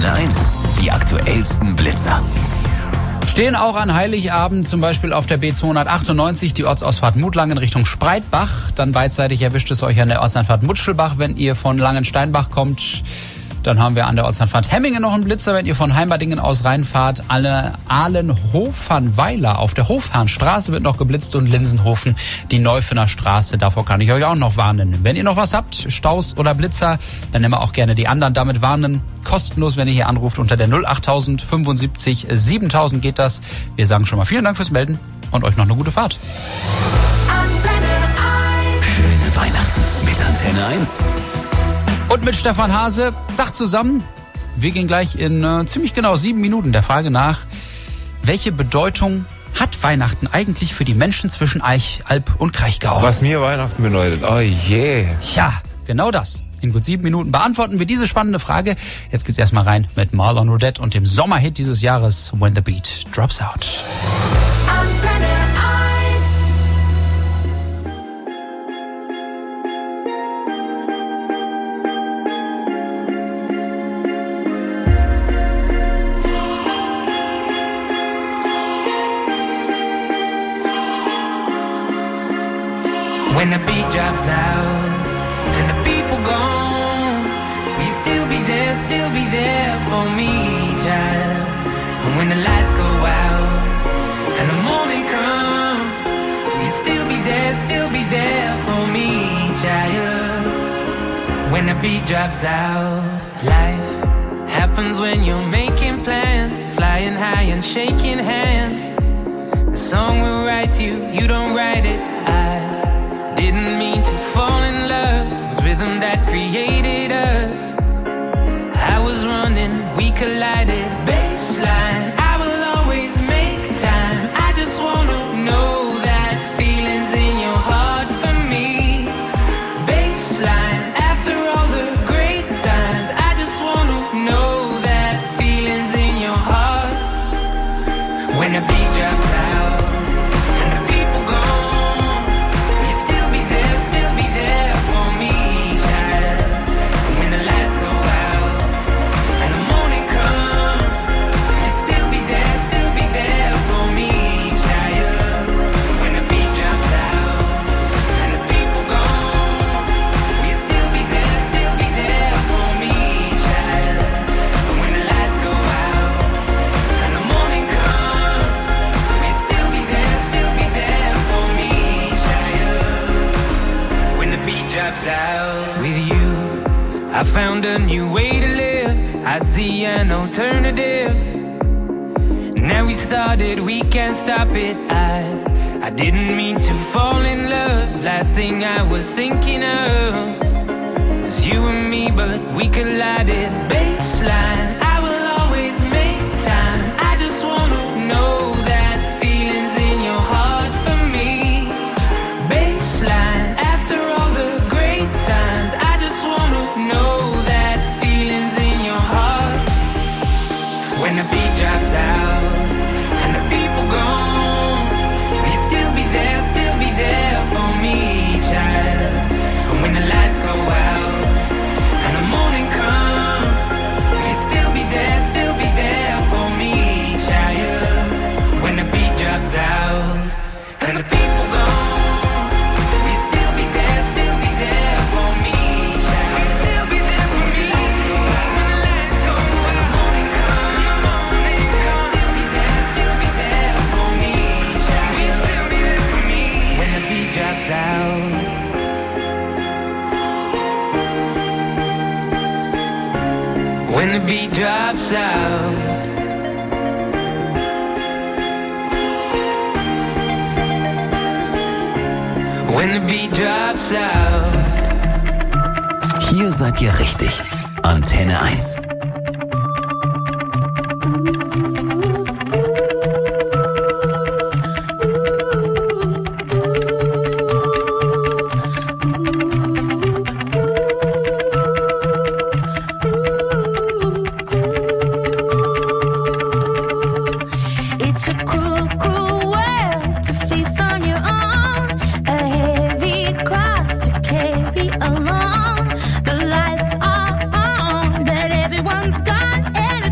Antenne 1. Die aktuellsten Blitzer. Stehen auch an Heiligabend zum Beispiel auf der B298 die Ortsausfahrt Mutlangen Richtung Spreitbach. Dann beidseitig erwischt es euch an der Ortsanfahrt Mutschelbach, wenn ihr von Langensteinbach kommt. Dann haben wir an der Ortsanfahrt Hemmingen noch einen Blitzer, wenn ihr von Heimbadingen aus reinfahrt. Alle Ahlenhofernweiler auf der Hofherrnstraße wird noch geblitzt und Linsenhofen die Neufener Straße. Davor kann ich euch auch noch warnen. Wenn ihr noch was habt, Staus oder Blitzer, dann nehmen wir auch gerne die anderen damit warnen. Kostenlos, wenn ihr hier anruft unter der 08000 75 7000 geht das. Wir sagen schon mal vielen Dank fürs Melden und euch noch eine gute Fahrt. Antenne 1. Schöne Weihnachten mit Antenne 1. Und mit Stefan Hase, Tag zusammen. Wir gehen gleich in ziemlich genau 7 Minuten der Frage nach, welche Bedeutung hat Weihnachten eigentlich für die Menschen zwischen Eich, Alb und Kraichgau? Was mir Weihnachten bedeutet, oh je. Ja, genau das. In gut 7 Minuten beantworten wir diese spannende Frage. Jetzt geht's erstmal rein mit Marlon Rodette und dem Sommerhit dieses Jahres, When the Beat Drops Out. Antenne 1. When the beat drops out and the people gone, will you still be there for me, child? And when the lights go out and the morning come, will you still be there for me, child? When the beat drops out, life happens when you're making plans, flying high and shaking hands. The song will write you, you don't write it. I didn't mean to fall in love. It was rhythm that created us. I was running, we collided. Baseline, I will always make time. I just wanna know that feeling's in your heart for me. Baseline, after all the great times, I just wanna know that feeling's in your heart. When the beat drops out and the people gone, out. With you, I found a new way to live. I see an alternative. Now we started, we can't stop it. I didn't mean to fall in love. Last thing I was thinking of was you and me, but we collided. Baseline, I will always make time. I just wanna know that feeling's in your heart for me. Baseline, after all the great times, I just wanna know that feeling's in your heart. When the beat drops out and the people gone, will you still be there for me, child? And when the lights go out and the morning come, will you still be there for me, child? When the beat drops out and the people gone, out. When the beat drops out, when the beat drops out. Hier seid ihr richtig. Antenne 1. Alone, the lights are on, but everyone's gone and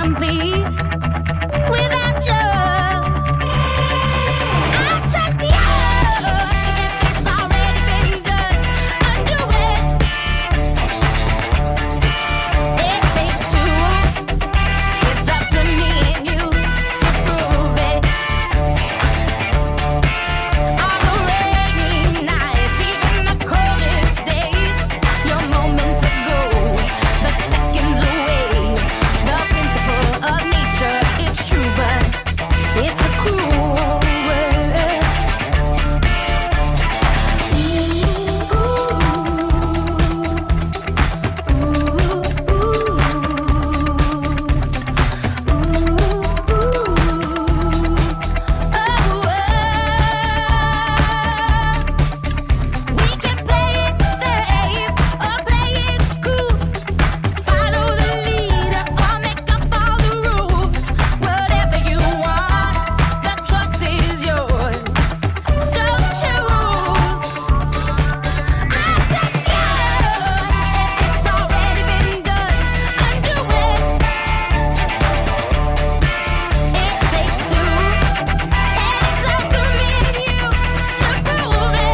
complete without you. I trust you. If it's already been done, undo it. It takes two. It's up to me and you to prove it. On the rainy nights, even the coldest days, your moments ago, but seconds away. The principle of nature, it's true, but it's a cruel world. We can play it safe or play it cool. Follow the leader or make up all the rules. Whatever you want, the choice is yours. So choose. I trust you. If it's already been done, undo it. It takes two, and it's up to me and you to prove it.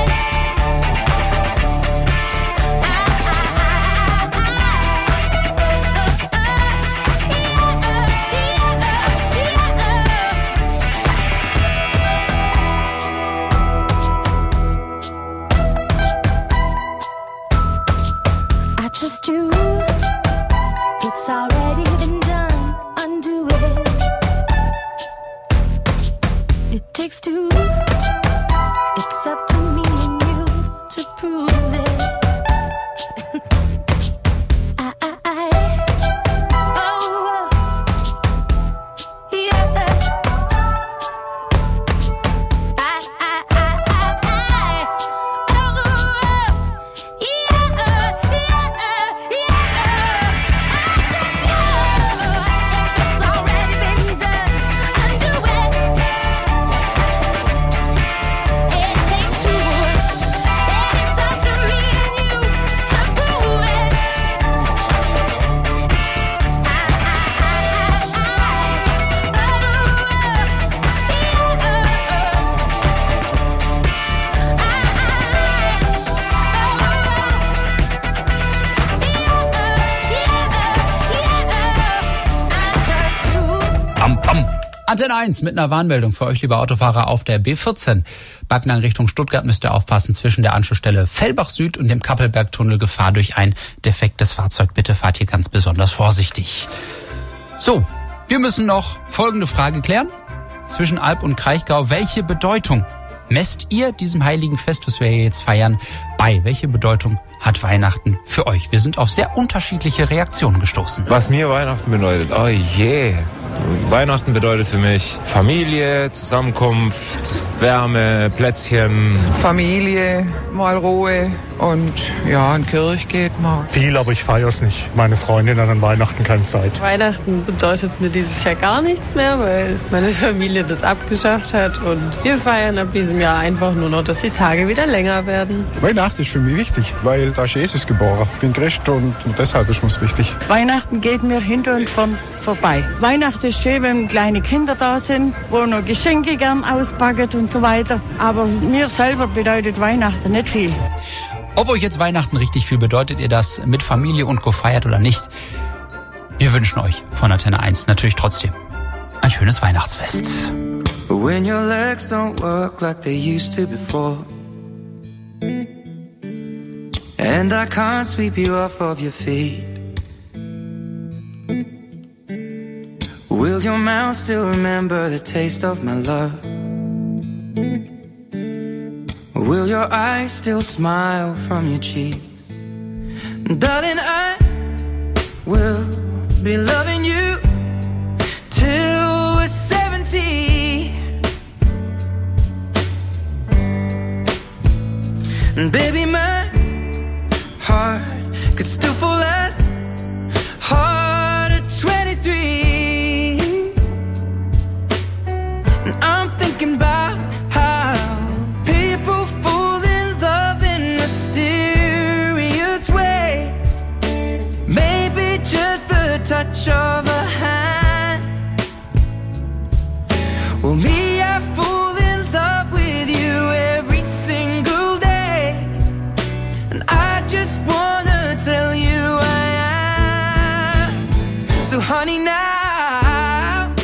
I trust you. It's already been done. Undo it. It takes two. It's up to me and you to prove it. Oh, yeah. Bam, bam. Antenne 1 mit einer Warnmeldung für euch, liebe Autofahrer, auf der B14. Backnang Richtung Stuttgart müsst ihr aufpassen, zwischen der Anschlussstelle Fellbach Süd und dem Kappelbergtunnel Gefahr durch ein defektes Fahrzeug. Bitte fahrt hier ganz besonders vorsichtig. So, wir müssen noch folgende Frage klären. Zwischen Alb und Kraichgau, welche Bedeutung messt ihr diesem heiligen Fest, was wir hier jetzt feiern, bei? Welche Bedeutung hat Weihnachten für euch? Wir sind auf sehr unterschiedliche Reaktionen gestoßen. Was mir Weihnachten bedeutet, oh je. Weihnachten bedeutet für mich Familie, Zusammenkunft, Wärme, Plätzchen. Familie, mal Ruhe und ja, in die Kirche geht mal. Viel, aber ich feiere es nicht. Meine Freundin hat an Weihnachten keine Zeit. Weihnachten bedeutet mir dieses Jahr gar nichts mehr, weil meine Familie das abgeschafft hat und wir feiern ab diesem Jahr einfach nur noch, dass die Tage wieder länger werden. Weihnachten ist für mich wichtig, weil da ist Jesus geboren. Ich bin Christ und deshalb ist mir wichtig. Weihnachten geht mir hinter und von vorbei. Weihnachten ist schön, wenn kleine Kinder da sind, wo noch Geschenke gern auspacken und so weiter. Aber mir selber bedeutet Weihnachten nicht viel. Ob euch jetzt Weihnachten richtig viel bedeutet, ihr das mit Familie und Co. feiert oder nicht, wir wünschen euch von Antenne 1 natürlich trotzdem ein schönes Weihnachtsfest. When your legs don't work like they used to before, and I can't sweep you off of your feet, will your mouth still remember the taste of my love? Will your eyes still smile from your cheeks? Darling, I will be loving you till we're 70. And baby, my heart could still fall as hard at 23. And I'm thinking about how people fall in love in mysterious ways. Maybe just the touch of a hand So honey, now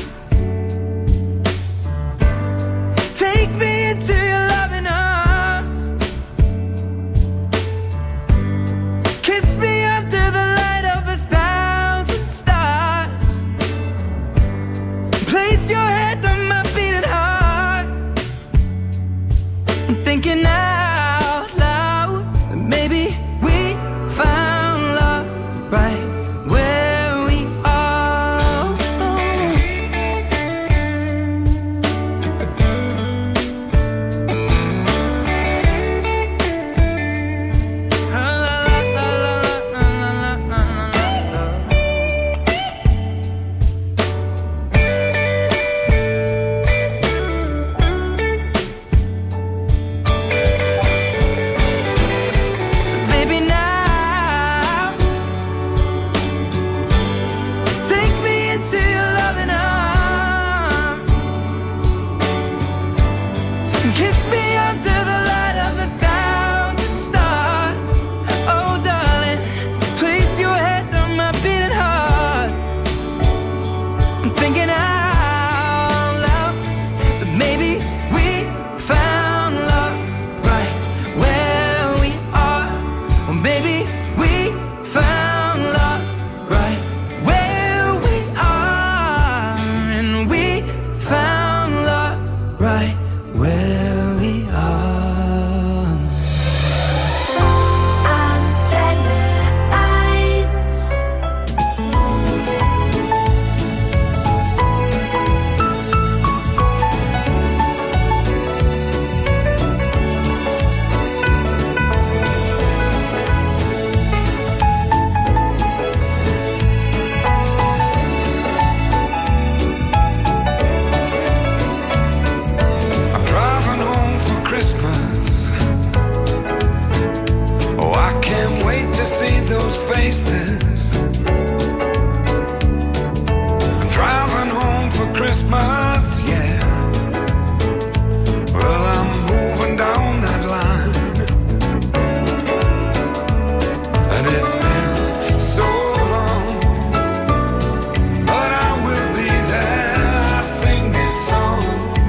take me into your loving arms. Kiss me under the light of 1,000 stars. Place your head on my beating heart. I'm thinking out loud that maybe we found love right where we are. So baby, now take me into your loving arms. Kiss me under the light of 1,000 stars. Oh darling, place your head on my beating heart. I'm thinking out loud that maybe we found love right where we are. Or maybe we found love right where we are. And we found love right where we are. Antenne 1. I'm driving home for Christmas. Oh, I can't wait to see those faces. I'm driving home for Christmas, yeah. Well, I'm moving down that line. And it's been so long, but I will be there. I sing this song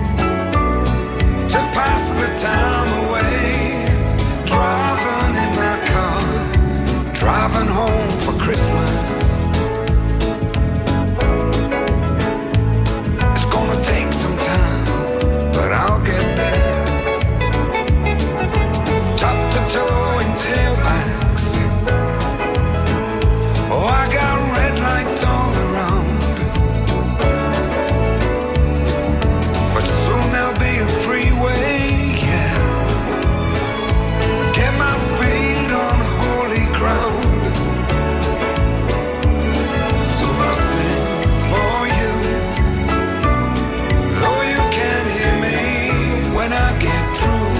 to pass the time away. Driving in my car, driving home for Christmas. It's gonna take some time, but I'll get there. Top to toe in tailbacks. Oh, I got red lights all around. But soon there'll be a freeway, yeah. Get my feet on holy ground. So I sing for you, though you can't hear me when I get through.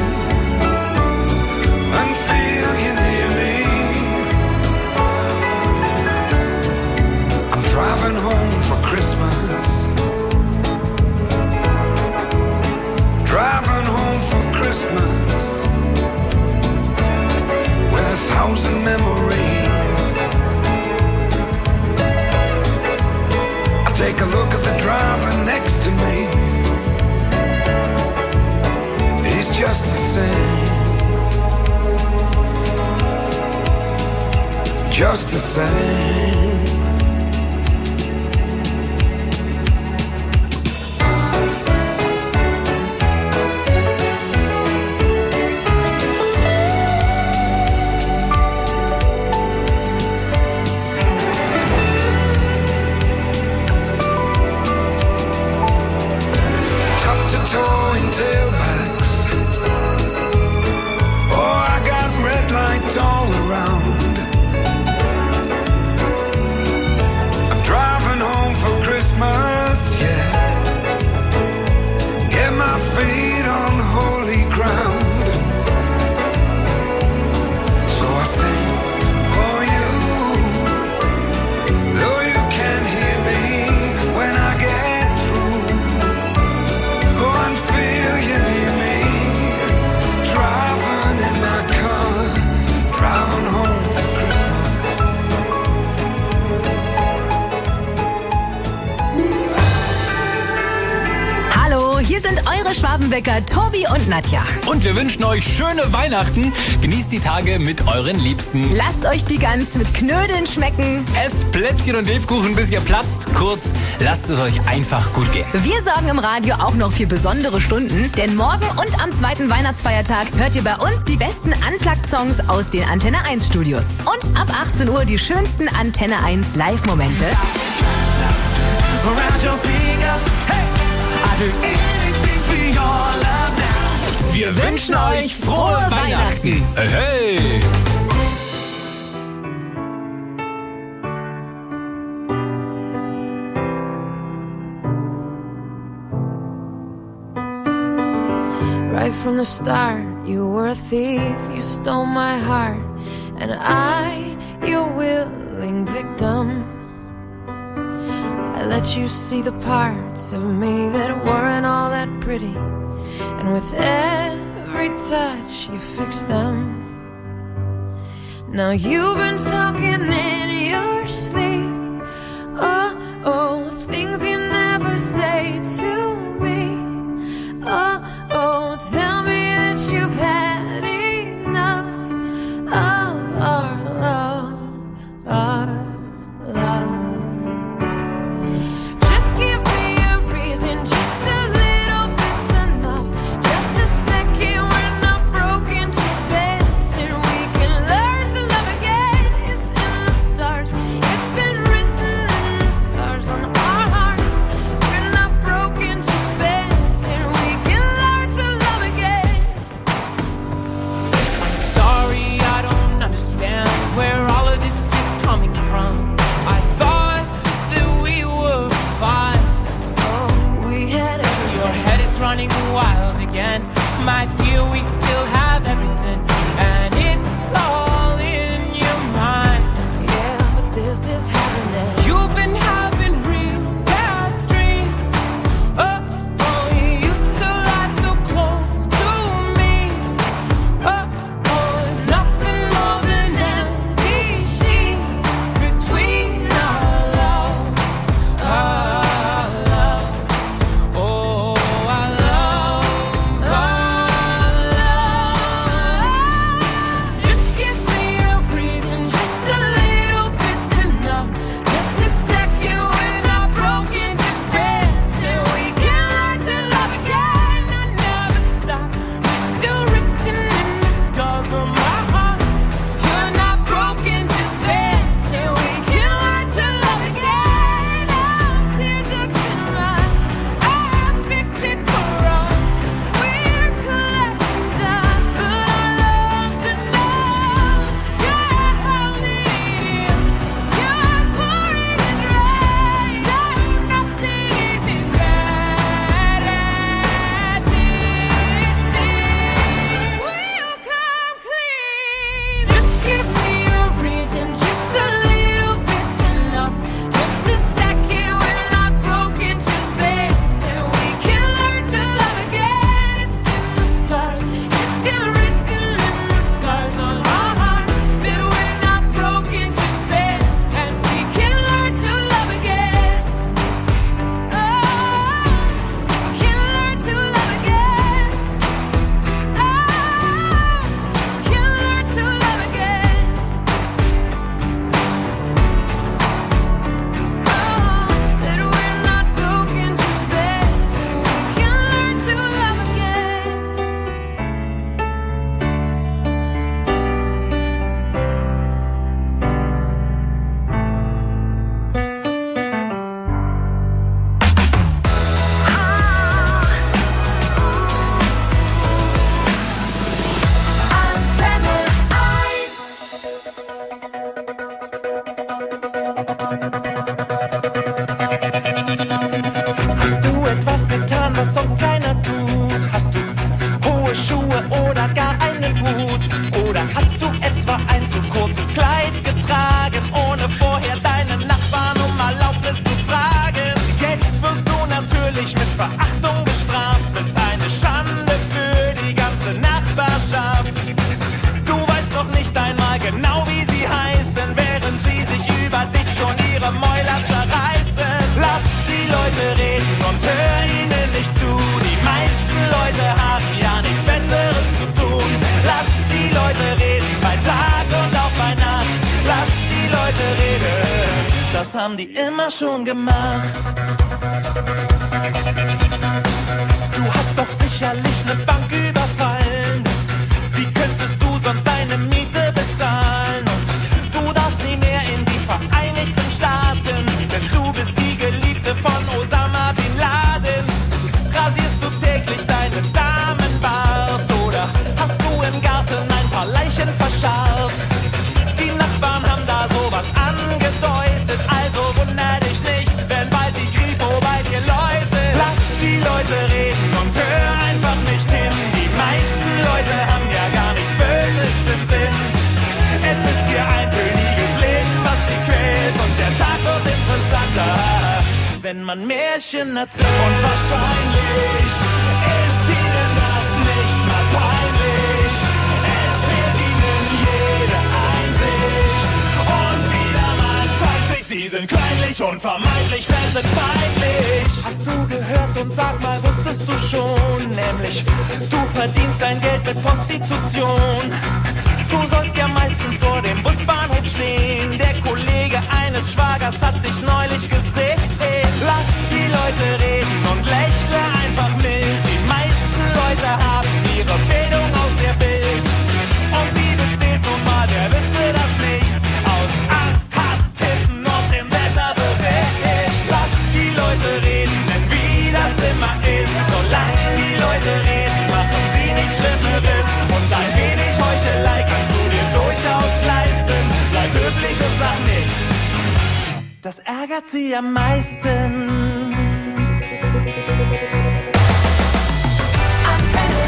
And feel you near me. I'm driving home for Christmas. Driving home for Christmas with 1,000 memories. I take a look at the driver next to me. He's just the same. Just the same. Top to toe in tailbacks. Oh, I got red lights all around. Eure Schwabenbäcker Tobi und Nadja. Und wir wünschen euch schöne Weihnachten. Genießt die Tage mit euren Liebsten. Lasst euch die Gans mit Knödeln schmecken. Esst Plätzchen und Lebkuchen, bis ihr platzt. Kurz, lasst es euch einfach gut gehen. Wir sorgen im Radio auch noch für besondere Stunden, denn morgen und am 2. Weihnachtsfeiertag hört ihr bei uns die besten Unplugged-Songs aus den Antenne 1 Studios. Und ab 18 Uhr die schönsten Antenne 1 Live-Momente. Wir wünschen euch frohe Weihnachten. Hey! Right from the start, you were a thief, you stole my heart, and I, your willing victim. I let you see the parts of me that weren't all that pretty, and with every touch you fixed them. Now you've been talking in your sleep, oh, things you never say to me. Oh, tell me that you've had enough of our love, our love. Just give me a reason, just a little bit's enough. Just a second, we're not broken, just bent, and we can learn to love again. It's in the stars, it's been written in the scars on our hearts. We're not broken, just bent, and we can learn to love again. I'm sorry, I don't understand where all of this is coming from. I thought that we were fine. Oh, we had everything. Your head is running wild again. My dear, we still have everything. And it's all in your mind. Yeah, but this is happening. You've been having real bad dreams. Oh, you used to lie so close to me. There's nothing more than empty sheets between our love. Our love. Oh, our love. Our love. Just give me a reason, just a little bit's enough. Just a second, we're not broken, just bent, and we can learn to love again. I never stop, we're still written in the scars on my heart. You're not broken, just bent, and we can learn to love again. Our tear ducts and rise, I'll fix it for us. We're collecting dust, but our love's enough. You're holding it in, you're pouring it right. No, nothing is as bad as it seems. We'll come clean. Just give me a reason, just a little bit's enough. Just a second, we're not broken, just bent, and we can learn to love again. It's in the stars, it's still written in the scars on our hearts that we're not broken, just bent, and we can learn to love again. Oh, we can learn to love again. Oh, we can learn to love again. That we're not broken, just bent, and we can learn to love again. Antenne 1. Hast du etwas getan, was sonst keiner tut? Hast du hohe Schuhe oder gar einen Hut? Oder hast du etwa ein zu kurzes Kleid getragen, ohne vorher deinen Nachbarn um Erlaubnis zu fragen? Jetzt wirst du natürlich mit Verachtung bestraft, bist eine Schande für die ganze Nachbarschaft. Du weißt noch nicht einmal genau, wie sie heißen, während sie sich über dich schon ihre Mäuler zerreißen. Lass die Leute reden und hör ihnen nicht zu. haben die immer schon gemacht. Du hast doch sicherlich eine Bank überfallen. Wie könntest du sonst deine Miete bezahlen? Und du darfst nie mehr in die Vereinigten Staaten, denn du bist die Geliebte von Osama Bin Laden. Rasierst du täglich deinen Damenbart oder hast du im Garten ein paar Leichen verscharrt? Die Nachbarn haben da sowas angedeutet, also wunder dich nicht, wenn bald die Kripo bei dir läutet. Lass die Leute reden und hör einfach nicht hin. Die meisten Leute haben ja gar nichts Böses im Sinn. Es ist ihr eintöniges Leben, was sie quält, und der Tag wird interessanter, wenn man Märchen erzählt. Und wahrscheinlich ist ihnen das nicht mal peinlich. Es fehlt ihnen jede Einsicht. Und wieder mal zeigt sich, sie sind kleinlich und vermeintlich fremdenfeindlich. Hast du gehört und sag mal, wusstest du schon? Nämlich, du verdienst dein Geld mit Prostitution. Du sollst ja meistens vor dem Busbahnhof stehen. Der Kollege eines Schwagers hat dich neulich gesehen. Lass die Leute reden und lächle einfach mild. Die meisten Leute haben ihre Bildung aus der Bild. Und die besteht nun mal, wer wüsste das nicht, aus Angst, Hass, Tippen und dem Wetterbericht. Lass die Leute reden, denn wie das immer ist, solange die Leute reden, machen sie nichts Schlimmeres. Und ein wenig Heuchelei kannst du dir durchaus leisten. Bleib höflich und sag nichts, das ärgert sie am meisten. Antenne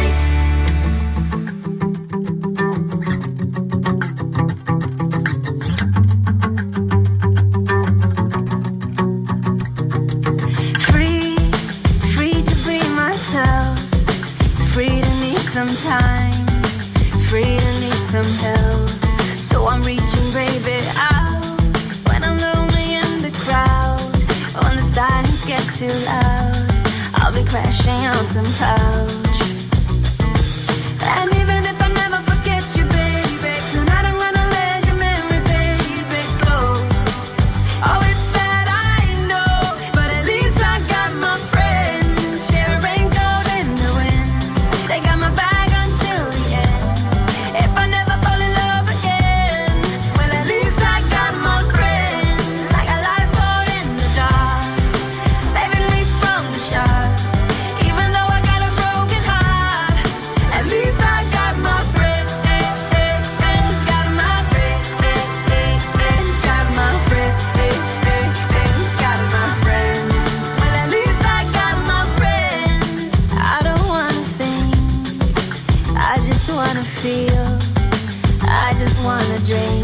1. Free to be myself. Free to need some time. Free to need some help. So I'm reaching, baby, out when I'm lonely in the crowd. When the silence gets too loud, I'll be crashing on some couch. And even if I never forget you, baby, tonight I'm gonna let your memory, baby, go. Oh, it's sad, I know, but at least I got my friends. Sharing gold in the wind, they got my back until the end. If I never fall in love again, well, at least I got my friends. Like a lifeboat in the dark, saving me from the sharks. Even though I got a broken heart, at least I got my friends. Got my friends. Got my friends. Got my friends. Well, at least I got my friends. I don't wanna sing, I just wanna feel, I just wanna dream.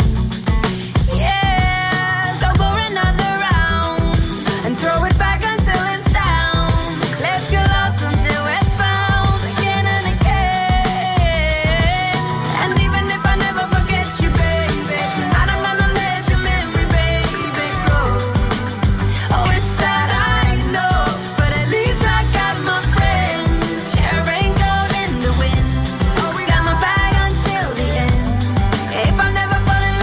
Yeah, so pour another round and throw it back until it's down. Let's get lost until we're found again and again. And even if I never forget you, baby, tonight I'm gonna let your memory, baby, go. Oh, it's sad, I know, but at least I got my friends. Sharing gold in the wind, oh, we got my back until the end. If I never fall in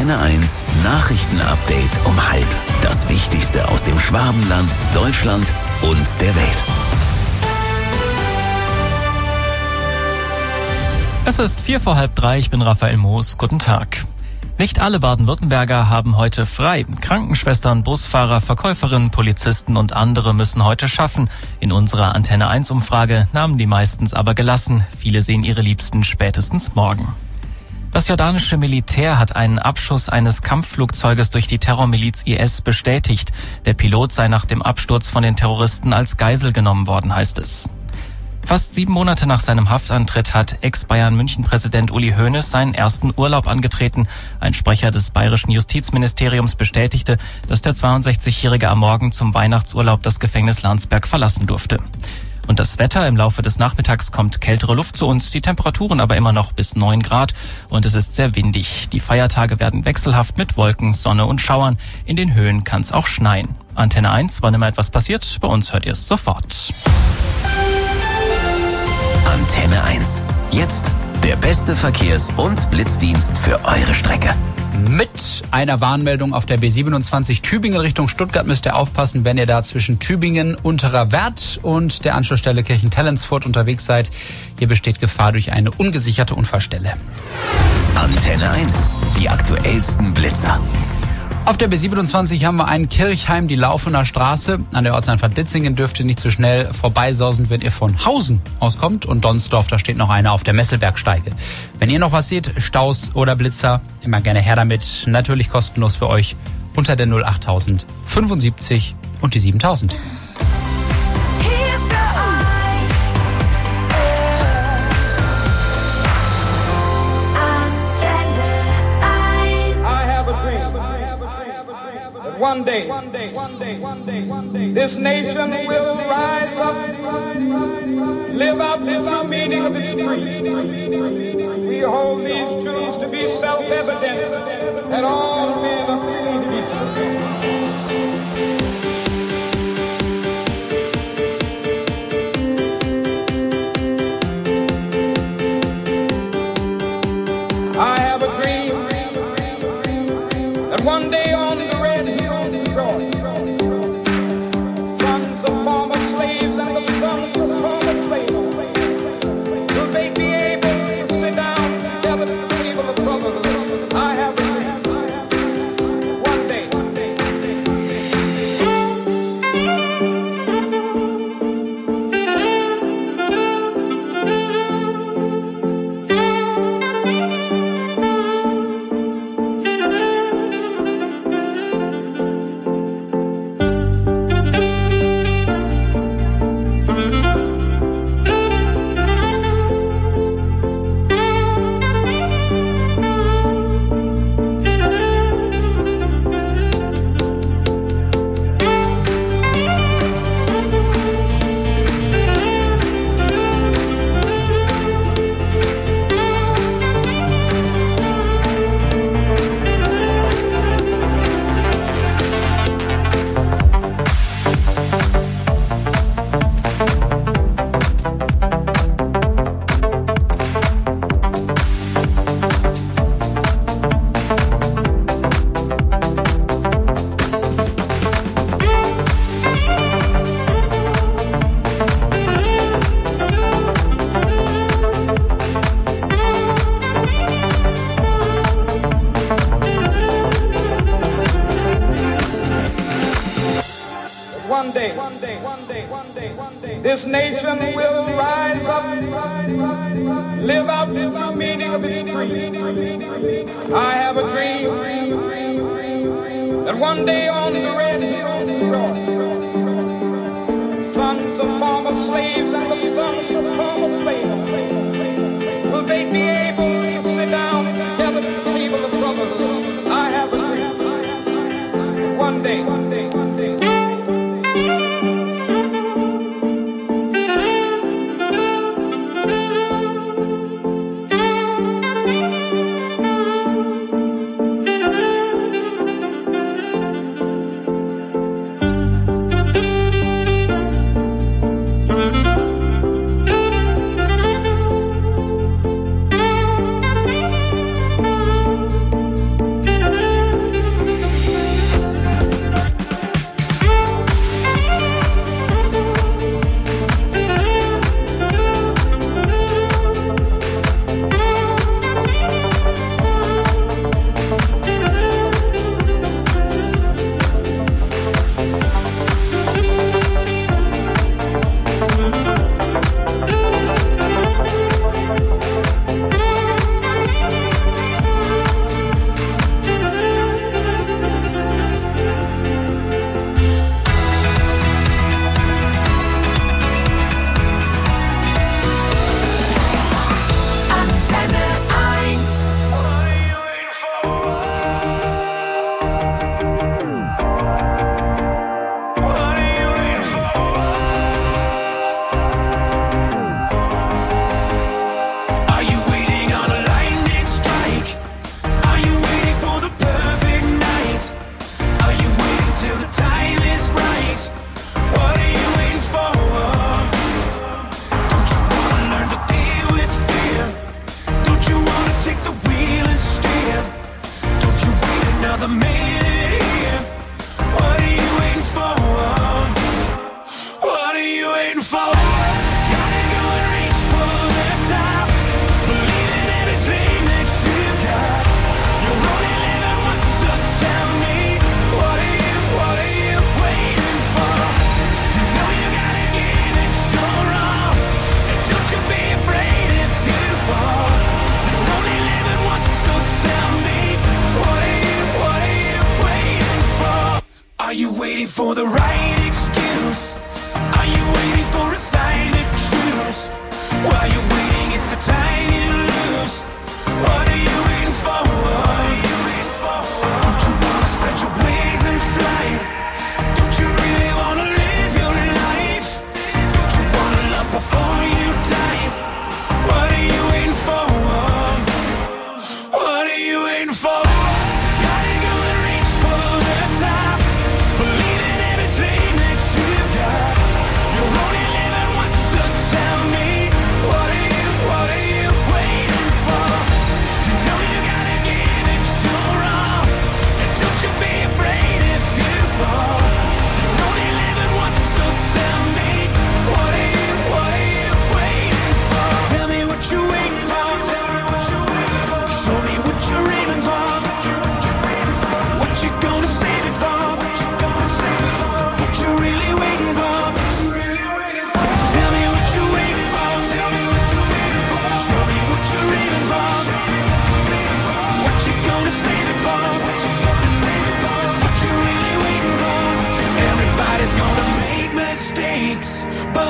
Antenne 1 Nachrichtenupdate um 12:30. Das Wichtigste aus dem Schwabenland, Deutschland und der Welt. Es ist 2:45, ich bin Raphael Moos. Guten Tag. Nicht alle Baden-Württemberger haben heute frei. Krankenschwestern, Busfahrer, Verkäuferinnen, Polizisten und andere müssen heute schaffen. In unserer Antenne 1 Umfrage nahmen die meistens aber gelassen. Viele sehen ihre Liebsten spätestens morgen. Das jordanische Militär hat einen Abschuss eines Kampfflugzeuges durch die Terrormiliz IS bestätigt. Der Pilot sei nach dem Absturz von den Terroristen als Geisel genommen worden, heißt es. Fast 7 Monate nach seinem Haftantritt hat Ex-Bayern-München-Präsident Uli Hoeneß seinen ersten Urlaub angetreten. Ein Sprecher des bayerischen Justizministeriums bestätigte, dass der 62-Jährige am Morgen zum Weihnachtsurlaub das Gefängnis Landsberg verlassen durfte. Und das Wetter: Im Laufe des Nachmittags kommt kältere Luft zu uns, die Temperaturen aber immer noch bis 9 Grad und es ist sehr windig. Die Feiertage werden wechselhaft mit Wolken, Sonne und Schauern. In den Höhen kann es auch schneien. Antenne 1, wann immer etwas passiert, bei uns hört ihr es sofort. Antenne 1. Jetzt der beste Verkehrs- und Blitzdienst für eure Strecke. Mit einer Warnmeldung auf der B27 Tübingen Richtung Stuttgart müsst ihr aufpassen, wenn ihr da zwischen Tübingen, Unterer Wert und der Anschlussstelle Kirchen-Tellensfurt unterwegs seid. Hier besteht Gefahr durch eine ungesicherte Unfallstelle. Antenne 1. Die aktuellsten Blitzer. Auf der B27 haben wir einen Kirchheim, die Laufener Straße. An der Ortseinfahrt Ditzingen dürft ihr nicht so schnell vorbeisausen, wenn ihr von Hausen auskommt. Und Donsdorf, da steht noch einer auf der Messelbergsteige. Wenn ihr noch was seht, Staus oder Blitzer, immer gerne her damit. Natürlich kostenlos für euch unter der 08000 75 und die 7000. One day, this nation will rise up, live out the true meaning of its creed. We hold these truths to be self-evident, that all men are created equal. I have a dream that one day on the red hills of Georgia, sons of former slaves and the sons of former slaves will they be able to sit down together at the table of brotherhood. I have a dream. One day. This nation will rise up, live out the true meaning of its creed. I have a dream that one day on the red hills of Georgia, sons of former slaves and the sons of former slaves will they be able to sit down together at the table of brotherhood. I have a dream. One day.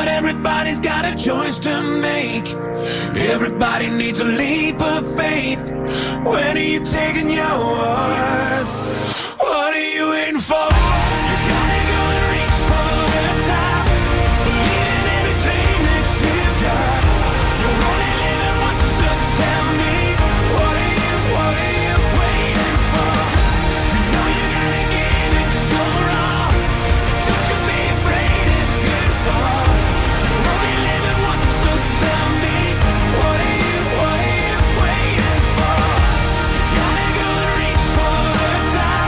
But everybody's got a choice to make. Everybody needs a leap of faith. When are you taking yours? What are you waiting for? You gotta go and reach for the top. Believe in every dream that you got. You're only living once, so tell me, what are you waiting for? You know you gotta give it your all. Don't you be afraid, it's good for. You're only living once, so tell me, what are you waiting for? You gotta go and reach for the top.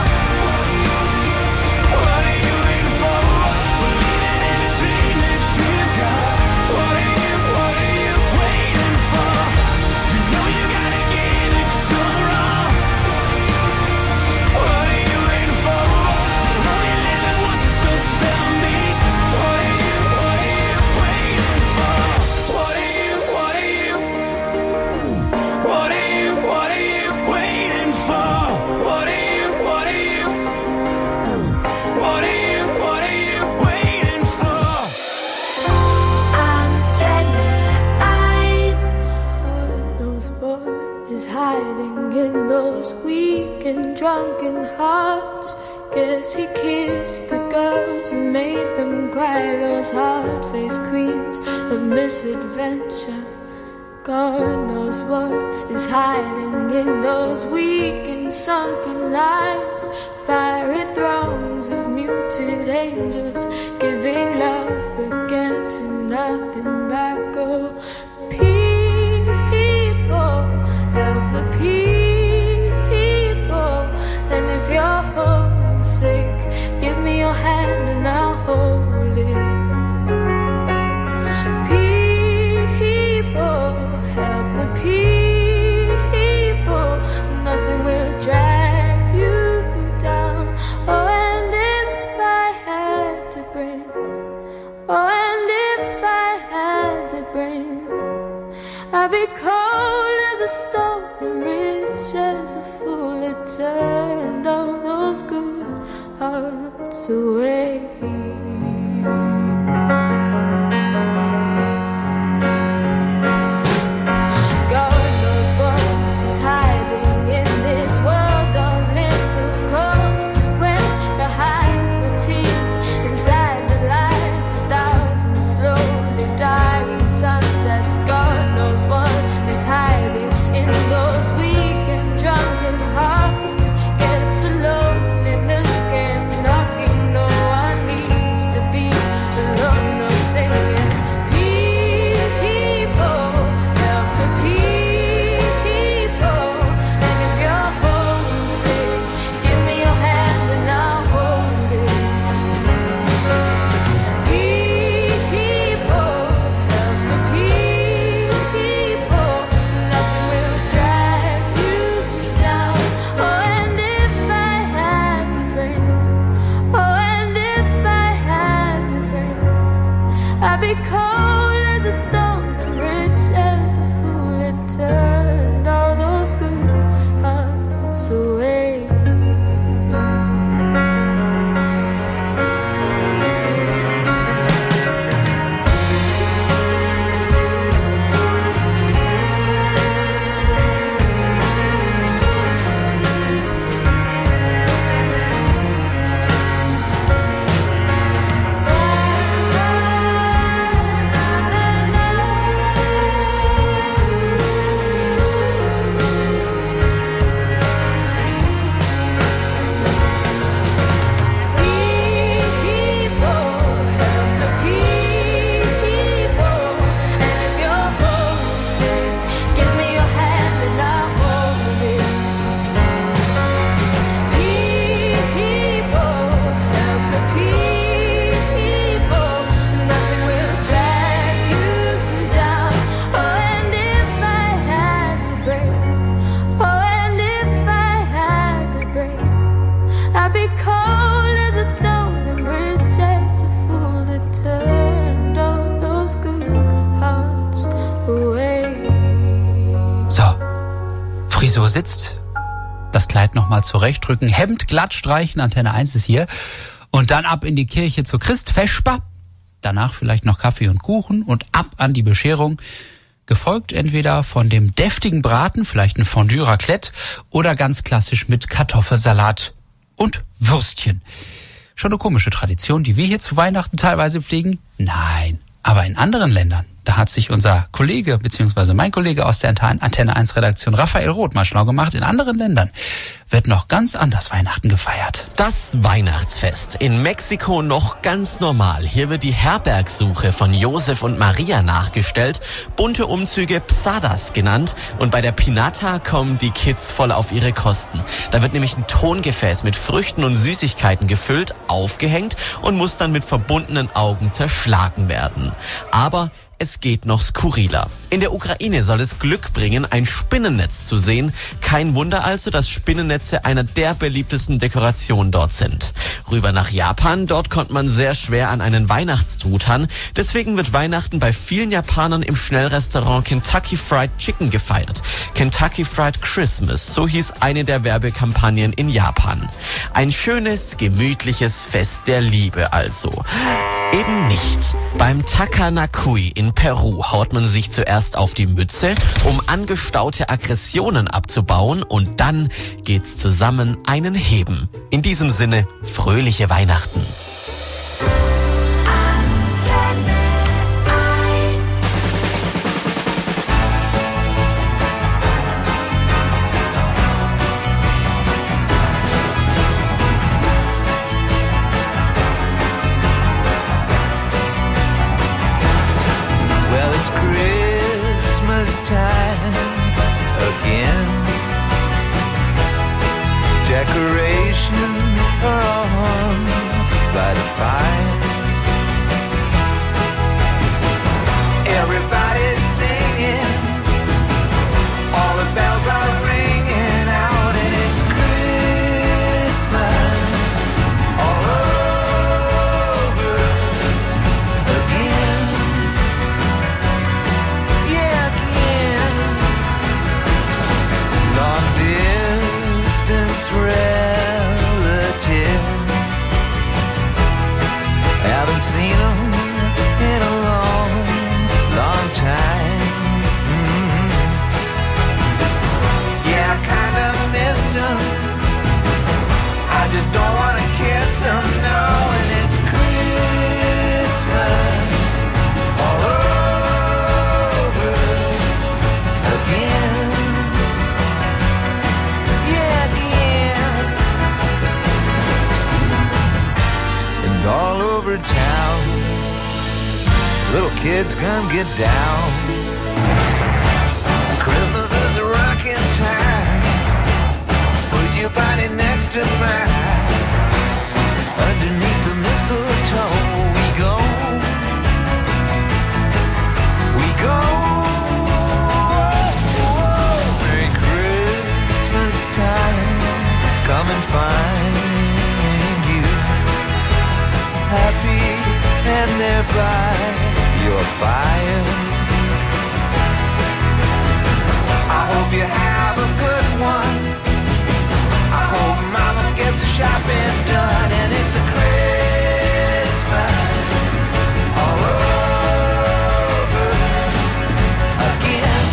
What are you waiting for? Believe in every dream that you got. What are you waiting for? You know you gotta give it your all. What are you waiting for? You're only living once, so tell me, what are you waiting for? What are you waiting for? What are you waiting for? Antenne 1. Knows what is hiding in those weak and drunken hearts. Guess he kissed the girls and made them cry. Those hard-faced queens of misadventure. God knows what is hiding in those weak and sunken lines. Fiery thrones of muted angels, giving love but getting nothing back. Oh, people, help the people. And if you're homesick, give me your hand and I'll hold it. People, help the people. Nothing will drag you down. Oh, and if I had to bring, oh, and if I had to bring, I'd be cold as a stone and rich as a fool. It turned all those good hearts away. God knows what is hiding in this world of little consequence. Behind the tears, inside the lies, 1,000 slowly dying sunsets. God knows what is hiding in those weak and drunken hearts. Guess the loneliness came knocking. No one needs to be alone. No singing. People, help the people. And if you're homesick, give me your hand and I'll hold it. People, help the people. Nothing will drag you down. Oh, and if I had to bring, oh, and if I had to bring, I'd be cold as a stone and rich as the fool. It turned all those good hearts away. Frisur sitzt, das Kleid nochmal zurechtrücken, Hemd glatt streichen, Antenne 1 ist hier und dann ab in die Kirche zur Christfesper. danach vielleicht noch Kaffee und Kuchen und ab an die Bescherung. Gefolgt entweder von dem deftigen Braten, vielleicht ein Fondue Raclette oder ganz klassisch mit Kartoffelsalat und Würstchen. Schon eine komische Tradition, die wir hier zu Weihnachten teilweise pflegen? Nein, aber in anderen Ländern. Da hat sich unser Kollege, beziehungsweise mein Kollege aus der Antenne 1 Redaktion, Raphael Roth, mal schlau gemacht. In anderen Ländern wird noch ganz anders Weihnachten gefeiert. Das Weihnachtsfest. In Mexiko noch ganz normal. Hier wird die Herbergsuche von Josef und Maria nachgestellt. Bunte Umzüge Psadas genannt. Und bei der Pinata kommen die Kids voll auf ihre Kosten. Da wird nämlich ein Tongefäß mit Früchten und Süßigkeiten gefüllt, aufgehängt und muss dann mit verbundenen Augen zerschlagen werden. Aber es geht noch skurriler. In der Ukraine soll es Glück bringen, ein Spinnennetz zu sehen. Kein Wunder also, dass Spinnennetze einer der beliebtesten Dekorationen dort sind. Rüber nach Japan, dort kommt man sehr schwer an einen Weihnachtstruthahn. Deswegen wird Weihnachten bei vielen Japanern im Schnellrestaurant Kentucky Fried Chicken gefeiert. Kentucky Fried Christmas, so hieß eine der Werbekampagnen in Japan. Ein schönes, gemütliches Fest der Liebe also. Eben nicht. Beim Takanakui in Peru haut man sich zuerst auf die Mütze, um angestaute Aggressionen abzubauen, und dann geht's zusammen einen heben. In diesem Sinne, fröhliche Weihnachten. Decorations are hung by the fire. Everybody's singing, all the bells are ringing out, and it's Christmas all over again. Yeah, again. Long distance relatives, haven't seen them in a long, long time. Yeah, I kind of missed them. I just don't want to kiss them, no. And it's Christmas all over again. All over town, little kids come get down. Christmas is a rocking time. Put your body next to mine. Underneath the mistletoe we go. We go. Merry Christmas time. Come and find happy and thereby your fire. I hope you have a good one. I hope mama gets the shopping done, and it's a Christmas all over again.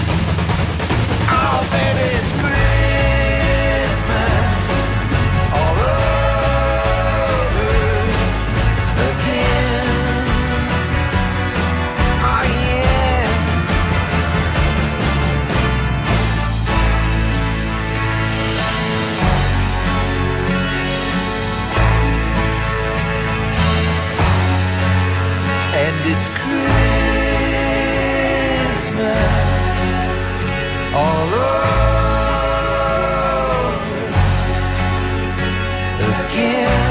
Oh baby, it's Christmas all over. It's Christmas all over again.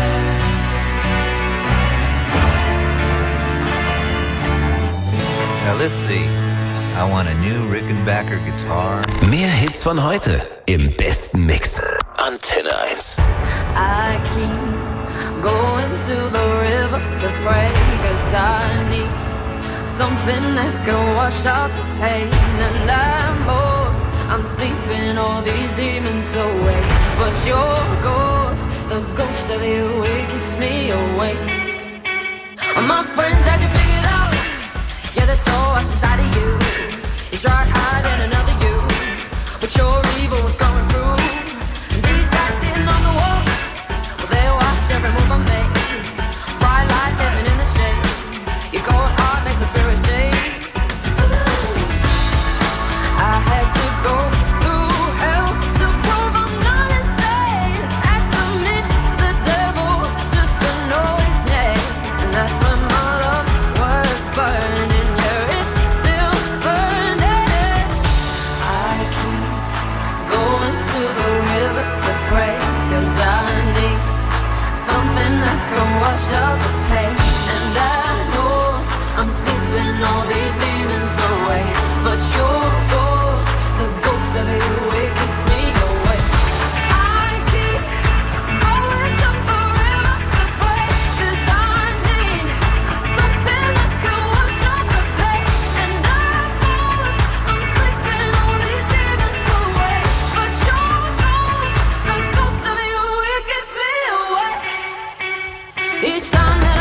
Now let's see. I want a new Rickenbacker guitar. Mehr Hits von heute im besten Mix. Antenne 1. I keep going to the river to pray, 'cause I need something that can wash out the pain. And I'm sleeping all these demons away, but your ghost, the ghost of you, it keeps me awake. All my friends had you figured out. Yeah, there's so what's inside of you. You tried hiding another you, but your evil was going through. And these guys sitting on the wall, well, they watch every move I make. Bright light living in the shade. Your cold heart makes my spirit shake. I had to go through hell to prove I'm not insane. Had to meet the devil just to know his name. And that's when my love was burning. Yeah, it's still burning. I keep going to the river to pray, 'cause I need something that can wash out the pain. And I know I'm sleeping all these demons away, but your ghost, the ghost of you, it keeps me away. I keep going to the river to pray, 'cause I need something that can wash out the pain. And I know I'm sleeping all these demons away, but your ghost, the ghost of you, it keeps me away. Each time that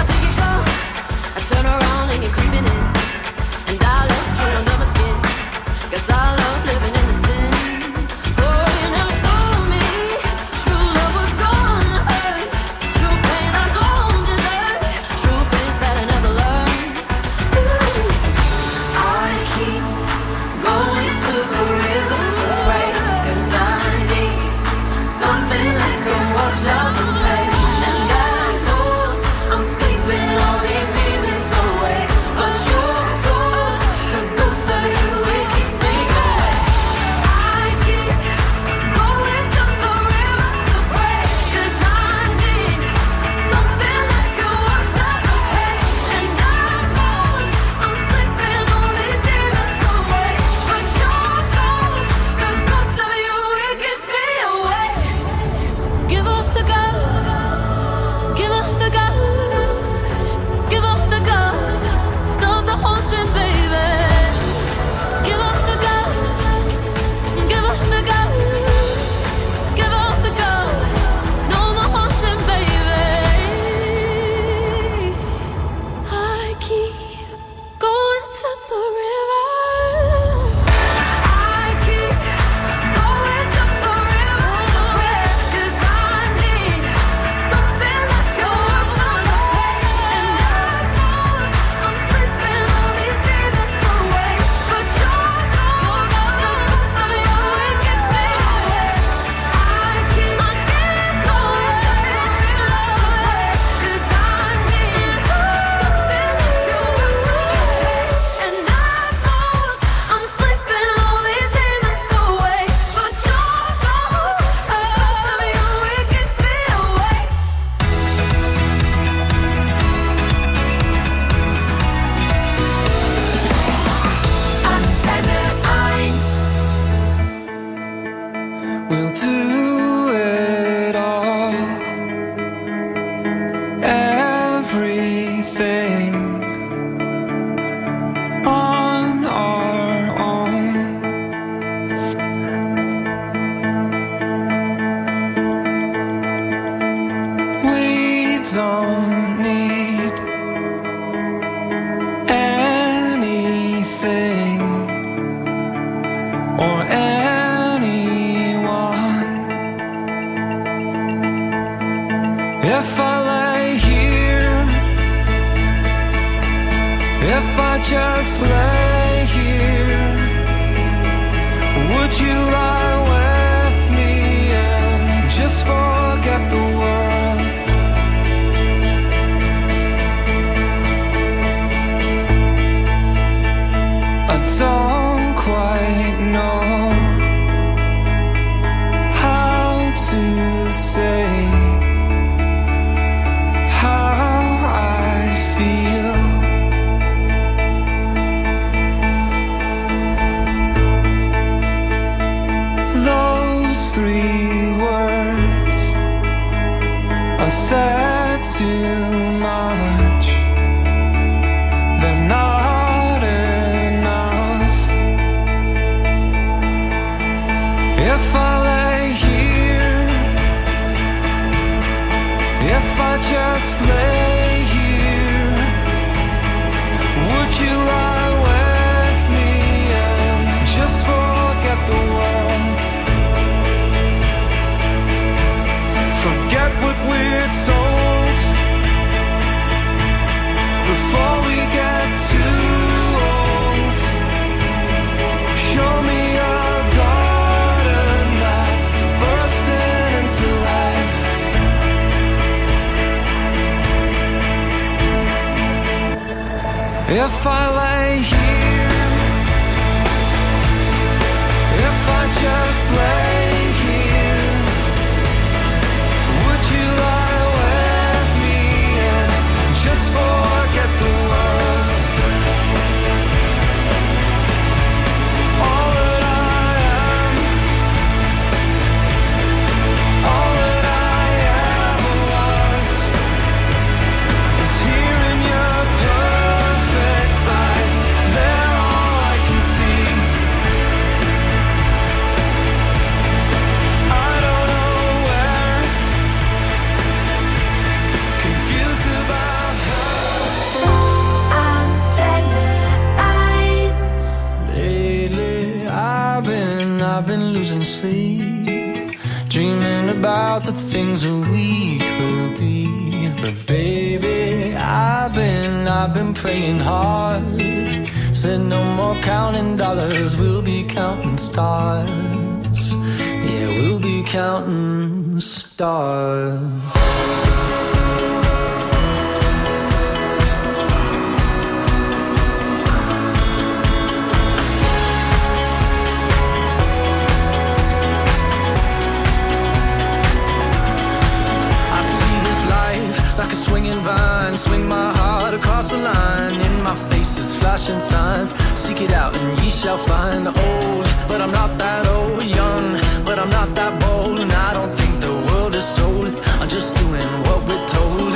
If I lay here, if I just lay here, would you lie with me and just forget the world? All that I am, all that I ever was, is here in your perfect eyes. They're all I can see. I don't know where, confused about lately. I've been losing sleep, dreaming about the things that we could be. But baby, I've been praying hard. Said no more counting dollars, we'll be counting stars. Yeah, we'll be counting stars. I see this life like a swinging vine, swing my heart across the line. In my face is flashing signs, seek it out and ye shall find. Old, but I'm not that old. Young, but I'm not that bold. And I don't think the world is sold, I'm just doing what we're told.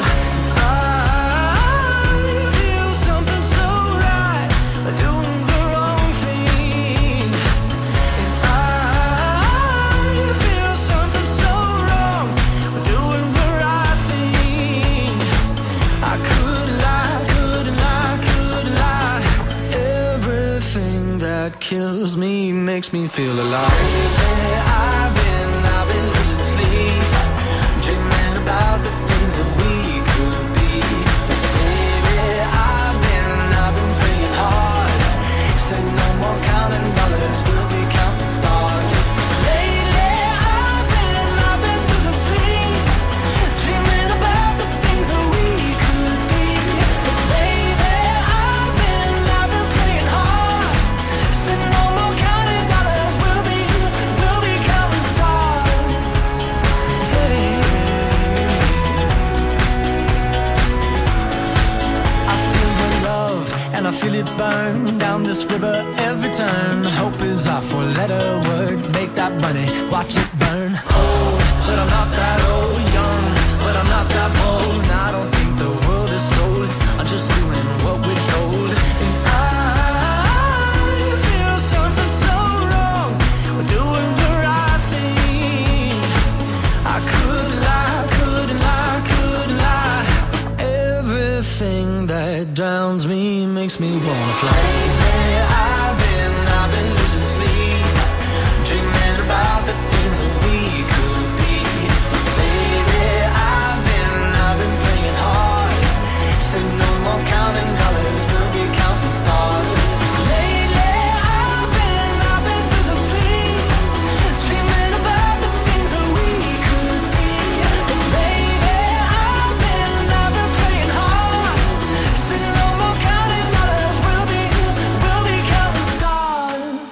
I feel something so right, doing the wrong thing. And I feel something so wrong, doing the right thing. I could lie, couldn't lie, couldn't lie. Everything that kills me makes me feel alive. I've been losing sleep, dreaming about the things that we could be. Baby, I've been praying hard. Said no more counting dollars, we'll be counting stars. Lately, I've been losing sleep, dreaming about the things that we could be. Baby, I've been praying hard. Said no more counting dollars, we'll be counting stars. Hey. I feel the love and I feel it burn down this river every turn. Hope is our four-letter word. Make that money, watch it burn. Old, but I'm not that old. Young, but I'm not that bold. And I don't think the world is sold, I'm just doing what we're told. And I feel something so wrong, we're doing the right thing. I could lie, couldn't lie, couldn't lie. Everything that drowns me makes me wanna fly. I've been losing sleep, dreaming about the things that we could be. Baby, I've been praying hard. Said no more counting dollars, we'll be counting stars. Lately, I've been losing sleep, dreaming about the things that we could be. Baby, I've been praying hard. Said no more counting dollars, we'll be counting stars.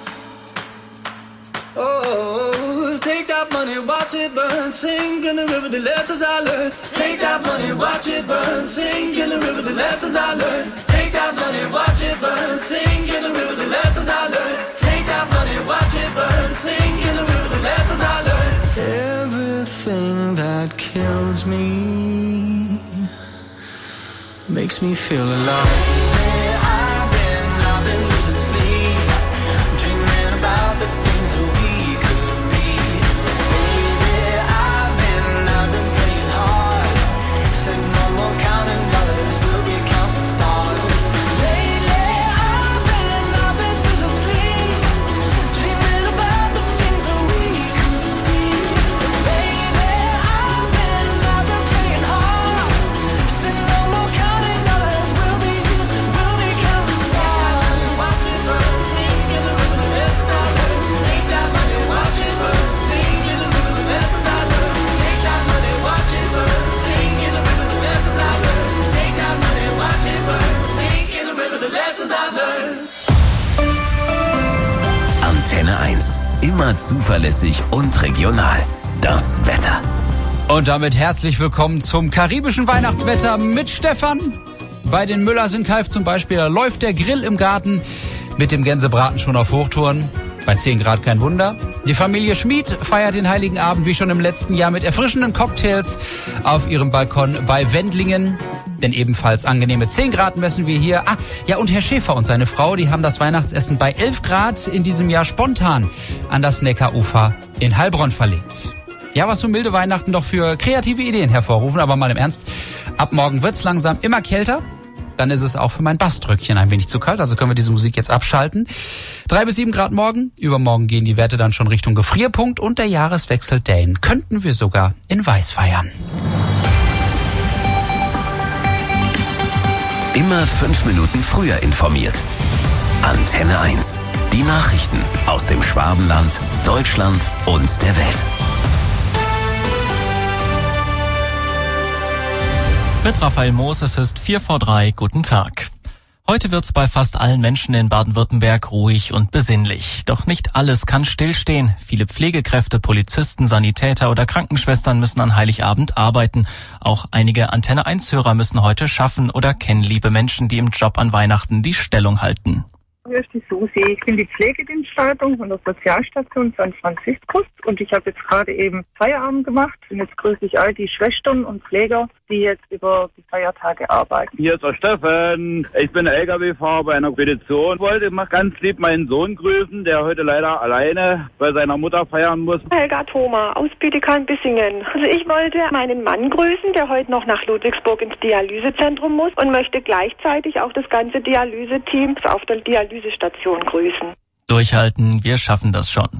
Oh, take that money, watch it burn, sink in the river, the lessons I learned. Take that money, watch it burn, sink in the river, the lessons I learned. Take that money, watch it burn, sink in the river, the lessons I learned. Take that money, watch it burn, sink in the river, the lessons I learned. Everything that kills me makes me feel alive. I've been losing sleep, dreaming about the things that we could be. Baby, I've been praying hard. Said no more counting dollars, we'll be counting stars. Lately, I've been losing sleep, dreaming about the things that we could be. Baby, I've been praying hard. Said no more counting dollars, we'll be Antenne 1. Immer zuverlässig und regional. Das Wetter. Und damit herzlich willkommen zum karibischen Weihnachtswetter mit Stefan. Bei den Müllers in Kalf zum Beispiel, da läuft der Grill im Garten mit dem Gänsebraten schon auf Hochtouren. Bei 10 Grad kein Wunder. Die Familie Schmid feiert den Heiligen Abend wie schon im letzten Jahr mit erfrischenden Cocktails auf ihrem Balkon bei Wendlingen. Denn ebenfalls angenehme 10 Grad messen wir hier. Und Herr Schäfer und seine Frau, die haben das Weihnachtsessen bei 11 Grad in diesem Jahr spontan an das Neckarufer in Heilbronn verlegt. Ja, was so milde Weihnachten doch für kreative Ideen hervorrufen. Aber mal im Ernst, ab morgen wird's langsam immer kälter. Dann ist es auch für mein Baströckchen ein wenig zu kalt, also können wir diese Musik jetzt abschalten. 3 bis 7 Grad morgen, übermorgen gehen die Werte dann schon Richtung Gefrierpunkt und der Jahreswechsel, den könnten wir sogar in Weiß feiern. Immer 5 Minuten früher informiert. Antenne 1. Die Nachrichten aus dem Schwabenland, Deutschland und der Welt. Mit Raphael Moos, es ist 2:45, guten Tag. Heute wird's bei fast allen Menschen in Baden-Württemberg ruhig und besinnlich. Doch nicht alles kann stillstehen. Viele Pflegekräfte, Polizisten, Sanitäter oder Krankenschwestern müssen an Heiligabend arbeiten. Auch einige Antenne 1-Hörer müssen heute schaffen oder kennen liebe Menschen, die im Job an Weihnachten die Stellung halten. Hier ist die Susi. Ich bin die Pflegedienstleitung von der Sozialstation San Franziskus und ich habe jetzt gerade eben Feierabend gemacht. Und jetzt grüße ich all die Schwestern und Pfleger, die jetzt über die Feiertage arbeiten. Hier ist der Steffen. Ich bin LKW-Fahrer bei einer Spedition. Ich wollte mal ganz lieb meinen Sohn grüßen, der heute leider alleine bei seiner Mutter feiern muss. Helga Thoma aus Bietigheim-Bissingen. Also ich wollte meinen Mann grüßen, der heute noch nach Ludwigsburg ins Dialysezentrum muss und möchte gleichzeitig auch das ganze Dialyseteam auf der Dialysestation grüßen. Durchhalten, wir schaffen das schon.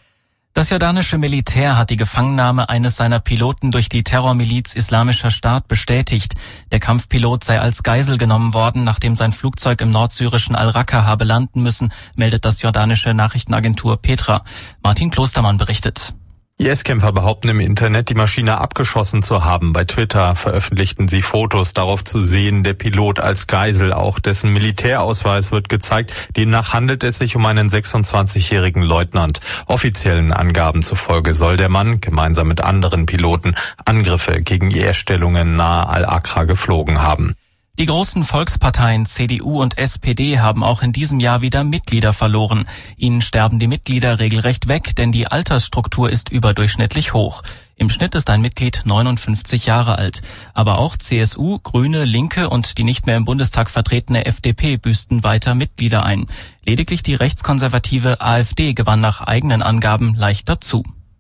Das jordanische Militär hat die Gefangennahme eines seiner Piloten durch die Terrormiliz Islamischer Staat bestätigt. Der Kampfpilot sei als Geisel genommen worden, nachdem sein Flugzeug im nordsyrischen Al-Raqqa habe landen müssen, meldet das jordanische Nachrichtenagentur Petra. Martin Klostermann berichtet. IS-Kämpfer behaupten im Internet, die Maschine abgeschossen zu haben. Bei Twitter veröffentlichten sie Fotos, darauf zu sehen, der Pilot als Geisel. Auch dessen Militärausweis wird gezeigt. Demnach handelt es sich um einen 26-jährigen Leutnant. Offiziellen Angaben zufolge soll der Mann gemeinsam mit anderen Piloten Angriffe gegen IS-Stellungen nahe Al-Aqra geflogen haben. Die großen Volksparteien CDU und SPD haben auch in diesem Jahr wieder Mitglieder verloren. Ihnen sterben die Mitglieder regelrecht weg, denn die Altersstruktur ist überdurchschnittlich hoch. Im Schnitt ist ein Mitglied 59 Jahre alt. Aber auch CSU, Grüne, Linke und die nicht mehr im Bundestag vertretene FDP büßten weiter Mitglieder ein. Lediglich die rechtskonservative AfD gewann nach eigenen Angaben leicht dazu.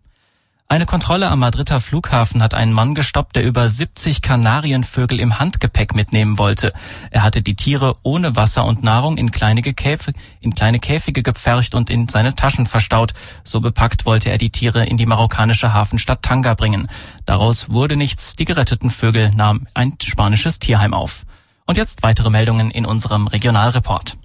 Eine Kontrolle am Madrider Flughafen hat einen Mann gestoppt, der über 70 Kanarienvögel im Handgepäck mitnehmen wollte. Er hatte die Tiere ohne Wasser und Nahrung in kleine Käfige gepfercht und in seine Taschen verstaut. So bepackt wollte er die Tiere in die marokkanische Hafenstadt Tanga bringen. Daraus wurde nichts. Die geretteten Vögel nahm ein spanisches Tierheim auf. Und jetzt weitere Meldungen in unserem Regionalreport.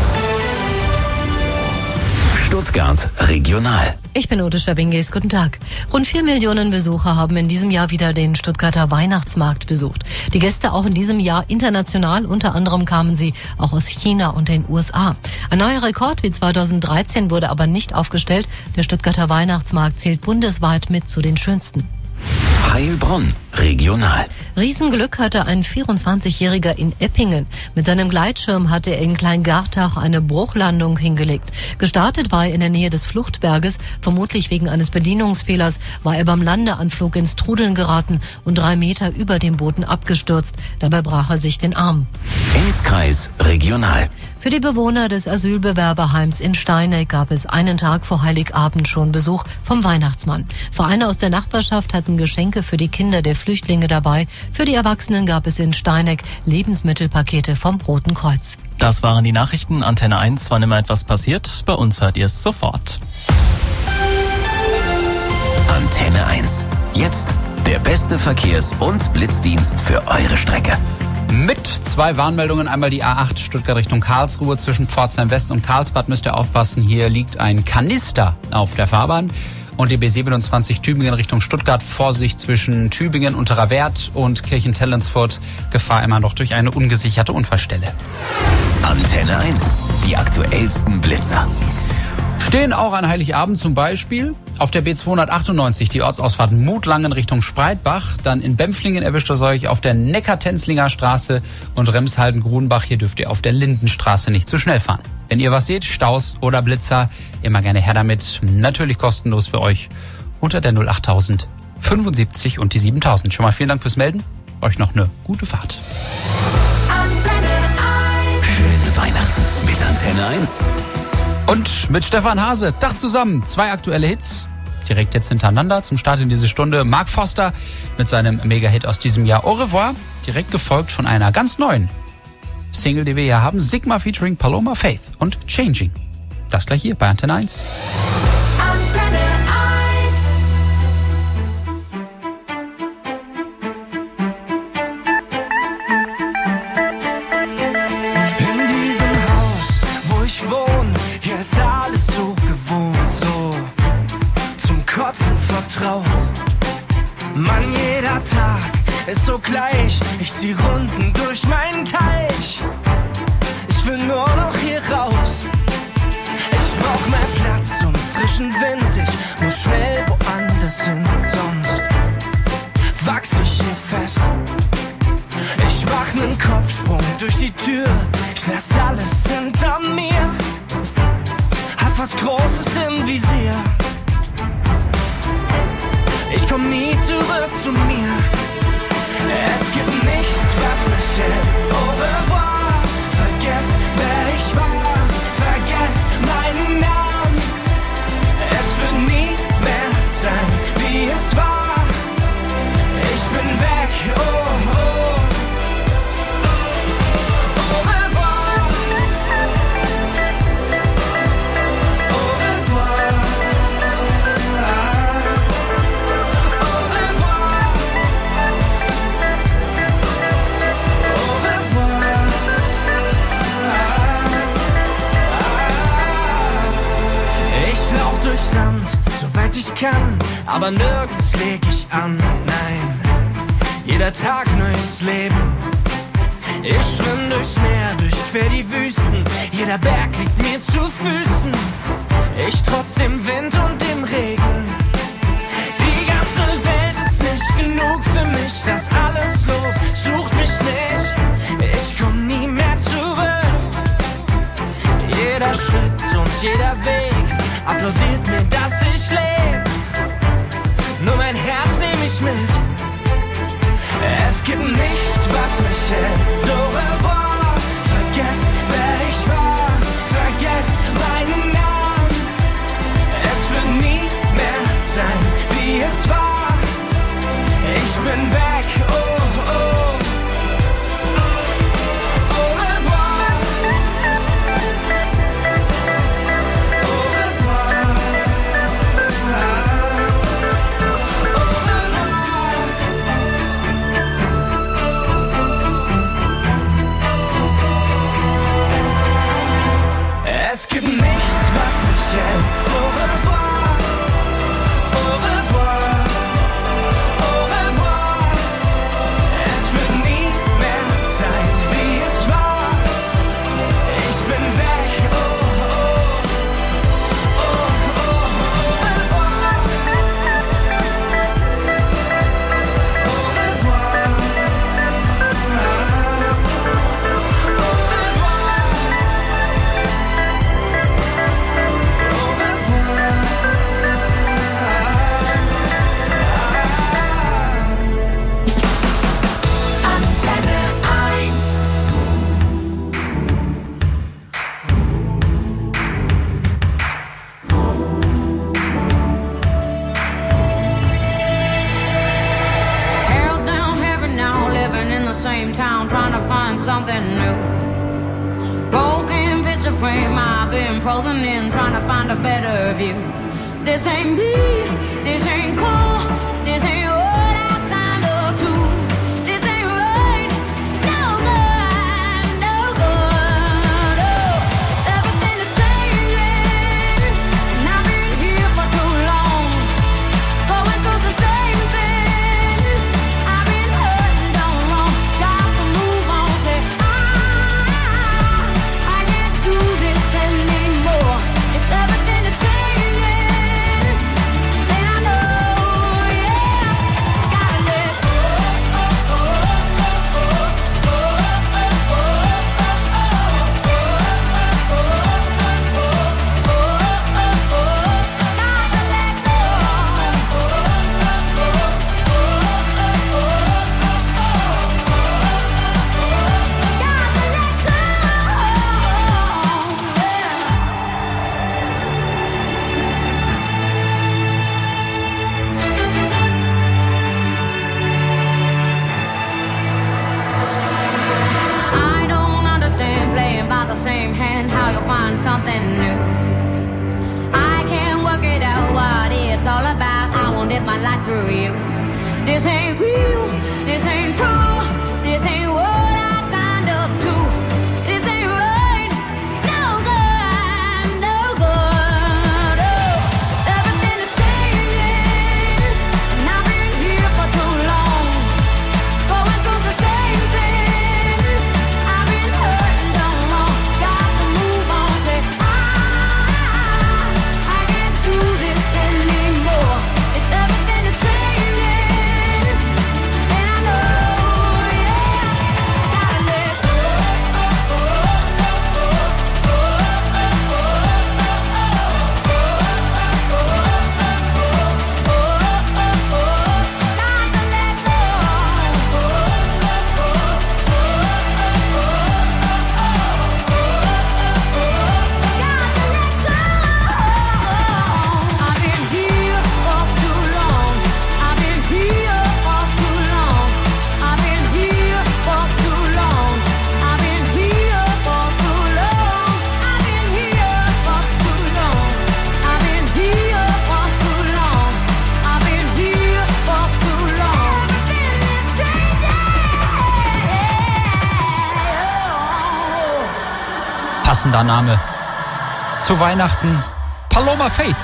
Stuttgart regional. Ich bin Ute Schabingis, guten Tag. Rund 4 Millionen Besucher haben in diesem Jahr wieder den Stuttgarter Weihnachtsmarkt besucht. Die Gäste auch in diesem Jahr international, unter anderem kamen sie auch aus China und den USA. Ein neuer Rekord wie 2013 wurde aber nicht aufgestellt. Der Stuttgarter Weihnachtsmarkt zählt bundesweit mit zu den schönsten. Heilbronn regional. Riesenglück hatte ein 24-Jähriger in Eppingen. Mit seinem Gleitschirm hatte er in Kleingartach eine Bruchlandung hingelegt. Gestartet war er in der Nähe des Fluchtberges. Vermutlich wegen eines Bedienungsfehlers war er beim Landeanflug ins Trudeln geraten und 3 Meter über dem Boden abgestürzt. Dabei brach er sich den Arm. Enzkreis regional. Für die Bewohner des Asylbewerberheims in Steineck gab es einen Tag vor Heiligabend schon Besuch vom Weihnachtsmann. Vereine aus der Nachbarschaft hatten Geschenke für die Kinder der Flüchtlinge dabei. Für die Erwachsenen gab es in Steineck Lebensmittelpakete vom Roten Kreuz. Das waren die Nachrichten. Antenne 1, wann immer etwas passiert. Bei uns hört ihr es sofort. Antenne 1. Jetzt der beste Verkehrs- und Blitzdienst für eure Strecke. Mit 2 Warnmeldungen. Einmal die A8 Stuttgart Richtung Karlsruhe. Zwischen Pforzheim West und Karlsbad müsst ihr aufpassen. Hier liegt ein Kanister auf der Fahrbahn. Und die B27 Tübingen Richtung Stuttgart. Vorsicht zwischen Tübingen, Unterer Wert und Kirchentellensfurt. Gefahr immer noch durch eine ungesicherte Unfallstelle. Antenne 1. Die aktuellsten Blitzer. Stehen auch an Heiligabend zum Beispiel auf der B298 die Ortsausfahrt Mutlangen Richtung Spreitbach. Dann in Bempflingen erwischt es euch auf der Neckar-Tenzlinger Straße und Remshalden-Grunbach. Hier dürft ihr auf der Lindenstraße nicht zu schnell fahren. Wenn ihr was seht, Staus oder Blitzer, immer gerne her damit. Natürlich kostenlos für euch unter der 08000 75 und die 7000. Schon mal vielen Dank fürs Melden. Euch noch eine gute Fahrt. Schöne Weihnachten mit Antenne 1. Und mit Stefan Hase, Tag zusammen, 2 aktuelle Hits, direkt jetzt hintereinander zum Start in diese Stunde. Mark Foster mit seinem Mega-Hit aus diesem Jahr Au revoir, direkt gefolgt von einer ganz neuen Single, die wir hier haben, Sigma featuring Paloma Faith und Changing. Das gleich hier bei Antenne 1. Antenne 1. Ist alles so gewohnt, so zum Kotzen vertraut. Mann, jeder Tag ist so gleich. Ich zieh Runden durch meinen Teich. Ich will nur noch hier raus. Ich brauch mehr Platz und frischen Wind. Ich muss schnell woanders hin, sonst wachs ich hier fest. Ich mach nen Kopfsprung durch die Tür. Ich lass alles hinter mir. Was Großes im Visier. Ich komm nie zurück zu mir. Es gibt nichts, was mich hält. Au revoir. Vergesst, wer ich war. Vergesst meinen Namen. Es wird nie mehr sein, wie es war. Ich bin weg, oh, oh. Durchs Land, soweit ich kann, aber nirgends leg ich an, nein. Jeder Tag neues Leben. Ich schwimm durchs Meer, durchquer die Wüsten. Jeder Berg liegt mir zu Füßen. Ich trotz dem Wind und dem Regen. Die ganze Welt ist nicht genug für mich. Das alles los, sucht mich nicht. Ich komm nie mehr zurück. Jeder Schritt und jeder Weg applaudiert mir, dass ich lebe. Nur mein Herz nehm ich mit. Es gibt nichts, was mich hält. Au revoir. Vergesst, wer ich war. Vergesst meinen Namen. Es wird nie mehr sein, wie es war. Ich bin weg, oh, oh. Es gibt nichts, was mich hält. Au revoir, au revoir, au revoir. Es wird nie mehr sein, wie es war. Ich bin weg, oh, oh, oh, oh, au revoir, au revoir, Held down heavy now, living in the same town, trying to find something new. Broken picture frame, I've been frozen in, trying to find a better view. This ain't me, this ain't cool, this ain't what I signed up to. This ain't right, it's no good, no good. Oh, everything is changing, and I've been here for too long, going through the same things. I've been hurting, done wrong, got to move on. Say I can't do this anymore. If everything is changing. through you. This ain't real, this ain't true, this ain't what I signed up to. This ain't right, it's no good, no good. Oh, everything is changing, and I've been here for too long, going through the same things. I've been hurting so long, got to move on. Say I can't do this anymore. It's everything is changing, and I know, yeah, gotta let go. I've been here for too long. I've been here for too long. I've been here for too long. I've been here for too long. I've been here for too long. I've been here for too long. I've been here for too long. Everything is Passender Name zu Weihnachten, Paloma Faith.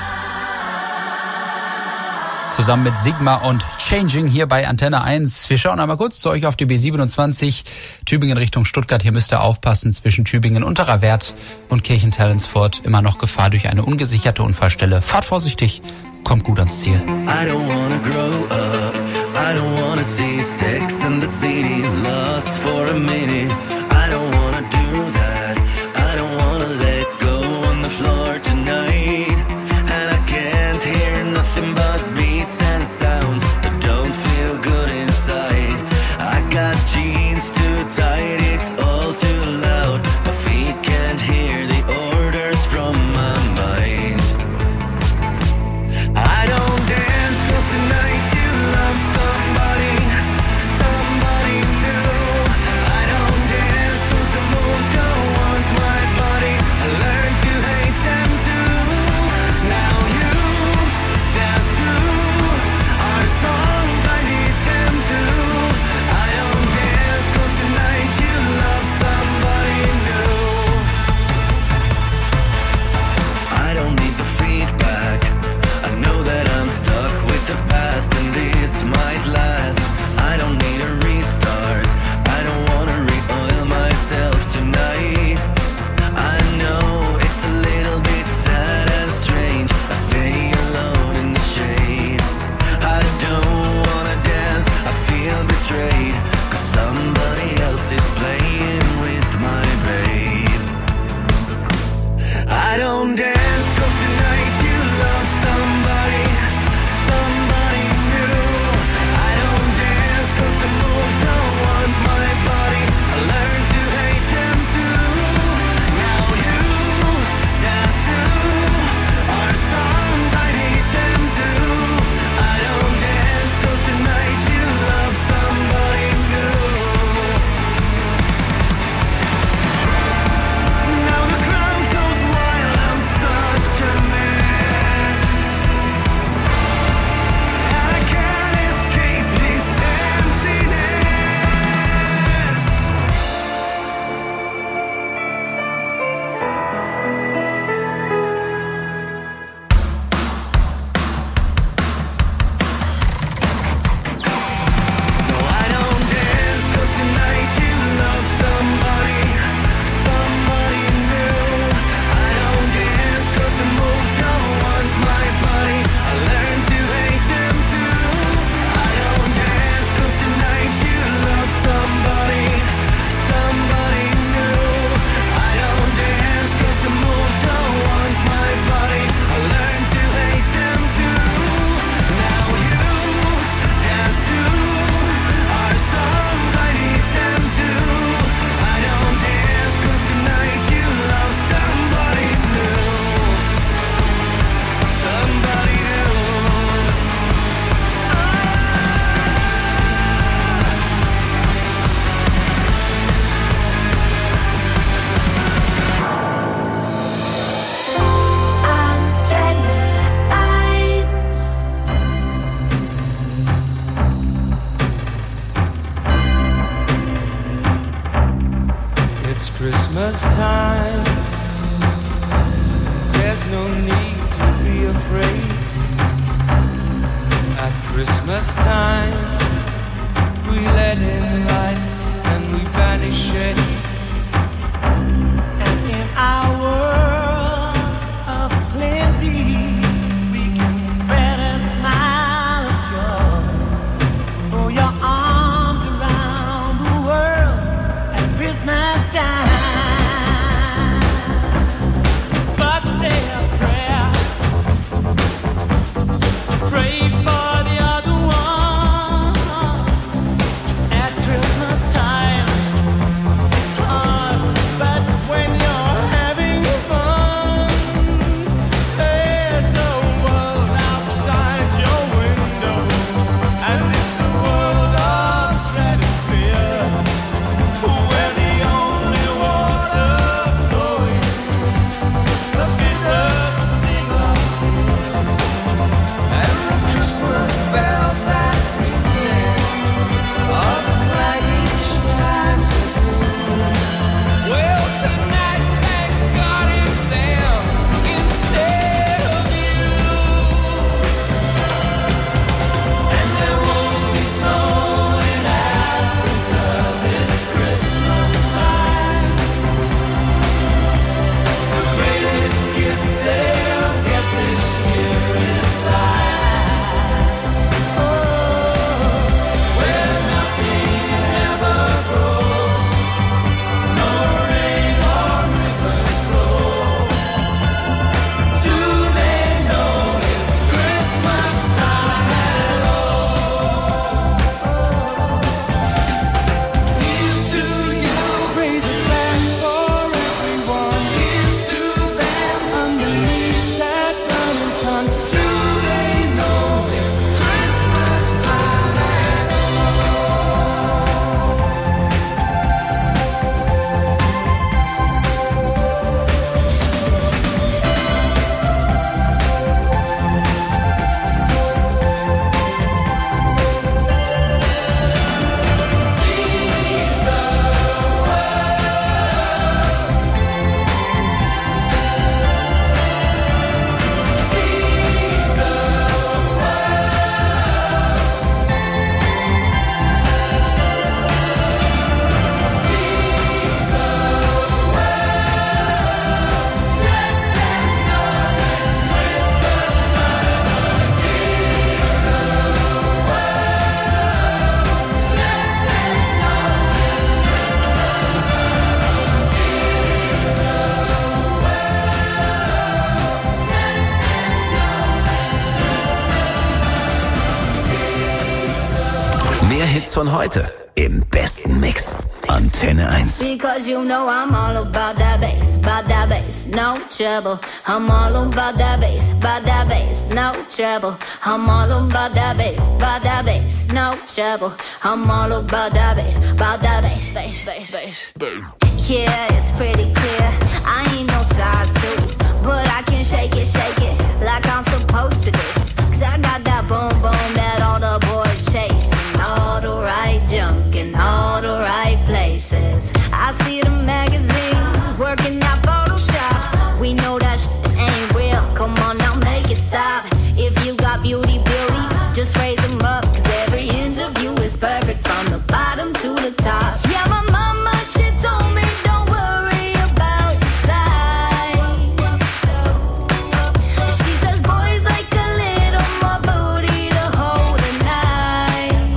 Zusammen mit Sigma und Changing hier bei Antenne 1. Wir schauen einmal kurz zu euch auf die B27, Tübingen Richtung Stuttgart. Hier müsst ihr aufpassen, zwischen Tübingen Unterer Wert und Kirchentellensfort immer noch Gefahr durch eine ungesicherte Unfallstelle. Fahrt vorsichtig, kommt gut ans Ziel. I don't wanna grow up. I don't wanna see Sex and the City lost for a minute. I don't wanna do that. I don't wanna let go on the floor tonight. And I can't hear nothing but beats and sounds that don't feel good inside. I got jeans too tight, it's all too loud. My feet can't hear the orders from my mind. I don't dance 'cause tonight you love somebody, somebody new. I don't dance 'cause the moves don't want my body. I learned to hate them too. Now you dance too. Our songs, I need them too. I don't dance 'cause tonight you love somebody new. I don't need the feedback. I know that I'm stuck with the past and this might last. I don't need a restart. I don't wanna re-oil myself tonight. I know it's a little bit sad and strange. I stay alone in the shade. I don't wanna dance. I feel betrayed 'cause somebody else is playing with my babe. I don't dance 'cause tonight you love somebody, somebody new. I don't dance 'cause the moves don't want my body. I learned to hate them too. Now you dance too. Our songs, I need them too. I don't dance 'cause tonight you love somebody new. Now the crowd goes wild outside. afraid. At Christmas time, we let in light and we banish it. And in our world of plenty, we can spread a smile of joy. Throw your arms around the world at Christmas time. But say a prayer, pray for the other ones at Christmas time. It's hard, but when you're having fun, there's a world outside your window, and it's a world of dread and fear, where the only water flowing is the bitter sting of tears, and the Christmas bells that ring there are the clanging chimes of doom. Well, tonight, thank God it's them instead of you. And there won't be snow in Africa this Christmas time. The greatest gift they'll get this year is life. Where nothing ever grows, no rain or rivers flow. Do they know it's Christmas time at all? Here's to you, raise a glass for everyone. Here's to them underneath that burning sun. Do they know it's Christmas time at Mehr Hits von heute im besten Mix. Antenne 1. Because you know I'm all about that bass, no trouble. I'm all about that bass, no trouble. I'm all about that bass, no trouble. I'm all about that bass, bass. Yeah, it's pretty clear. I ain't no size 2, but I can shake it like I'm supposed to do. 'Cause I got that boom boom that all the boys chase, and all the right junk in all the right places. I see the magazines working out Photoshop. We know that shit ain't real. Come on now, make it stop. If you got beauty, just raise them up. 'Cause every inch of you is perfect from the bottom to the top. Yeah, my mama, she told me don't worry about your size. She says boys like a little more booty to hold at night.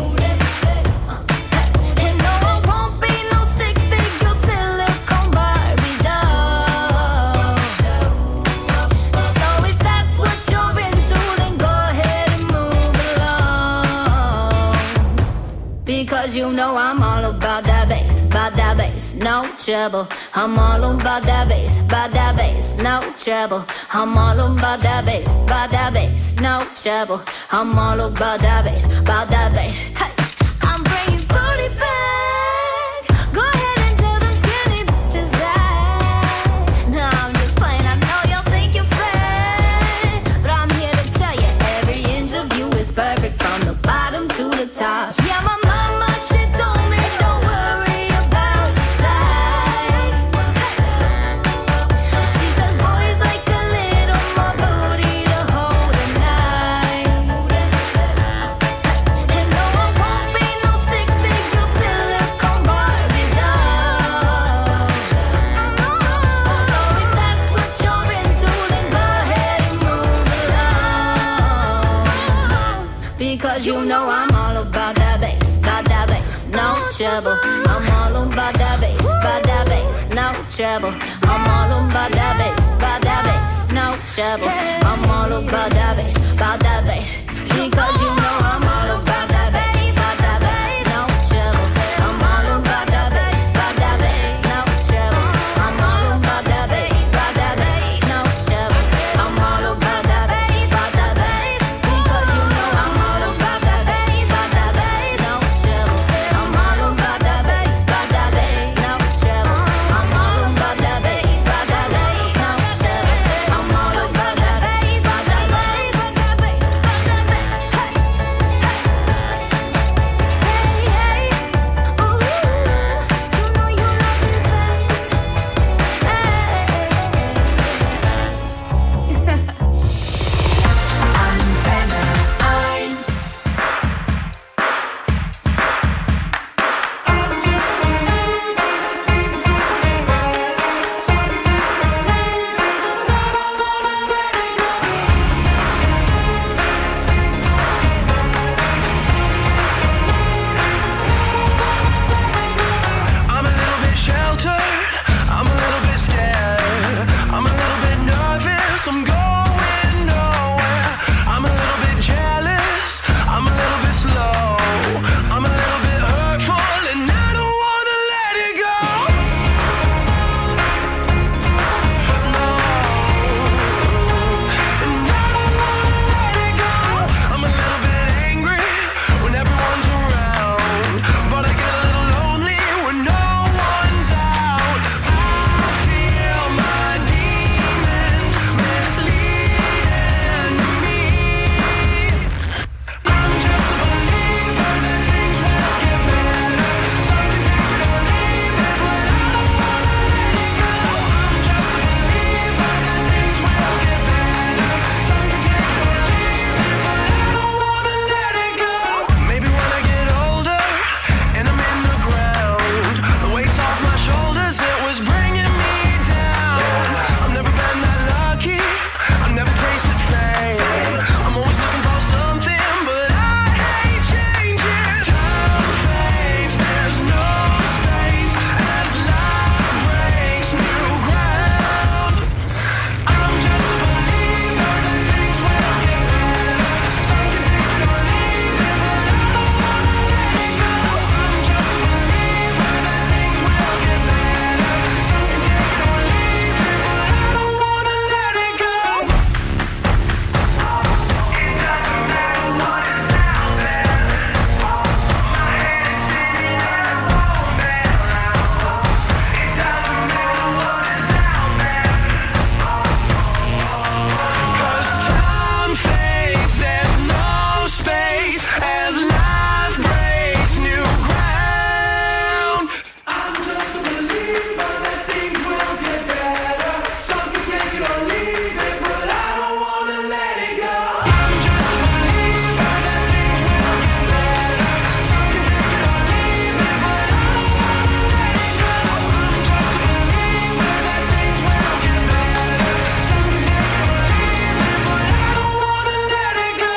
And no, I won't be no stick figure silicone Barbie doll. So if that's what you're into, then go ahead and move along. Because you know I'm all about that bass, no trouble. I'm all about that bass, no trouble. I'm all about that bass, no trouble. I'm all about that bass, Hey, I'm bringing booty back. Go ahead and tell them skinny bitches that. No, I'm just playing. I know y'all think you're fat, but I'm here to tell you every inch of you is perfect from the bottom to the top. Yeah, my mama, she told me don't worry about your size. She says boys like a little more booty to hold Because you know I'm all about that bass, no trouble. I'm all about that bass, no trouble. I'm all about that bass, no trouble. I'm all about that bass, because you know I'm all about that bass, no trouble. I'm all about that bass, no trouble. I'm all about that bass, no trouble. I'm all about that bass, because you know I'm all about that bass, no trouble. I'm all about that bass, no trouble. I'm all about that bass, no trouble. I'm all about that bass, I'm a little bit sheltered, I'm a little bit scared, I'm a little bit nervous, I'm going nowhere. I'm a little bit jealous, I'm a little bit slow, I'm a little bit hurtful, and I don't wanna let it go. No, and I don't wanna let it go. I'm a little bit angry when everyone's around, but I get a little lonely when no one's out. I feel my demons misleading me. I'm just a believer that things will get better. Some can take it or leave it, but I don't wanna let it go. I'm just a believer that things will get better. Some can take it or leave it, but I don't wanna let it go. Maybe when I get older and I'm in the ground, the weight's off my shoulders, it was bringing me down. I've never been that lucky, I've never tasted fame. I'm always looking for something, but I hate changing. Time fades, there's no space as life breaks new ground. I'm just a believer that things will get better. Some can take it or leave it, but I don't wanna let it go. I'm just a believer that things will get better. Some can take it or leave it, but I don't wanna let it go. It doesn't matter what is out there. My head is spinning and I won't bail out. It doesn't matter what is out there. 'Cause time fades, there's no space as life breaks new ground. I'm just a believer that things will get better. Some can take it or leave it, but I don't wanna let it go. I'm just a believer that things will get better. Some can take it or leave it, but I don't wanna let it go. I'm just a believer that things will get better. Some can take it or leave it, but I don't wanna let it go.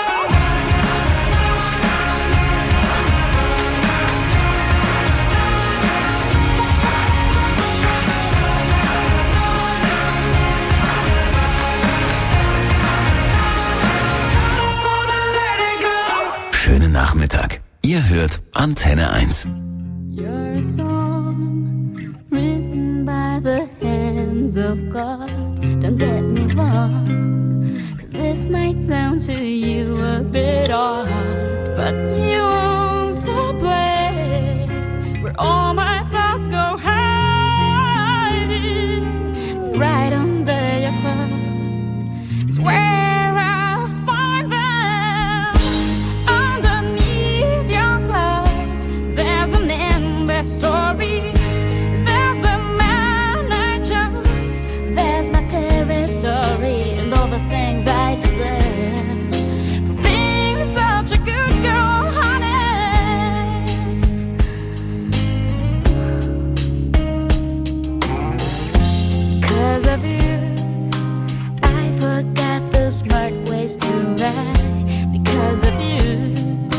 Schönen Nachmittag. Ihr hört Antenne 1. You're a song written by the hands of God. Don't get me wrong, 'cause this might sound to you a bit odd, but you own the place where all my thoughts go hiding. Right under your clothes is where I find them. Underneath your clothes, there's an endless story. There's the man I chose. There's my territory and all the things I deserve for being such a good girl, honey. 'Cause of you, I forgot the smart ways to ride. Because of you,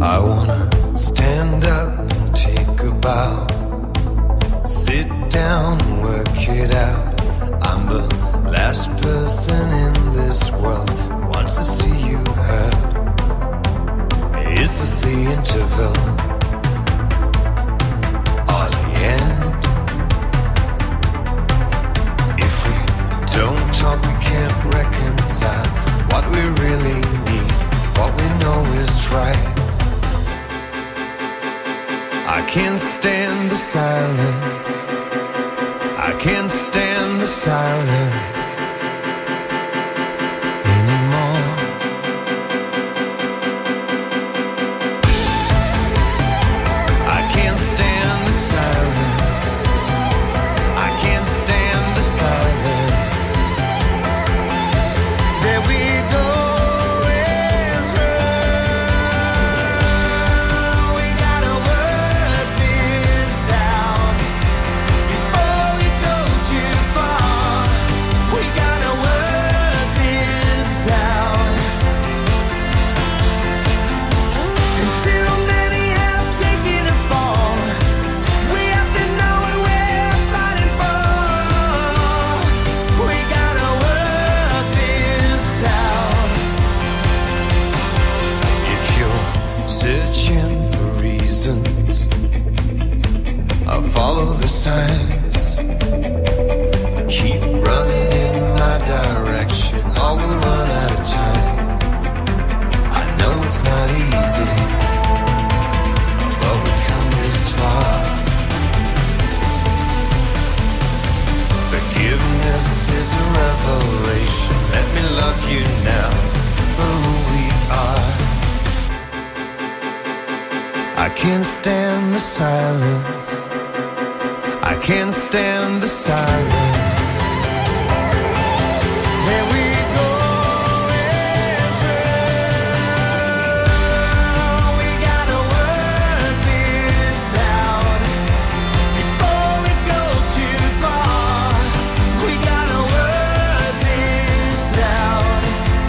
I wanna stand up and take a bow, sit down and work it out. I'm the last person in this world who wants to see you hurt. Is this the interval or the end? If we don't talk, we can't reconcile what we really need, what we know is right. I can't stand the silence, I can't stand the silence anymore. I can't stand the silence, I can't stand the silence. There we go. Searching for reasons, I'll follow the signs, keep running in my direction, all will run out of time. I know it's not easy, but we've come this far. Forgiveness is a revelation, let me love you now for who we are. I can't stand the silence, I can't stand the silence. Here we go, we gotta work this out before it goes too far. We gotta work this out.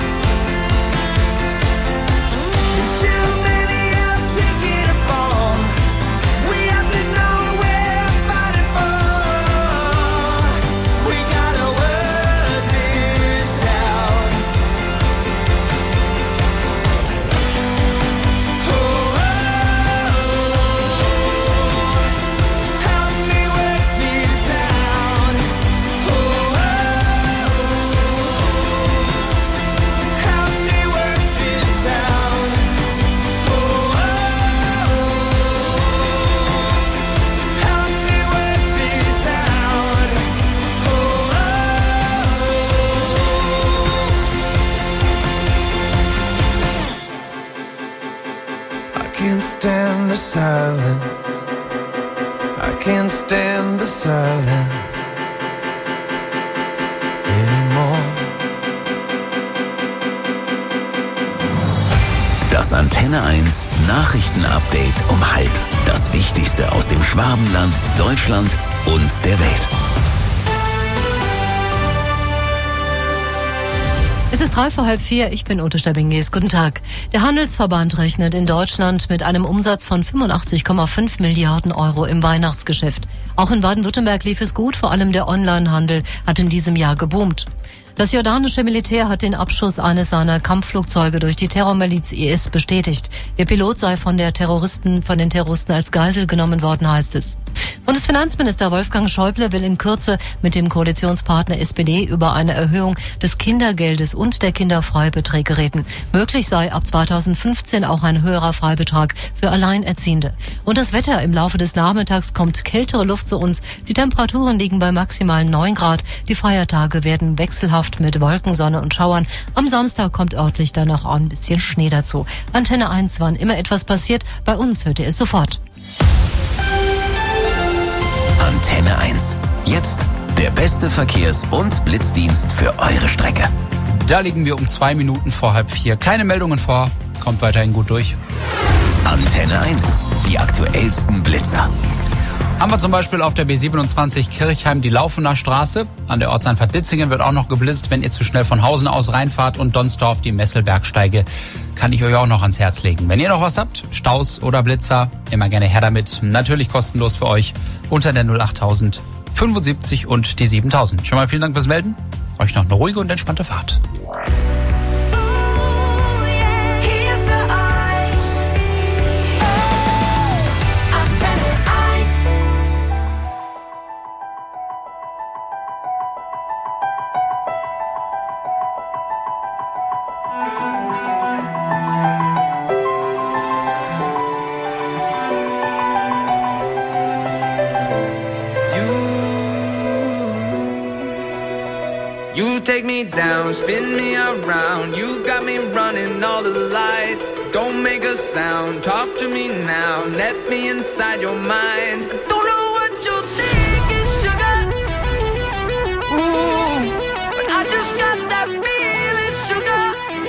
Too many have taken a fall. We have to know we're fighting for. We gotta work this out. Help me work this out. Help me work this out. Help me work this out. I can't stand the silence, I can't stand the silence anymore. Das Antenne 1 Nachrichtenupdate um 12:30. Das Wichtigste aus dem Schwabenland, Deutschland und der Welt. Es ist 3:03, ich bin Ute Stabingis. Guten Tag. Der Handelsverband rechnet in Deutschland mit einem Umsatz von 85,5 Milliarden Euro im Weihnachtsgeschäft. Auch in Baden-Württemberg lief es gut, vor allem der Onlinehandel hat in diesem Jahr geboomt. Das jordanische Militär hat den Abschuss eines seiner Kampfflugzeuge durch die Terrormiliz IS bestätigt. Der Pilot sei von den Terroristen als Geisel genommen worden, heißt es. Bundesfinanzminister Wolfgang Schäuble will in Kürze mit dem Koalitionspartner SPD über eine Erhöhung des Kindergeldes und der Kinderfreibeträge reden. Möglich sei ab 2015 auch ein höherer Freibetrag für Alleinerziehende. Und das Wetter: im Laufe des Nachmittags kommt kältere Luft zu uns. Die Temperaturen liegen bei maximal 9 Grad. Die Feiertage werden wechselhaft mit Wolken, Sonne und Schauern. Am Samstag kommt örtlich dann noch ein bisschen Schnee dazu. Antenne 1, wann immer etwas passiert, bei uns hört ihr es sofort. Antenne 1. Jetzt der beste Verkehrs- und Blitzdienst für eure Strecke. Da liegen wir um 2 Minuten vor 3:30. Keine Meldungen vor, kommt weiterhin gut durch. Antenne 1. Die aktuellsten Blitzer. Haben wir zum Beispiel auf der B27 Kirchheim die Laufener Straße. An der Ortseinfahrt Ditzingen wird auch noch geblitzt, wenn ihr zu schnell von Hausen aus reinfahrt. Und Donsdorf, die Messelbergsteige, kann ich euch auch noch ans Herz legen. Wenn ihr noch was habt, Staus oder Blitzer, immer gerne her damit. Natürlich kostenlos für euch unter der 08000 75 und die 7000. Schon mal vielen Dank fürs Melden. Euch noch eine ruhige und entspannte Fahrt. You take me down, spin me around. You got me running all the lights. Don't make a sound, talk to me now. Let me inside your mind. Don't know what you're thinking, sugar. Ooh, but I just got that feeling, sugar.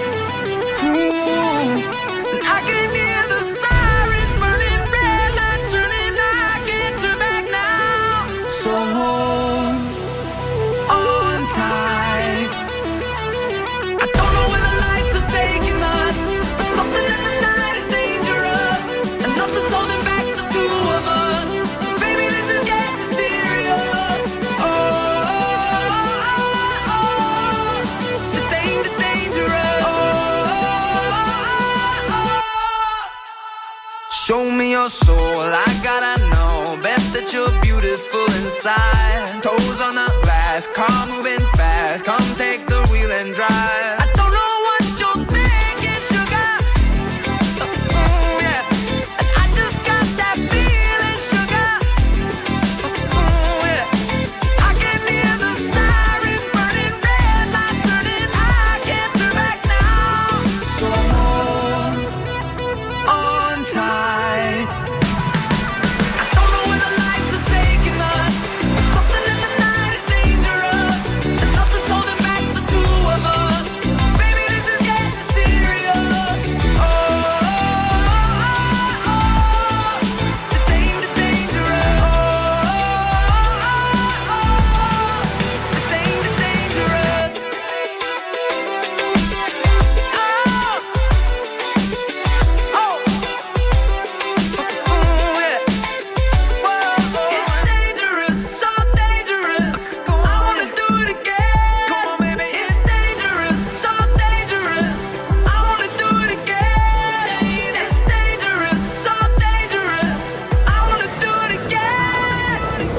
Ooh, and I can hear the sirens burning, red lights turning. I can't turn back now. So hold on tight. I don't know where the lights are taking us, but something in the night is dangerous, and nothing's holding back the two of us. Baby, this is getting serious. Oh, the dangerous. Show me your soul, I gotta know. Bet that you're beautiful inside. Toes on the glass, car moving fast. Come take the wheel and drive. I don't know what you're thinking, sugar. Yeah. And I just got that feeling, sugar. Yeah. I can hear the sirens burning, red lights turning. I can't turn back now. So hold on tight. I don't know where the lights are taking us, but something in the night is dangerous, and nothing's holding back the two of us. Baby, this is getting serious. Oh, the dangerous. Oh, the dangerous. It's dangerous, so dangerous. I wanna do it again. Come on, baby. It's dangerous, so dangerous. I wanna do it again. It's dangerous, so dangerous. I wanna do it again.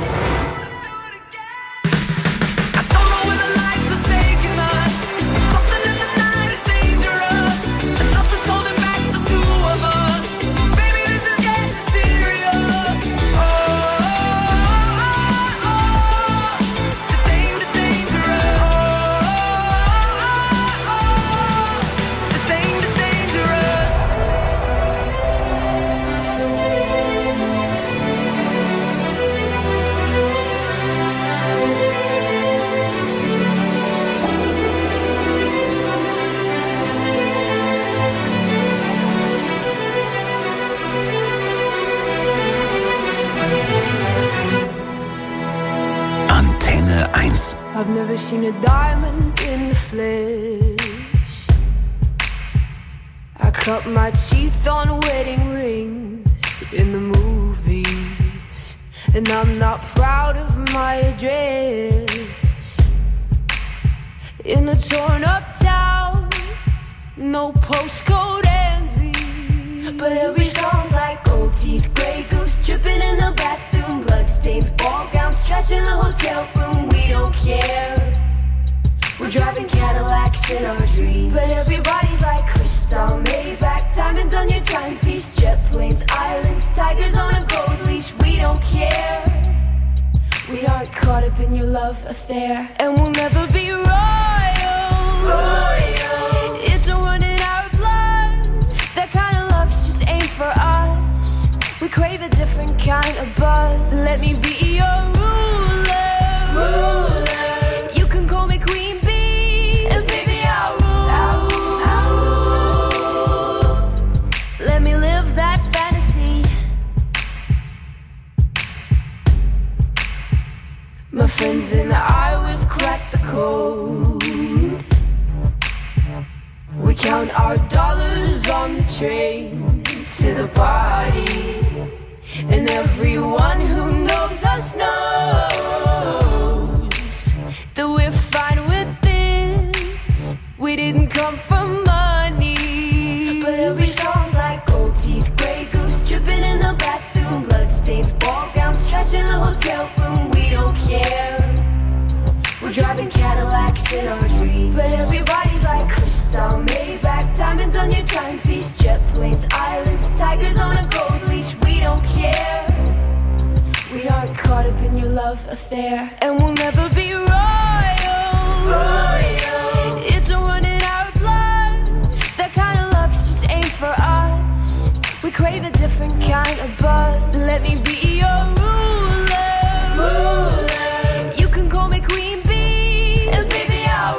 I don't know where the lights are taking us. Something in the night is dangerous, and nothing's holding back the two of us. Baby, this is getting serious. Oh, the dangerous. The dangerous. Antenne 1. I've never seen a diamond in the flesh. I cut my teeth on wedding rings in the movies, and I'm not proud of my address. In a torn up town, no postcode envy, but every song's like gold teeth, grey goose dripping in the bathroom, bloodstains, ball gowns, trash in the hotel room. We don't care. We're driving Cadillacs in our dreams, but everybody's like crystal, Maybach, diamonds on your timepiece, jet planes, islands, tigers on a gold leash. We don't care. We aren't caught up in your love affair, and we'll never be royals. It's a run in our blood. That kind of luck's just ain't for us. We crave a different kind of buzz. Let me be your ruler. You can call me Queen Bee, and baby I'll rule. Let me live that fantasy. was on the train to the party, and everyone who knows us knows that we're fine with this. We didn't come from money, but every song's like gold teeth, Grey Goose dripping in the bathroom, bloodstains, ball gowns, trash in the hotel room. We don't care. We're driving Cadillacs in our dreams, but everybody's like crystal, Maybach, diamonds on your timepiece, jet planes, islands, tigers on a gold leash. We don't care. We aren't caught up in your love affair, and we'll never be royals. It's a run in our blood. That kind of luck's just ain't for us. We crave a different kind of buzz. Let me be your ruler. You can call me Queen Bee, and baby I'll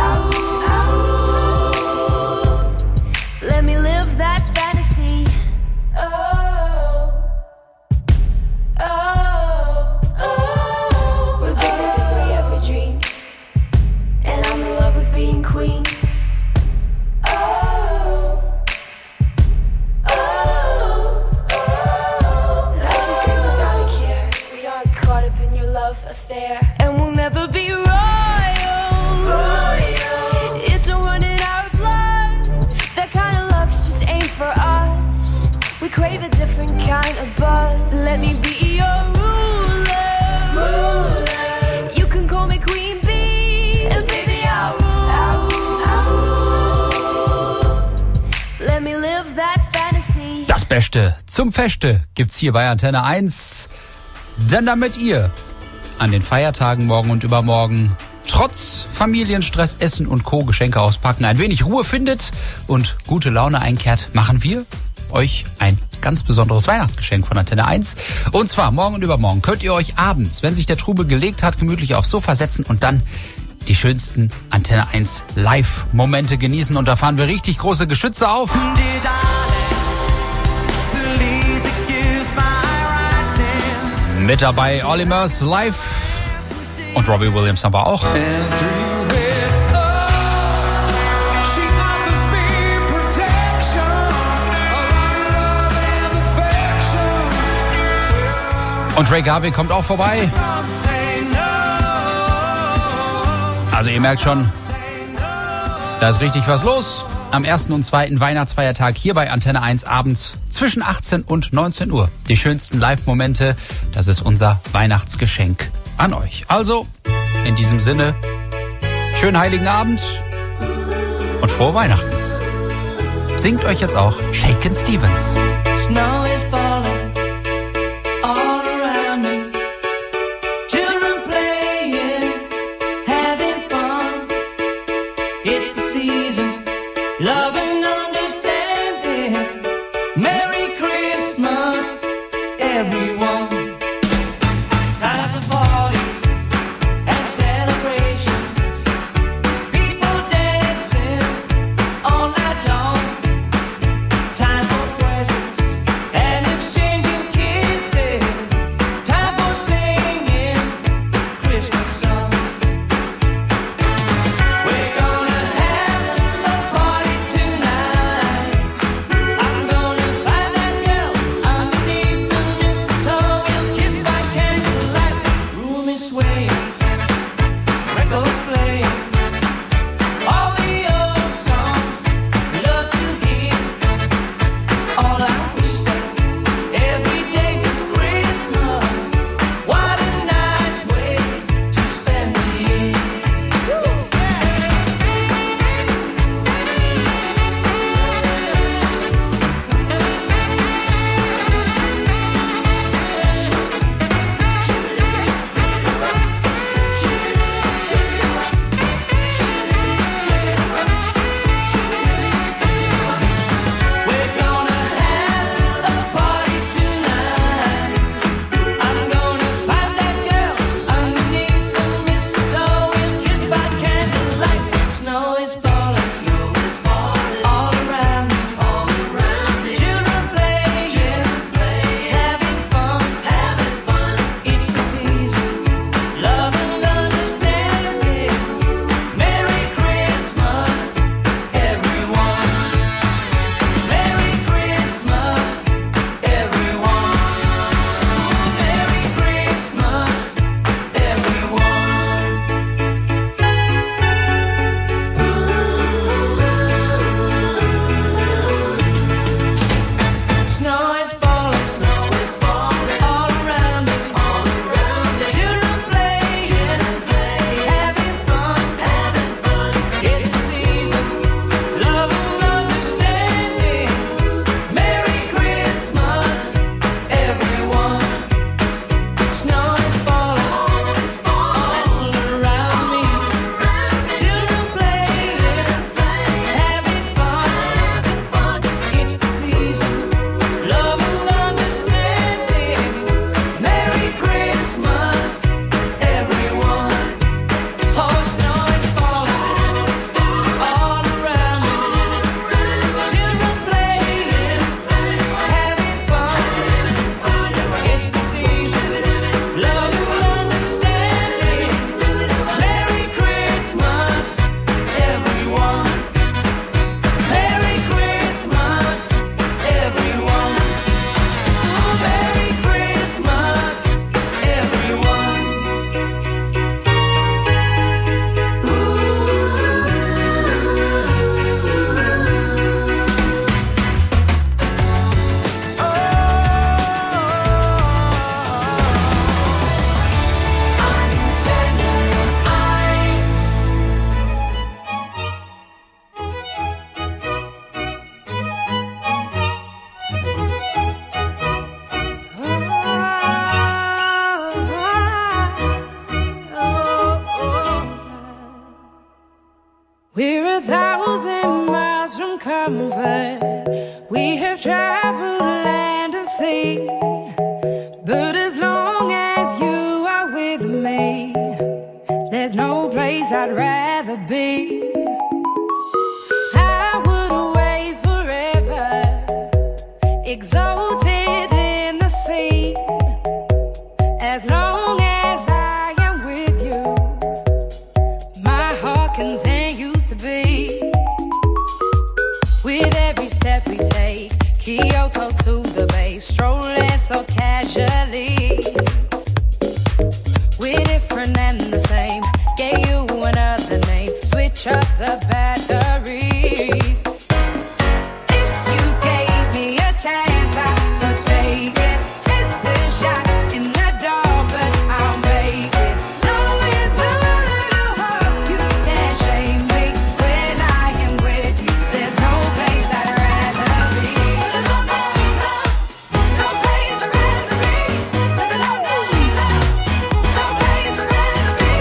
rule. Let me live that fantasy. We're bigger than we ever dreamed, and I'm in love with being queen. Life is great without a care. We aren't caught up in your love affair, and we'll never be royals. It's a run in our blood. That kind of luck's just ain't for us. We crave a different kind of buzz. Let me be your ruler. You can call me Queen Bee, and baby I'll rule. Let me live that fantasy. Das Beste zum Feste gibt's hier bei Antenne 1. Denn damit ihr an den Feiertagen morgen und übermorgen trotz Familienstress, Essen und Co. Geschenke auspacken, ein wenig Ruhe findet und gute Laune einkehrt, machen wir euch ein ganz besonderes Weihnachtsgeschenk von Antenne 1. Und zwar morgen und übermorgen könnt ihr euch abends, wenn sich der Trubel gelegt hat, gemütlich aufs Sofa setzen und dann die schönsten Antenne 1 Live-Momente genießen. Und da fahren wir richtig große Geschütze auf. Mit dabei Olly Murs live und Robbie Williams haben wir auch. Und Ray Garvey kommt auch vorbei. Also ihr merkt schon, da ist richtig was los. Am 1. und 2. Weihnachtsfeiertag hier bei Antenne 1 abends zwischen 18 und 19 Uhr. Die schönsten Live-Momente, das ist unser Weihnachtsgeschenk an euch. Also, in diesem Sinne, schönen heiligen Abend und frohe Weihnachten. Singt euch jetzt auch Shakin' Stevens. Snow is falling all around me. Children playing, having fun. It's the season, love and understanding. Merry Christmas, everyone. Time for parties and celebrations. People dancing all night long. Time for presents and exchange. We have traveled land and sea, but as long as you are with me, there's no place I'd rather be. I would away forever, exalted in the sea. As long as I am with you, my heart continues to beat. With every step we take, Kyoto to the bay, strolling so casually. We're different and the same, gave you another name, switch up the batteries. If you gave me a chance, I would take it. It's a shot in the dark, but I'll make it. Knowing the little heart, you can't shame me. When I am with you, there's no place I'd rather be. No place I'd rather be. No place I'd rather be. No place I'd rather be.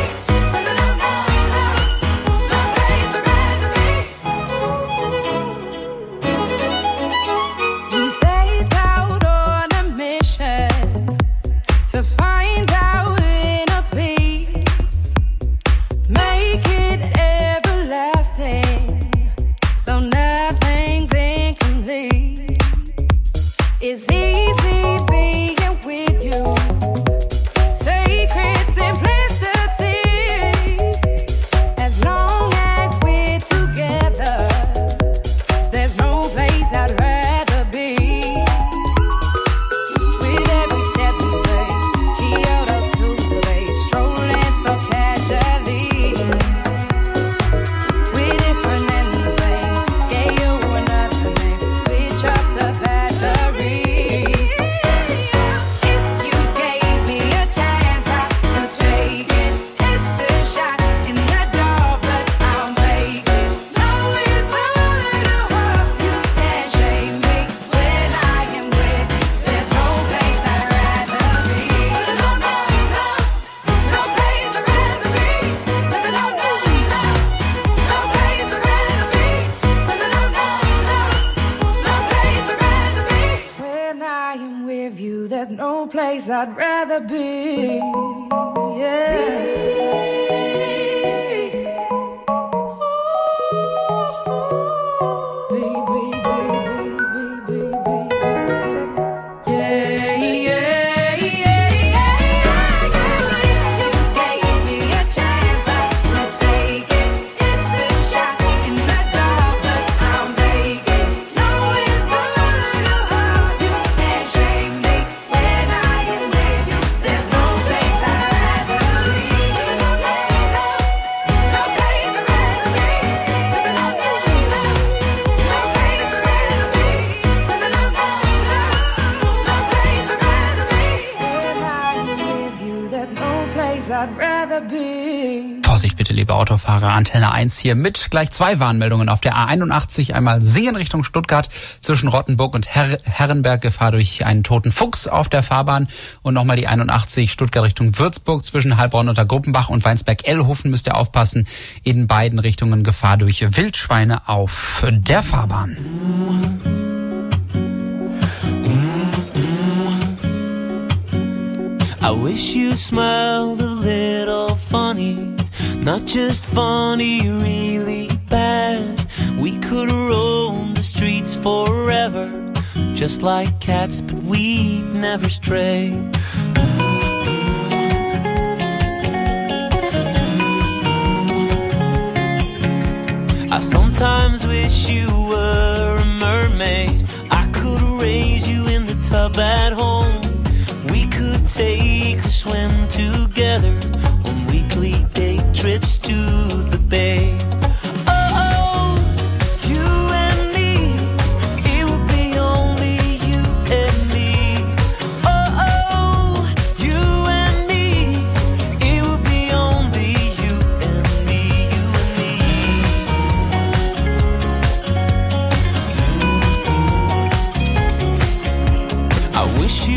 We set out on a mission to find our inner peace, make it everlasting, so nothing's incomplete. It's easy being with you, sacred simplicity. As long as we're together, there's no place I'd rather be. With every step we take, Kyoto to the bay, strolling so casually. We're different and the same, gave you another name, switch up the batteries. If you gave me a chance, I would take it. It's a shot in the dark, but I'll make it. Knowing the little heart, you can't shame me. When I am with you, there's no place I'd rather be. No place I'd rather be. No place I'd rather be. No place I'd rather be. When I am with you, there's no place I'd rather be. I'd rather be. Vorsicht bitte, liebe Autofahrer. Antenne 1 hier mit gleich 2 Warnmeldungen auf der A81. Einmal Singen Richtung Stuttgart zwischen Rottenburg und Herrenberg. Gefahr durch einen toten Fuchs auf der Fahrbahn. Und nochmal die 81 Stuttgart Richtung Würzburg zwischen Heilbronn unter Gruppenbach und Weinsberg-Ellhofen. Müsst ihr aufpassen. In beiden Richtungen Gefahr durch Wildschweine auf der Fahrbahn. I wish you smiled a little funny, not just funny, really bad. We could roam the streets forever, just like cats, but we'd never stray. I sometimes wish you were a mermaid. I could raise you in the tub at home. We could take a swim together on weekly day trips to the bay. Oh, you and me, it would be only you and me. Oh, you and me, it would be only you and me, you and me. I wish you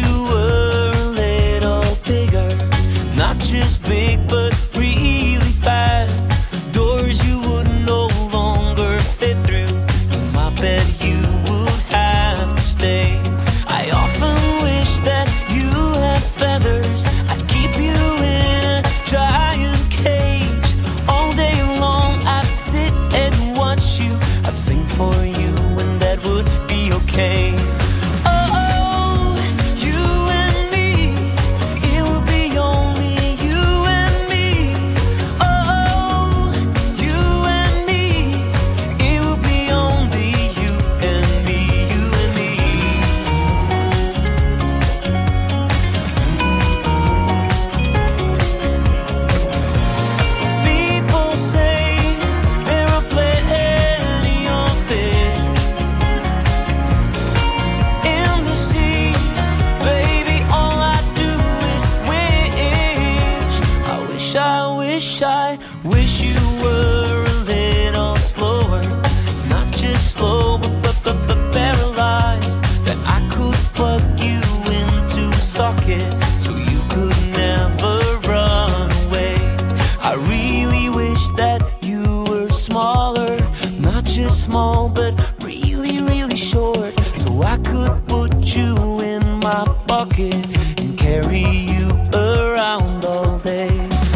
I wish you were a little slower, not just slow but paralyzed, that I could plug you into a socket so you could never run away. I really wish that you were smaller, not just small but really, really short, so I could put you in my pocket and carry you around all day.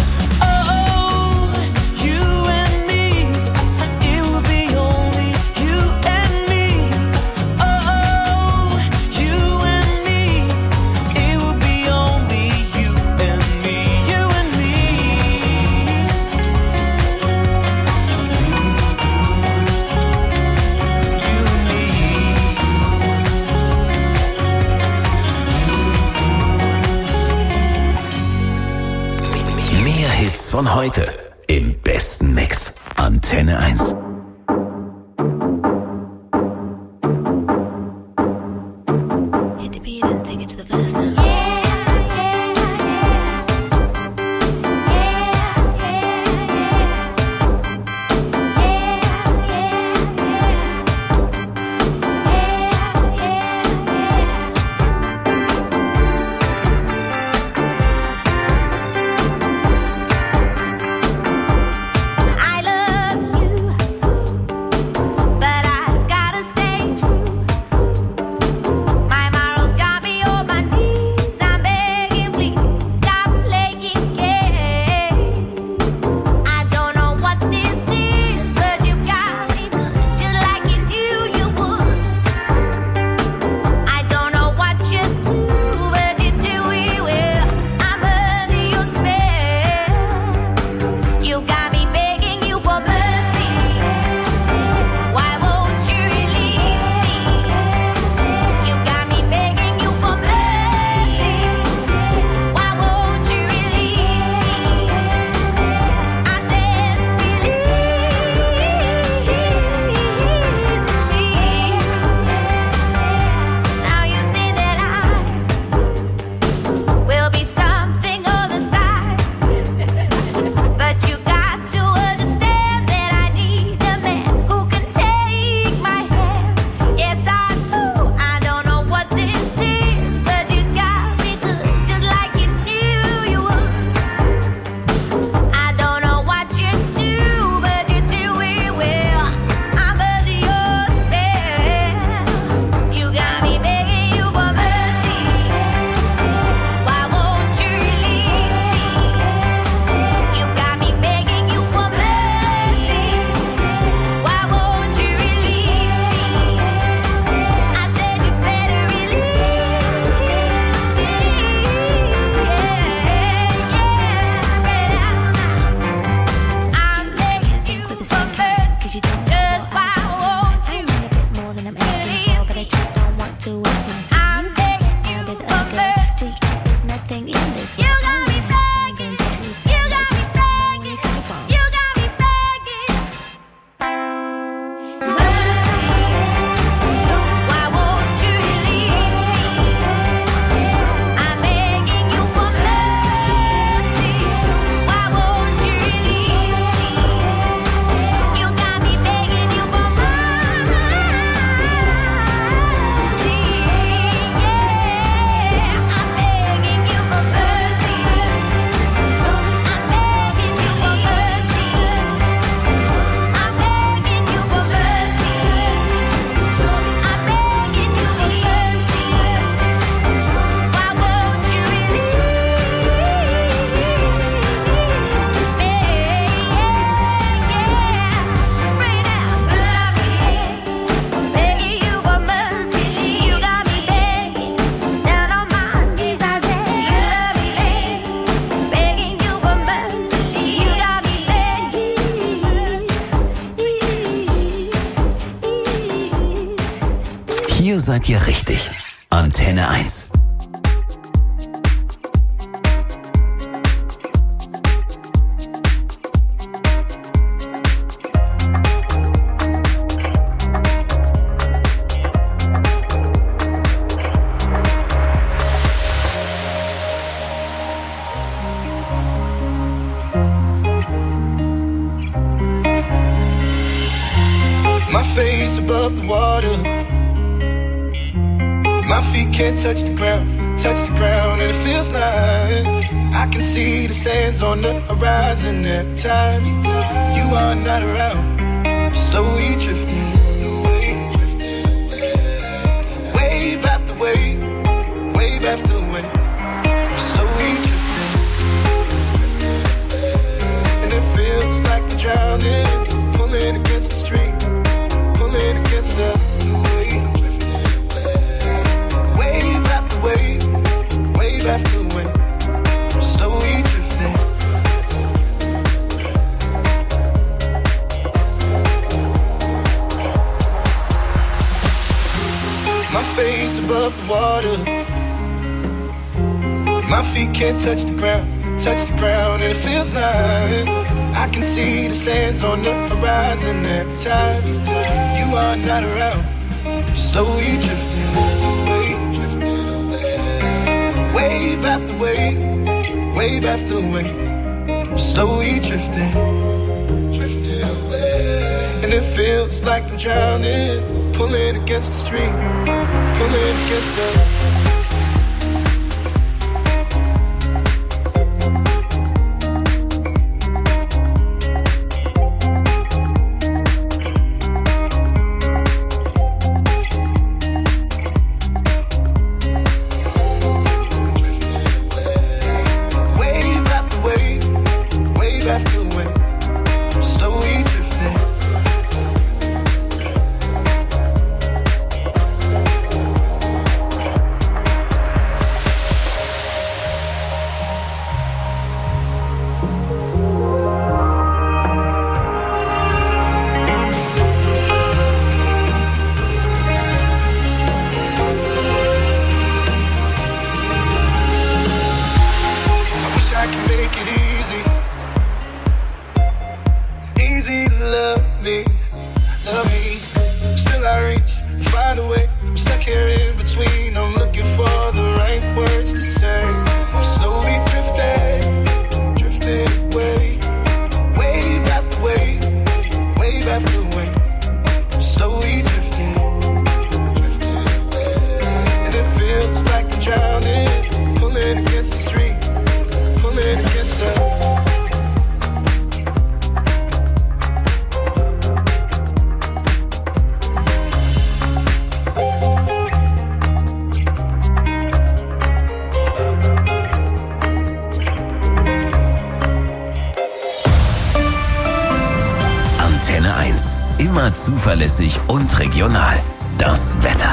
Von heute im besten Mix. Antenne 1. Hit the beat and take it to the verse now. Hier seid ihr richtig. Antenne 1. feet can't touch the ground, and it feels like I can see the sands on the horizon every time you are not around. I'm slowly drifting away, wave after wave, wave after wave. I'm slowly drifting, and it feels like I'm drowning, pulling against the stream, pulling against the wave. Wave after wave, wave after wave, I'm slowly drifting. My face above the water, my feet can't touch the ground, and it feels like I can see the sands on the horizon every time you are not around. I'm slowly drifting away, wave after wave, wave after wave. I'm slowly drifting away, and it feels like I'm drowning, pulling against the stream, pulling against the. Immer zuverlässig und regional. Das Wetter.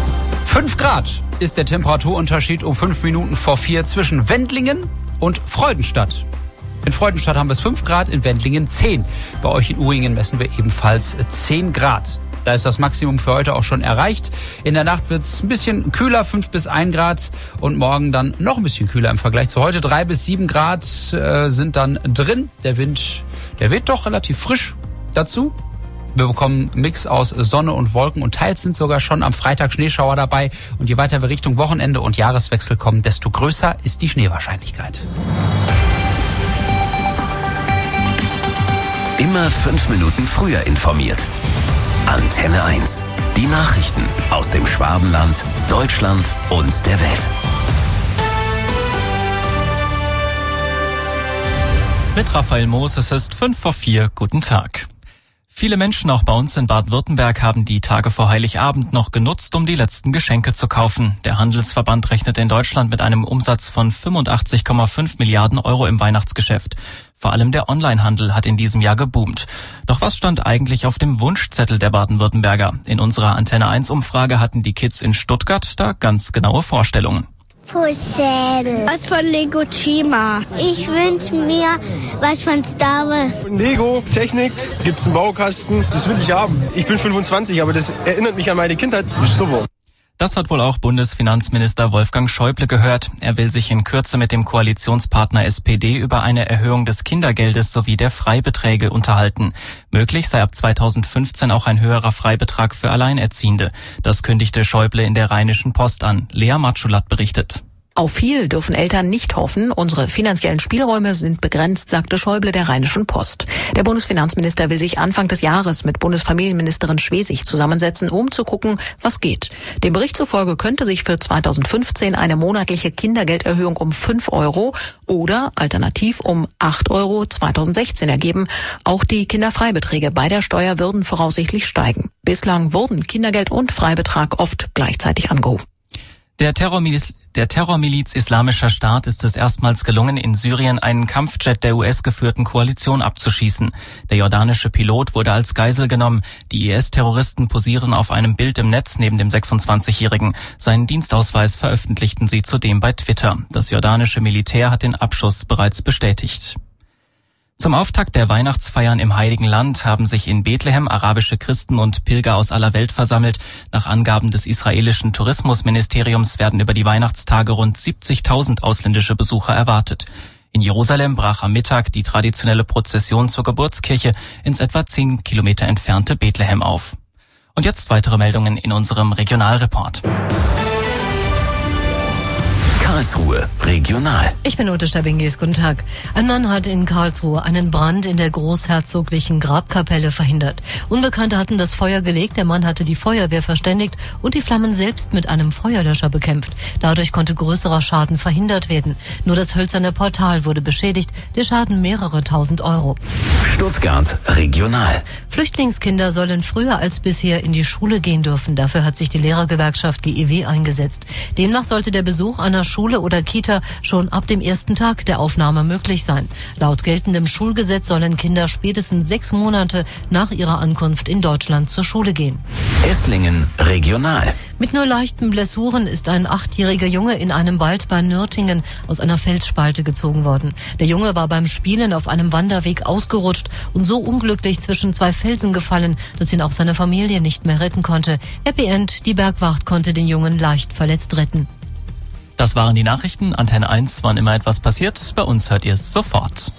5 Grad ist der Temperaturunterschied um 5 Minuten vor 4 zwischen Wendlingen und Freudenstadt. In Freudenstadt haben wir es 5 Grad, in Wendlingen 10. Bei euch in Uhringen messen wir ebenfalls 10 Grad. Da ist das Maximum für heute auch schon erreicht. In der Nacht wird es ein bisschen kühler, 5 bis 1 Grad. Und morgen dann noch ein bisschen kühler im Vergleich zu heute. 3 bis 7 Grad sind dann drin. Der Wind, der weht doch relativ frisch dazu. Wir bekommen einen Mix aus Sonne und Wolken und teils sind sogar schon am Freitag Schneeschauer dabei. Und je weiter wir Richtung Wochenende und Jahreswechsel kommen, desto größer ist die Schneewahrscheinlichkeit. Immer 5 Minuten früher informiert. Antenne 1. Die Nachrichten aus dem Schwabenland, Deutschland und der Welt. Mit Raphael Moos, es ist 5 vor 4. Guten Tag. Viele Menschen, auch bei uns in Baden-Württemberg, haben die Tage vor Heiligabend noch genutzt, um die letzten Geschenke zu kaufen. Der Handelsverband rechnet in Deutschland mit einem Umsatz von 85,5 Milliarden Euro im Weihnachtsgeschäft. Vor allem der Onlinehandel hat in diesem Jahr geboomt. Doch was stand eigentlich auf dem Wunschzettel der Baden-Württemberger? In unserer Antenne 1 Umfrage hatten die Kids in Stuttgart da ganz genaue Vorstellungen. Puzzle. Was von Lego Chima. Ich wünsche mir was von Star Wars. Lego, Technik, gibt's einen Baukasten. Das will ich haben. Ich bin 25, aber das erinnert mich an meine Kindheit. Das ist super. Das hat wohl auch Bundesfinanzminister Wolfgang Schäuble gehört. Er will sich in Kürze mit dem Koalitionspartner SPD über eine Erhöhung des Kindergeldes sowie der Freibeträge unterhalten. Möglich sei ab 2015 auch ein höherer Freibetrag für Alleinerziehende. Das kündigte Schäuble in der Rheinischen Post an. Lea Matschulat berichtet. Auf viel dürfen Eltern nicht hoffen. Unsere finanziellen Spielräume sind begrenzt, sagte Schäuble der Rheinischen Post. Der Bundesfinanzminister will sich Anfang des Jahres mit Bundesfamilienministerin Schwesig zusammensetzen, um zu gucken, was geht. Dem Bericht zufolge könnte sich für 2015 eine monatliche Kindergelderhöhung um 5 Euro oder alternativ um 8 Euro 2016 ergeben. Auch die Kinderfreibeträge bei der Steuer würden voraussichtlich steigen. Bislang wurden Kindergeld und Freibetrag oft gleichzeitig angehoben. Der Terrormiliz Islamischer Staat ist es erstmals gelungen, in Syrien einen Kampfjet der US-geführten Koalition abzuschießen. Der jordanische Pilot wurde als Geisel genommen. Die IS-Terroristen posieren auf einem Bild im Netz neben dem 26-Jährigen. Seinen Dienstausweis veröffentlichten sie zudem bei Twitter. Das jordanische Militär hat den Abschuss bereits bestätigt. Zum Auftakt der Weihnachtsfeiern im Heiligen Land haben sich in Bethlehem arabische Christen und Pilger aus aller Welt versammelt. Nach Angaben des israelischen Tourismusministeriums werden über die Weihnachtstage rund 70.000 ausländische Besucher erwartet. In Jerusalem brach am Mittag die traditionelle Prozession zur Geburtskirche ins etwa 10 Kilometer entfernte Bethlehem auf. Und jetzt weitere Meldungen in unserem Regionalreport. Karlsruhe regional. Ich bin Ute Stabingis, guten Tag. Ein Mann hat in Karlsruhe einen Brand in der großherzoglichen Grabkapelle verhindert. Unbekannte hatten das Feuer gelegt, der Mann hatte die Feuerwehr verständigt und die Flammen selbst mit einem Feuerlöscher bekämpft. Dadurch konnte größerer Schaden verhindert werden. Nur das hölzerne Portal wurde beschädigt, der Schaden mehrere tausend Euro. Stuttgart regional. Flüchtlingskinder sollen früher als bisher in die Schule gehen dürfen. Dafür hat sich die Lehrergewerkschaft GEW eingesetzt. Demnach sollte der Besuch einer Schule oder Kita schon ab dem ersten Tag der Aufnahme möglich sein. Laut geltendem Schulgesetz sollen Kinder spätestens 6 Monate nach ihrer Ankunft in Deutschland zur Schule gehen. Esslingen regional. Mit nur leichten Blessuren ist ein 8-jähriger Junge in einem Wald bei Nürtingen aus einer Felsspalte gezogen worden. Der Junge war beim Spielen auf einem Wanderweg ausgerutscht und so unglücklich zwischen 2 Felsen gefallen, dass ihn auch seine Familie nicht mehr retten konnte. Happy End, die Bergwacht konnte den Jungen leicht verletzt retten. Das waren die Nachrichten. Antenne 1, wann immer etwas passiert. Bei uns hört ihr es sofort.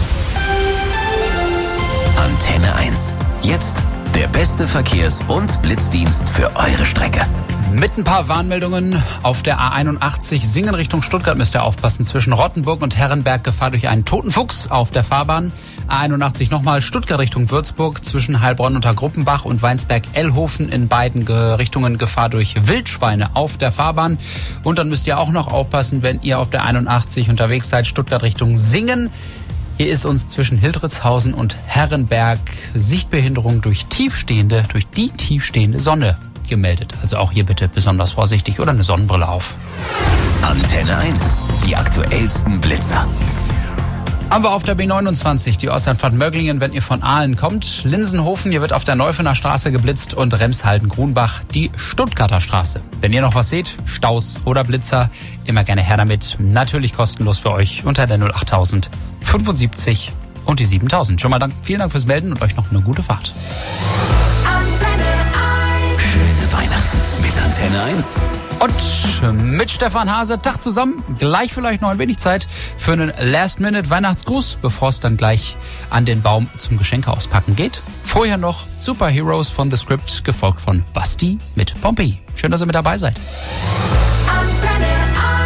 Antenne 1. Jetzt der beste Verkehrs- und Blitzdienst für eure Strecke. Mit ein paar Warnmeldungen auf der A81 Singen Richtung Stuttgart müsst ihr aufpassen. Zwischen Rottenburg und Herrenberg Gefahr durch einen toten Fuchs auf der Fahrbahn. A81 nochmal Stuttgart Richtung Würzburg zwischen Heilbronn unter Gruppenbach und Weinsberg-Ellhofen in beiden Richtungen Gefahr durch Wildschweine auf der Fahrbahn. Und dann müsst ihr auch noch aufpassen, wenn ihr auf der 81 unterwegs seid, Stuttgart Richtung Singen. Hier ist uns zwischen Hildritzhausen und Herrenberg Sichtbehinderung durch die tiefstehende Sonne gemeldet. Also auch hier bitte besonders vorsichtig oder eine Sonnenbrille auf. Antenne 1. Die aktuellsten Blitzer. Haben wir auf der B29 die Ortsanfahrt Möglingen, wenn ihr von Aalen kommt. Linsenhofen, hier wird auf der Neufener Straße geblitzt und Remshalden-Grunbach die Stuttgarter Straße. Wenn ihr noch was seht, Staus oder Blitzer, immer gerne her damit. Natürlich kostenlos für euch unter der 08000 75 und die 7000. Schon mal vielen Dank fürs Melden und euch noch eine gute Fahrt. Antenne 1. Schöne Weihnachten mit Antenne 1. Und mit Stefan Hase, Tag zusammen. Gleich vielleicht noch ein wenig Zeit für einen Last-Minute-Weihnachtsgruß, bevor es dann gleich an den Baum zum Geschenke auspacken geht. Vorher noch Superheroes von The Script, gefolgt von Basti mit Pompeii. Schön, dass ihr mit dabei seid. Antenne 1.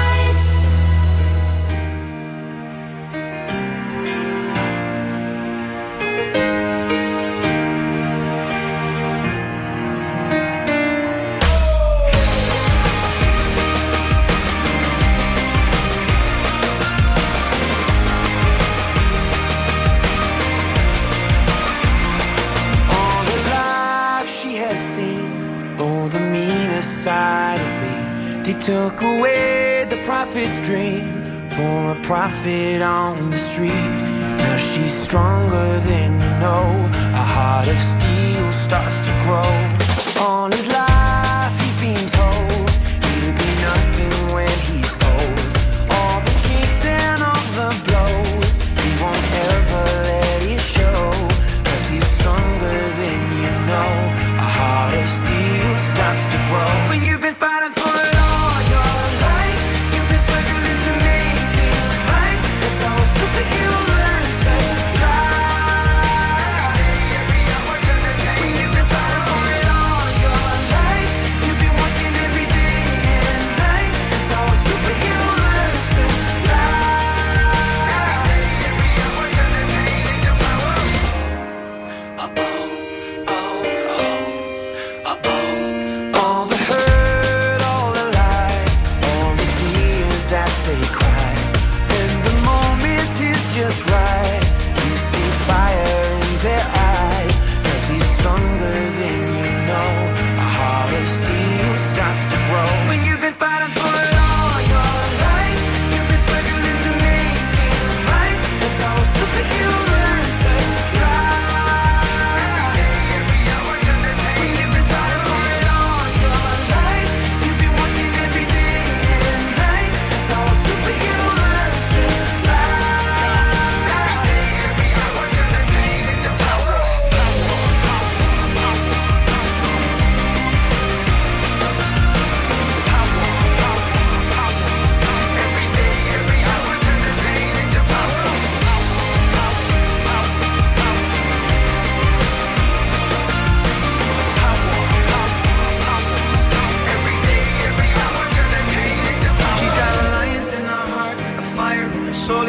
They took away the prophet's dream for a prophet on the street. Now she's stronger than you know. A heart of steel starts to grow. All his life he's been told he'll be nothing when he's old. All the kicks and all the blows, he won't ever let it show. 'Cause he's stronger than you know. A heart of steel starts to grow. When you've been fighting for it. When you've been fighting for it all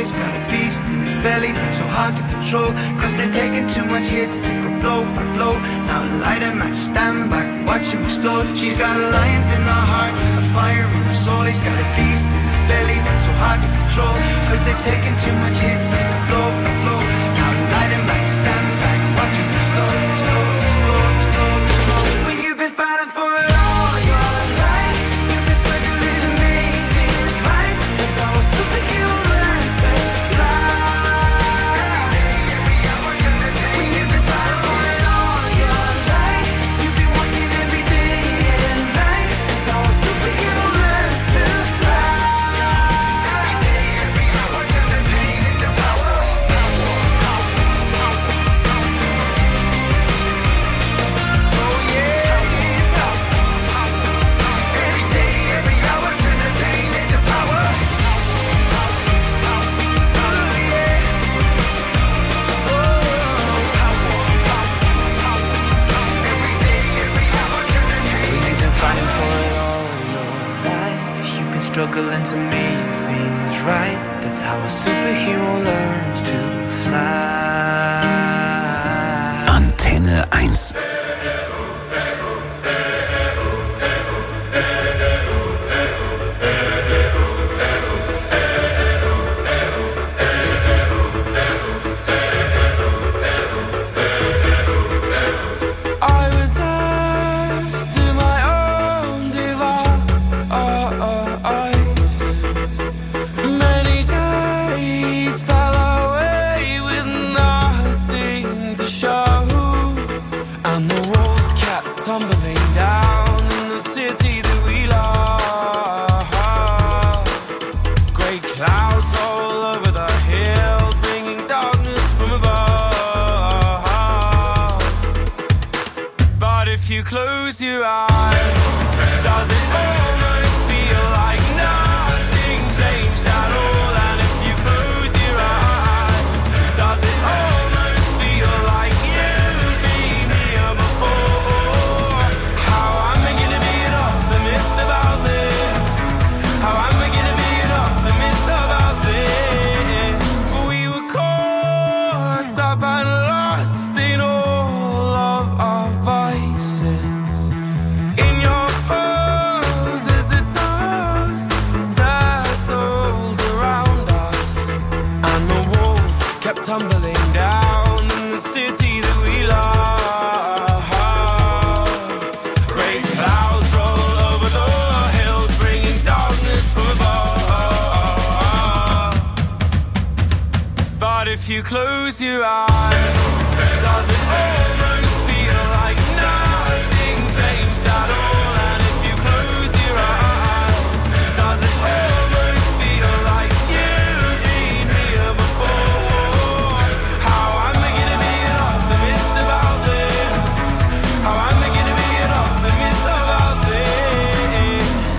always got a beast in his belly that's so hard to control. Cause they've taken too much hits, they go blow by blow. Now light him at stand back, watch him explode. She's got lions in her heart, a fire in her soul. He's got a beast in his belly that's so hard to control. Cause they've taken too much hits, they go blow by blow. Now light him at stand back, watch him explode, explode, explode, explode, explode. When you've been fighting for it all your life, you've been struggling to make things right. That's how a superhero learns to fly. When you've been fighting for it all your life, you've been working every day and night. That's how a superhero learns to fly. Every day, every hour, turn the pain into power. Oh yeah, every day, every hour, turn the pain into power. We've been fighting for it all your life. You've been struggling to make things right. That's how a superhero learns to fly. Antenne 1. I was left to my own devices. Many days fell away with nothing to show, and the walls kept tumbling down in the city that we love. Great clouds all over the hills, bringing darkness from above. But if you close your eyes, does it almost feel like nothing changed at all? And if you close your eyes, does it almost feel like you've been here before? How am I gonna be an optimist about this? How am I gonna be an optimist about this? We were caught up and lost in all of our vices. In your pose as the dust settled around us, and the walls kept tumbling down in the city that we love. Great clouds roll over the hills, bringing darkness from above. But if you close your eyes, does it almost feel like nothing changed at all? And if you close your eyes, does it almost feel like you've been here before? How am I gonna be an optimist about this? How am I gonna be an optimist about this?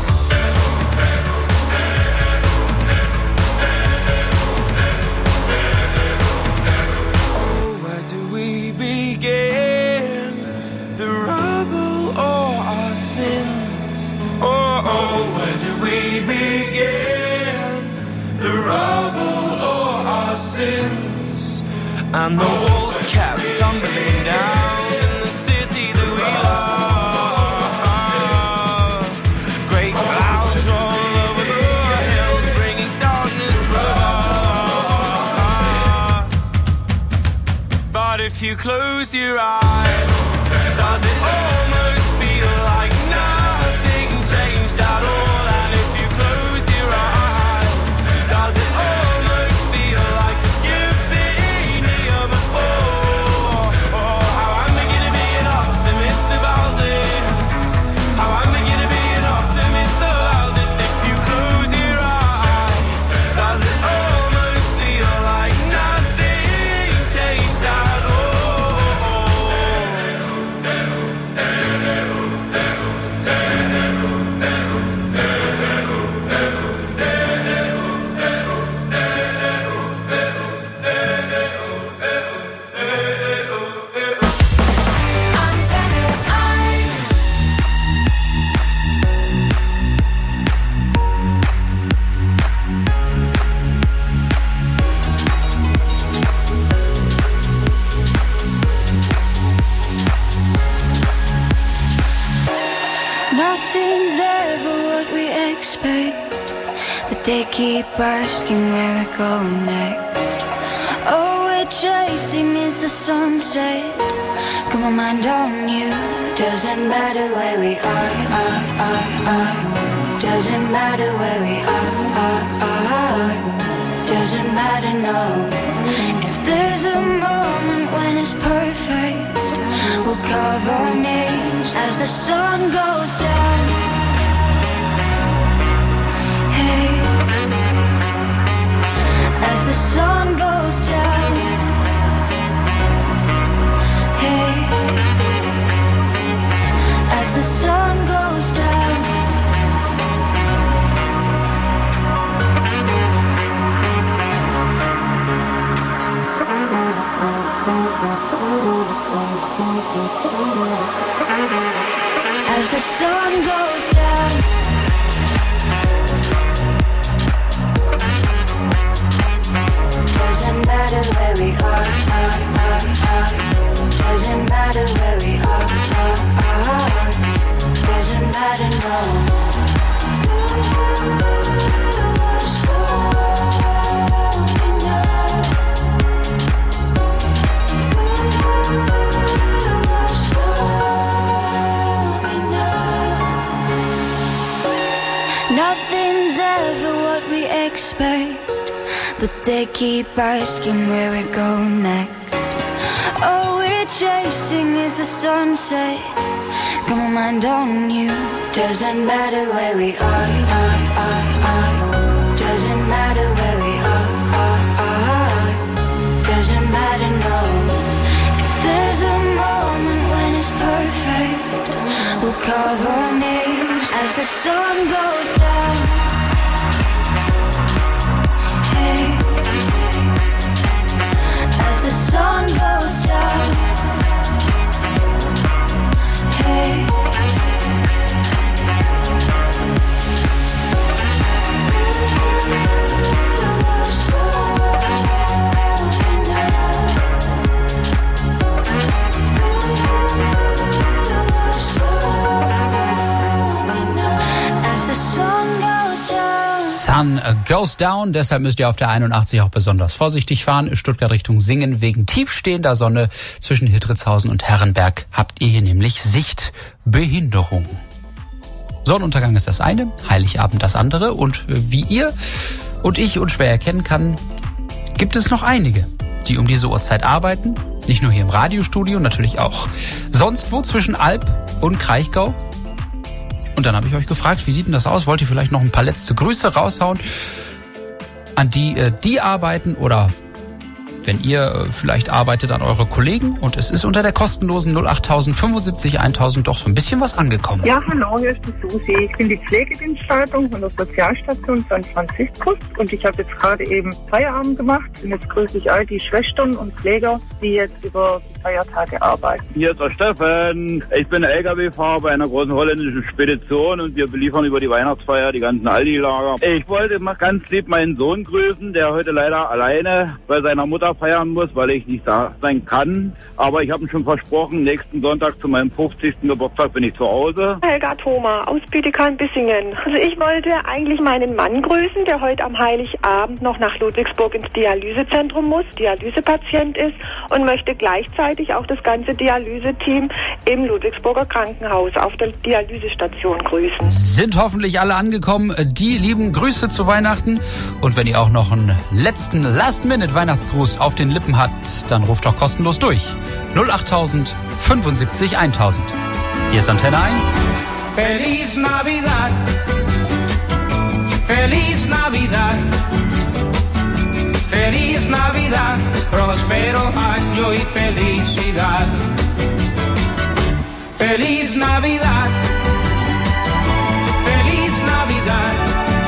Oh, where do we begin? The rubble or our sins? Oh, where do we begin? The rubble or our sins? And the walls kept tumbling down in the city that we love. Great clouds roll over the hills, bringing darkness from above. But if you close your eyes, does it almost feel like nothing changed at all? And if you close your eyes, does it almost feel like you've been here before? Oh, how am I gonna be an optimist about this? How am I gonna be an optimist about this? If you close your eyes, does it almost feel like nothing changed at all? they keep asking where we're going next. All we're chasing is the sunset. Got my mind on you. Doesn't matter where we are. Doesn't matter where we are. Doesn't matter, no. If there's a moment when it's perfect, we'll carve our names as the sun goes down. Hey, as the sun goes down. Hey, as the sun goes down. As the sun goes down. Doesn't matter where we are. Doesn't matter where we are. Doesn't matter, no. Nothing's ever what we expect, but they keep asking where we go next. All we're chasing is the sunset. Got my mind on you. Doesn't matter where we are. Doesn't matter where we are. Doesn't matter, no. If there's a moment when it's perfect, we'll carve our names as the sun goes down. Hey, as the sun goes down. Hey, Sun goes down, deshalb müsst ihr auf der 81 auch besonders vorsichtig fahren. Stuttgart Richtung Singen wegen tiefstehender Sonne. Zwischen Hildritzhausen und Herrenberg habt ihr hier nämlich Sichtbehinderung. Sonnenuntergang ist das eine, Heiligabend das andere. Und wie ihr und ich unschwer erkennen kann, gibt es noch einige, die um diese Uhrzeit arbeiten. Nicht nur hier im Radiostudio, natürlich auch sonst wo zwischen Alb und Kraichgau. Und dann habe ich euch gefragt, wie sieht denn das aus? Wollt ihr vielleicht noch ein paar letzte Grüße raushauen an die arbeiten oder wenn ihr vielleicht arbeitet an eure Kollegen und es ist unter der kostenlosen 08000 75 1000 doch so ein bisschen was angekommen. Ja, hallo, hier ist die Susi. Ich bin die Pflegedienstleitung von der Sozialstation San Franziskus und ich habe jetzt gerade eben Feierabend gemacht und jetzt grüße ich all die Schwestern und Pfleger, die jetzt über die Feiertage arbeiten. Hier ist der Steffen. Ich bin LKW-Fahrer bei einer großen holländischen Spedition und wir beliefern über die Weihnachtsfeier die ganzen Aldi-Lager. Ich wollte mal ganz lieb meinen Sohn grüßen, der heute leider alleine bei seiner Mutter feiern muss, weil ich nicht da sein kann. Aber ich habe ihm schon versprochen, nächsten Sonntag zu meinem 50. Geburtstag bin ich zu Hause. Helga Thoma aus Bietigheim-Bissingen. Also ich wollte eigentlich meinen Mann grüßen, der heute am Heiligabend noch nach Ludwigsburg ins Dialysezentrum muss, Dialysepatient ist und möchte gleichzeitig auch das ganze Dialyseteam im Ludwigsburger Krankenhaus auf der Dialysestation grüßen. Sind hoffentlich alle angekommen. Die lieben Grüße zu Weihnachten. Und wenn ihr auch noch einen letzten Last-Minute-Weihnachtsgruß auf den Lippen habt, dann ruft doch kostenlos durch. 08000 75 1000. Hier ist Antenne 1. Feliz Navidad, Feliz Navidad, Feliz Navidad, próspero año y felicidad. Feliz Navidad, Feliz Navidad,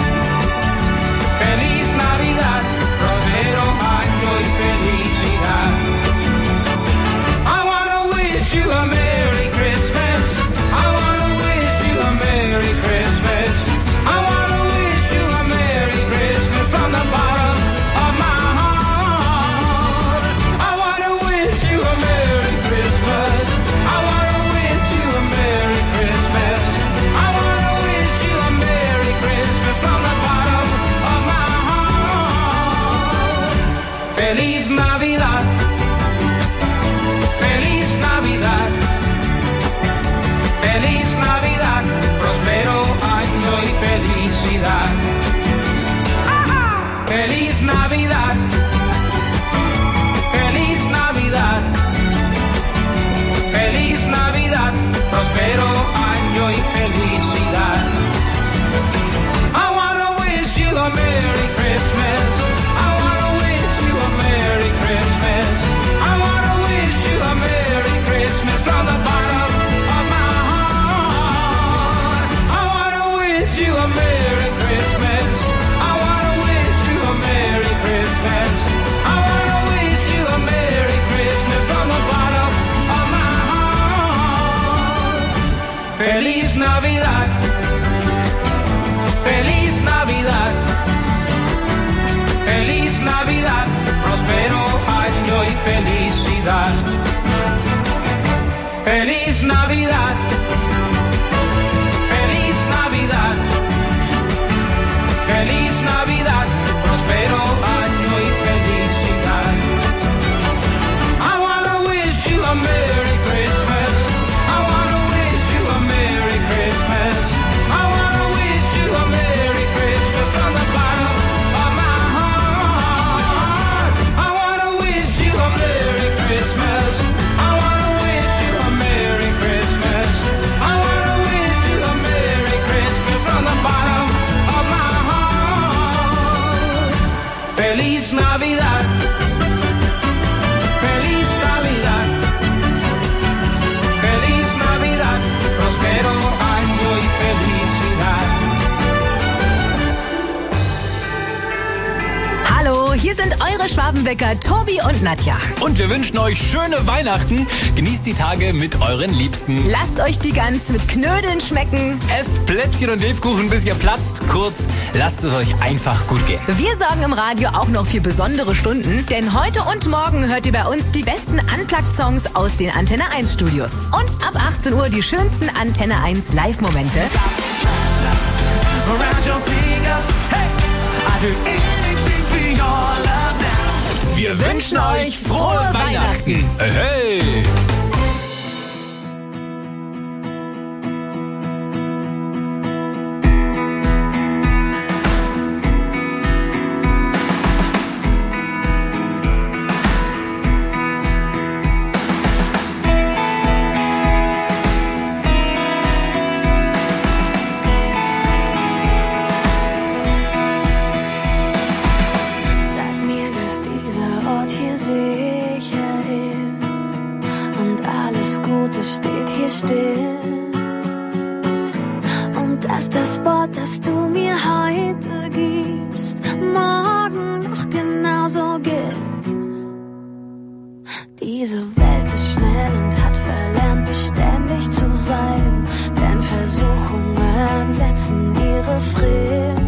Feliz Navidad, próspero año y felicidad. I wanna wish you a Merry Christmas. I wanna wish you a Merry Christmas. I wanna wish you a Merry Christmas from the bottom of my heart. I wanna wish you a Merry Christmas. I wanna wish you a Merry Christmas. felicidad. Feliz Navidad. Feliz Navidad. Feliz Navidad. Próspero año y felicidad. I wanna wish you a Merry Christmas. I wanna wish you a Merry Christmas. I wanna wish you a Merry Christmas from the bottom of my heart. I wanna wish you a Merry Christmas. I wanna wish you a Merry Christmas. I wanna wish you a Merry Christmas from the bottom of my heart. Feliz Navidad. Feliz Navidad. Feliz Navidad. Próspero año y felicidad. Feliz Navidad. Feliz Navidad. Feliz Navidad. Próspero año y felicidad. I wanna wish you a Merry Christmas. I wanna wish you a Merry Christmas. I wanna wish you a Merry Christmas from the bottom of my heart. I wanna wish you a Merry Christmas. I wanna wish you a Merry Christmas. I wanna wish you a Merry Christmas from the bottom of my heart. Feliz Navidad. Feliz Navidad. Feliz Navidad. Próspero año y felicidad. Hallo, hier sind eure Schwabenbäcker Tobi und Nadja. Und wir wünschen euch schöne Weihnachten. Genießt die Tage mit euren Liebsten. Lasst euch die Gans mit Knödeln schmecken. Esst Plätzchen und Lebkuchen, bis ihr platzt. Kurz, lasst es euch einfach gut gehen. Wir sorgen im Radio auch noch für besondere Stunden, denn heute und morgen hört ihr bei uns die besten Unplugged-Songs aus den Antenne 1 Studios. Und ab 18 Uhr die schönsten Antenne 1 Live-Momente. Around your finger, hey, I do anything for your love now. Wir wünschen euch frohe Weihnachten. Hey! Sag mir, dass dieser Ort hier sicher ist und alles Gute steht hier still. Und dass das Wort, das du mir heute gibst, morgen noch genauso gilt. Diese Welt ist schnell und hat verlernt, beständig zu sein, denn Versuchungen setzen ihre Frist.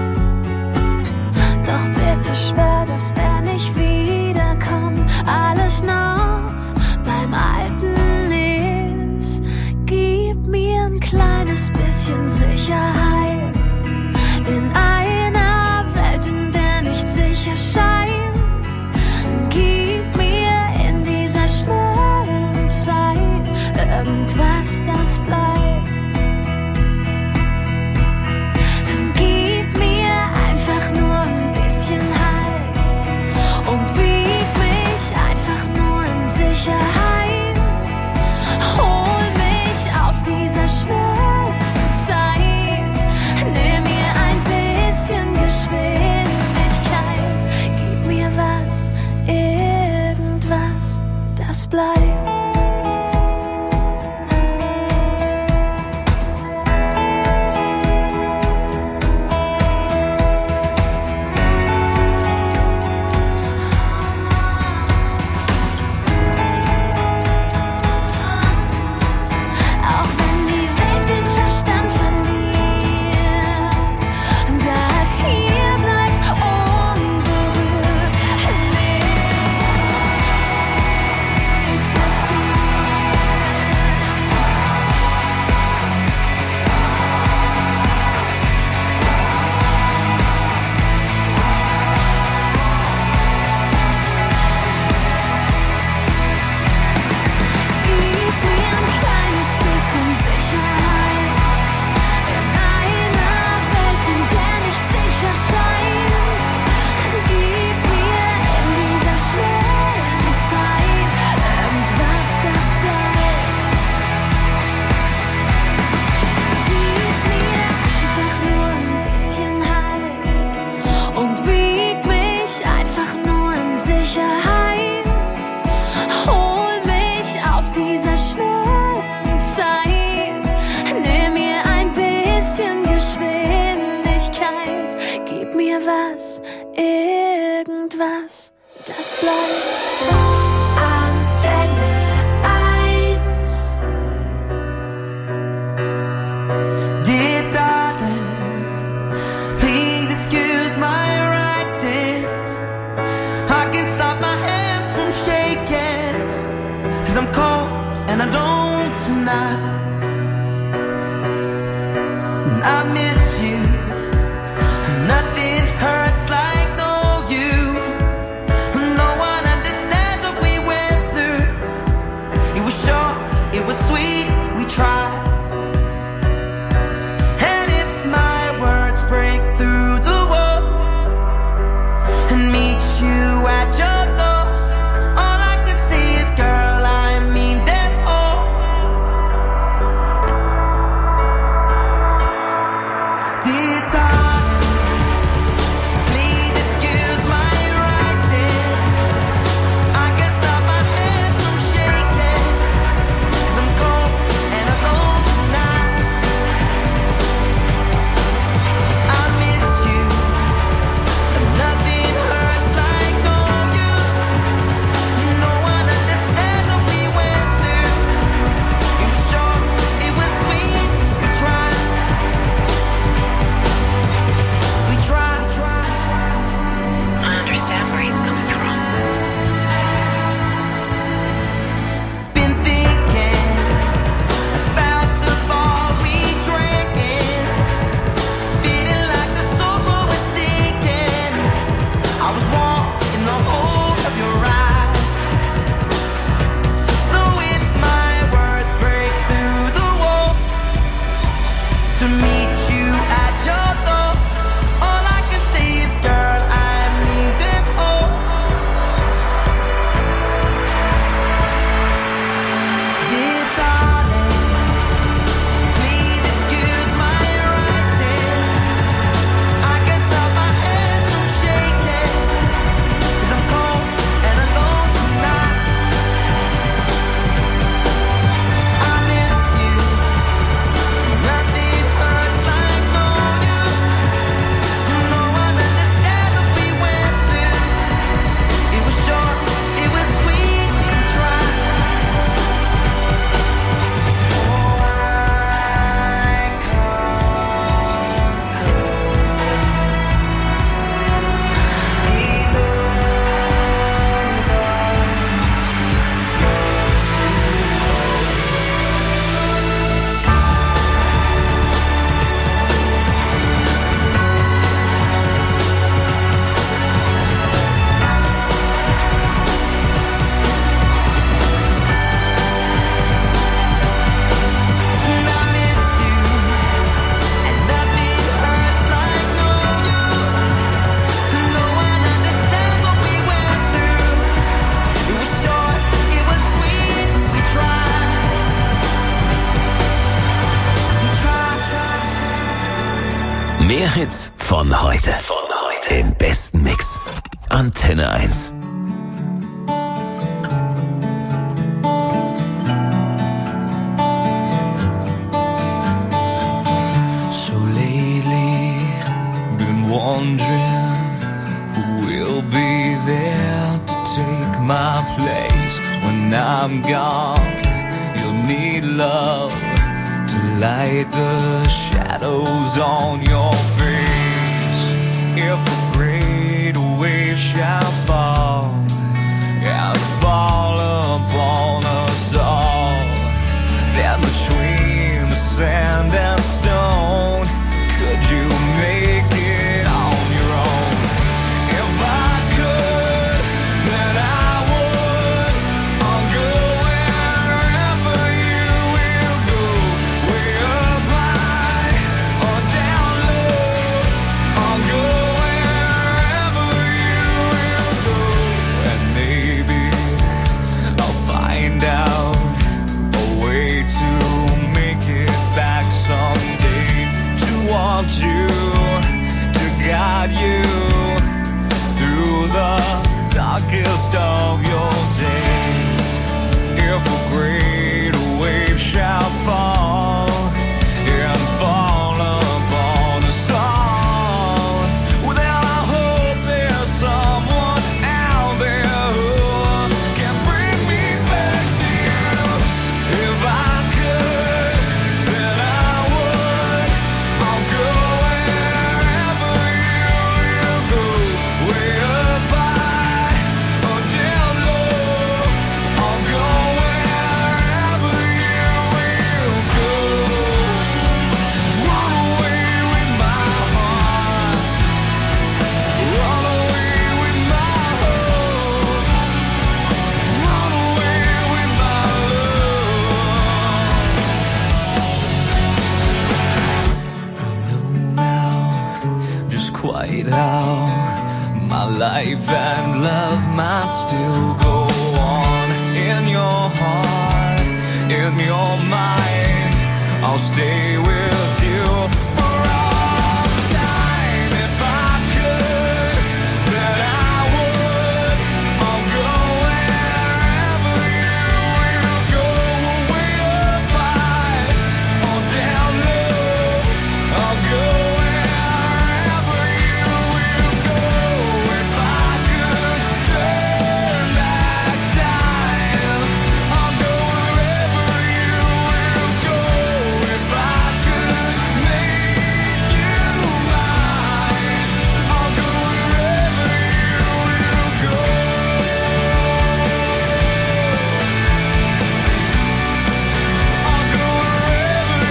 Doch bitte schwör, dass wenn ich wiederkomm, alles noch beim Alten ist. Gib mir ein kleines bisschen Sicherheit in einer Welt, in der nicht sicher scheint. Gib mir in dieser schnellen Zeit irgendwas, das bleibt. Gib mir einfach nur ein bisschen Halt und wieg mich einfach nur in Sicherheit. Hol mich aus dieser schnellen Zeit. irgendwas, das bleibt. Antenne 1. Dear darling, please excuse my writing. I can't stop my hands from shaking, 'cause I'm cold and I don't tonight. And I miss you. Nothing hurts like no you. No one understands what we went through. It was short, it was sweet, we tried. And if my words break through the wall and meet you at your door, all I can say is, girl, I mean them all. Dear darling, please excuse my writing. I can't stop my hands from shaking, 'cause I'm cold and alone tonight. I miss you, and nothing hurts like knowing you. No one understands what we went through. It was short, it was sweet, we tried. We tried. I understand where he's coming from. Been thinking about the ball we drank in, feeling like the sofa was sinking. I was warm in the hold of your eyes. So if my words break through the wall to meet you at your door, all I can say is, girl, I mean them all. Dear darling, please excuse my writing. I can't stop my hands from shaking, 'cause I'm cold and alone tonight. I miss you. Nothing hurts like knowing you. No one understands what we went through. It was short, it was sweet, we tried. Mehr Hits von heute. Im besten Mix. Antenne 1. So lately, been wondering who will be there to take my place when I'm gone. You'll need love to light the shadows on your face. If a great wave shall fall and fall upon us all, then between the sand and stone, could you make it on your own? If I could, then I would. I'll go wherever you will go, way up high or down low. I'll go wherever you will go, and maybe I'll find out a way to make it back someday, to want you, to guide you through the darkest of your days. If a great wave shall fall and fall upon us all, well, then I'll quite how my life and love might still go on. In your heart, in your mind, I'll stay with you for all time. If I could, then I would. I'll go wherever you will go. Way up high or down low, I'll go wherever you will go. If I could turn back time, I'll go wherever you will go. If I could make you mine, I'll go wherever you will go. I'll go wherever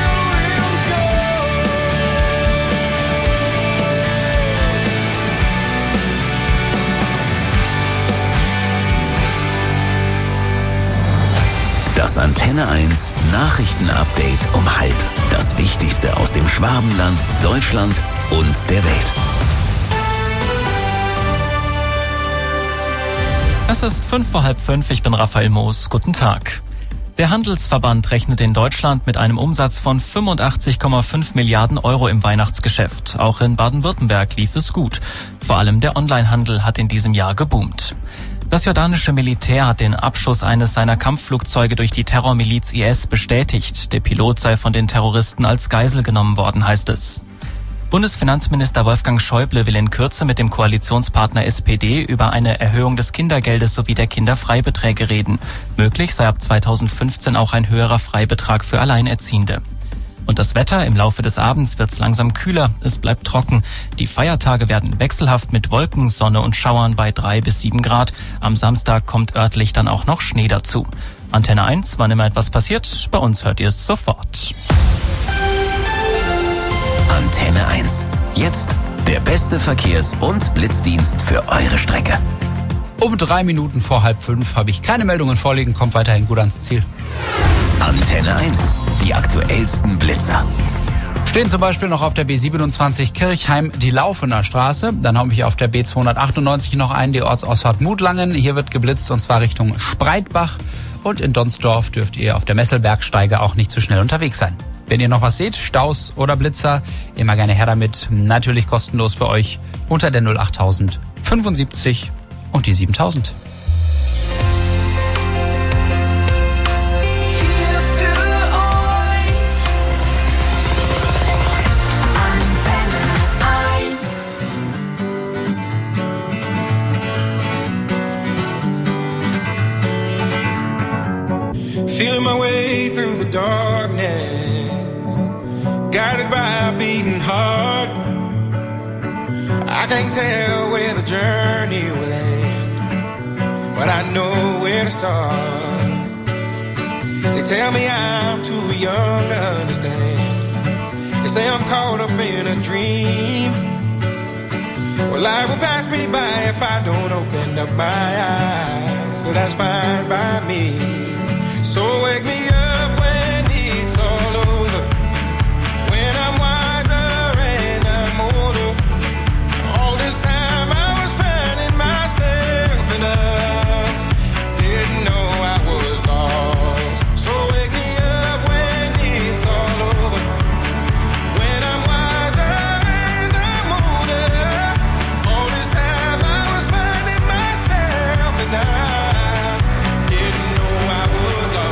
Das Antenne 1 Nachrichtenupdate um 12:30. Das Wichtigste aus dem Schwabenland, Deutschland und der Welt. Es ist 5:45, ich bin Raphael Moos. Guten Tag. Der Handelsverband rechnet in Deutschland mit einem Umsatz von 85,5 Milliarden Euro im Weihnachtsgeschäft. Auch in Baden-Württemberg lief es gut. Vor allem der Onlinehandel hat in diesem Jahr geboomt. Das jordanische Militär hat den Abschuss eines seiner Kampfflugzeuge durch die Terrormiliz IS bestätigt. Der Pilot sei von den Terroristen als Geisel genommen worden, heißt es. Bundesfinanzminister Wolfgang Schäuble will in Kürze mit dem Koalitionspartner SPD über eine Erhöhung des Kindergeldes sowie der Kinderfreibeträge reden. Möglich sei ab 2015 auch ein höherer Freibetrag für Alleinerziehende. Und das Wetter, im Laufe des Abends wird's langsam kühler, es bleibt trocken. Die Feiertage werden wechselhaft mit Wolken, Sonne und Schauern bei 3 bis 7 Grad. Am Samstag kommt örtlich dann auch noch Schnee dazu. Antenne 1, wann immer etwas passiert, bei uns hört ihr es sofort. Antenne 1. Jetzt der beste Verkehrs- und Blitzdienst für eure Strecke. Um 3 Minuten vor 4:30 habe ich keine Meldungen vorliegen, kommt weiterhin gut ans Ziel. Antenne 1. Die aktuellsten Blitzer. Stehen zum Beispiel noch auf der B27 Kirchheim die Laufener Straße. Dann habe ich auf der B298 noch einen, die Ortsausfahrt Mutlangen. Hier wird geblitzt und zwar Richtung Spreitbach. Und in Donsdorf dürft ihr auf der Messelbergsteige auch nicht zu schnell unterwegs sein. Wenn ihr noch was seht, Staus oder Blitzer, immer gerne her damit. Natürlich kostenlos für euch unter der 08000 75 und die 7000. Feeling my way through the darkness, guided by a beating heart. I can't tell where the journey will end, but I know where to start. They tell me I'm too young to understand. They say I'm caught up in a dream. Well, life will pass me by if I don't open up my eyes, so that's fine by me. So wake me up when it's all over, when I'm wiser and I'm older. All this time I was finding myself and I didn't know I was lost. So wake me up when it's all over, when I'm wiser and I'm older. All this time I was finding myself and I didn't know I was lost.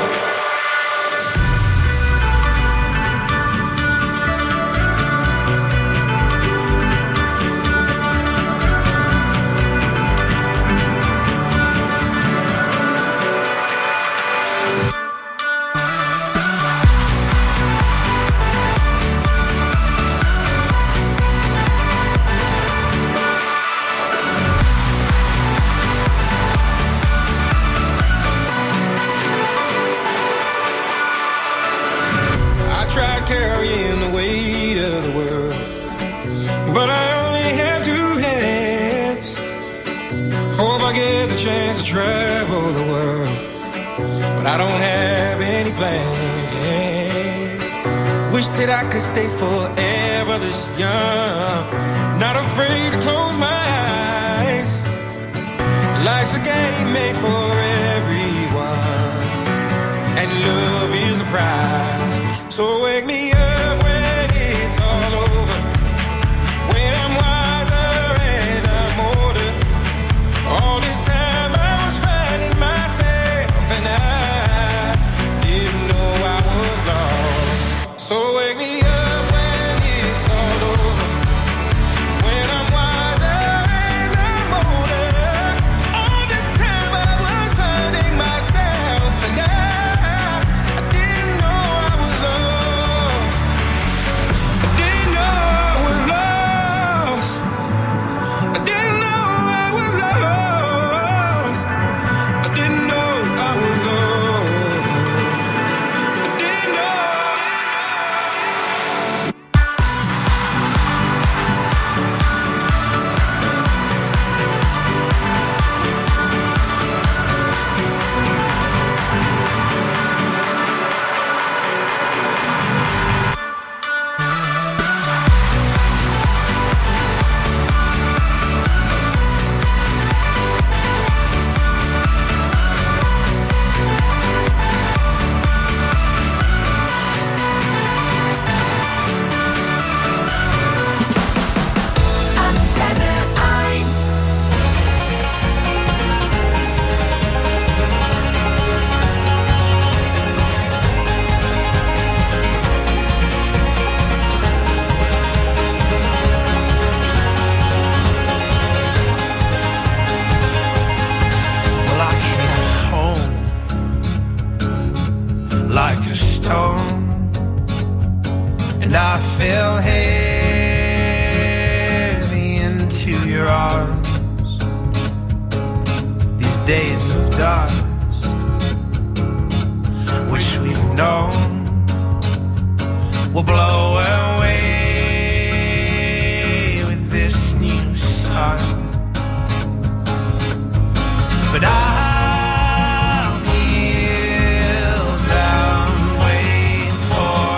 I tried carrying the weight of the world, but I only have 2 hands. Hope I get the chance to travel the world, but I don't have any plans. Wish that I could stay forever this young. Not afraid to close my eyes. Life's a game made for everyone, and love is the prize. So wake me up when it's all over, when I'm wiser and I'm older. All this time I was finding myself, and I didn't know I was lost. So wake me up when it's all over, when I'm wiser and I'm older. All this time I was finding myself, and I didn't know I was lost. I didn't know I was lost. I didn't know I was lost. I didn't know I was lost. I didn't know. Antenne 1. Well, I came home like a stone, and I fell heavy into your arms. These days of dust, which we've known, will blow away with this new sun. But I'll kneel down, wait for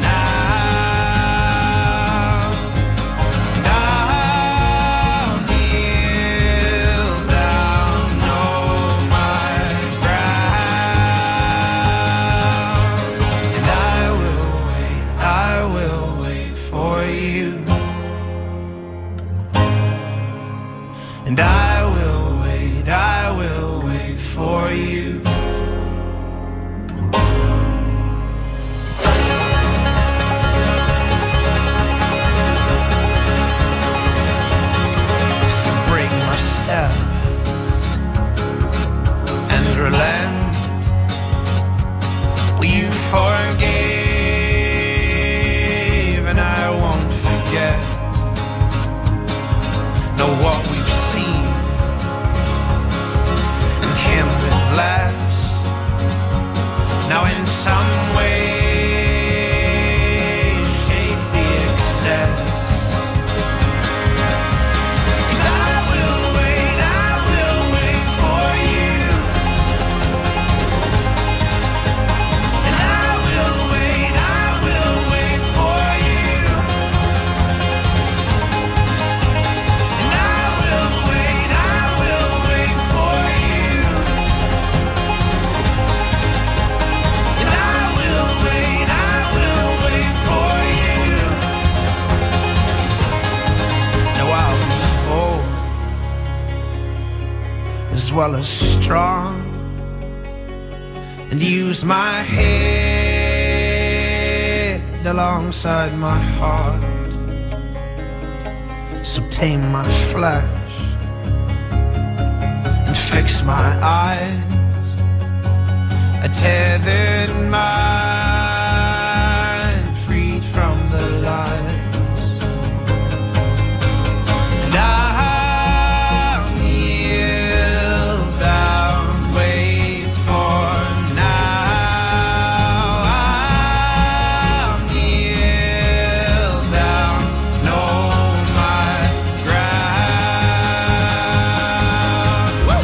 now. And I'll kneel down, know my ground. And I will wait for you. And I will wait for you. So break my step and relent. Well, you forgave, and I won't forget. Know what we've seen and can't live less. Now in some way shape the excess. 'Cause I will wait for you. And I will wait for you. And I will wait for you. And I will wait for you. Now I'll be bold as well as strong, and use my head alongside my heart. So tame my flesh and fix my eyes. A tethered mind freed from the lies. And I'll kneel down, wait for now. I'll kneel down, know my ground. Woo!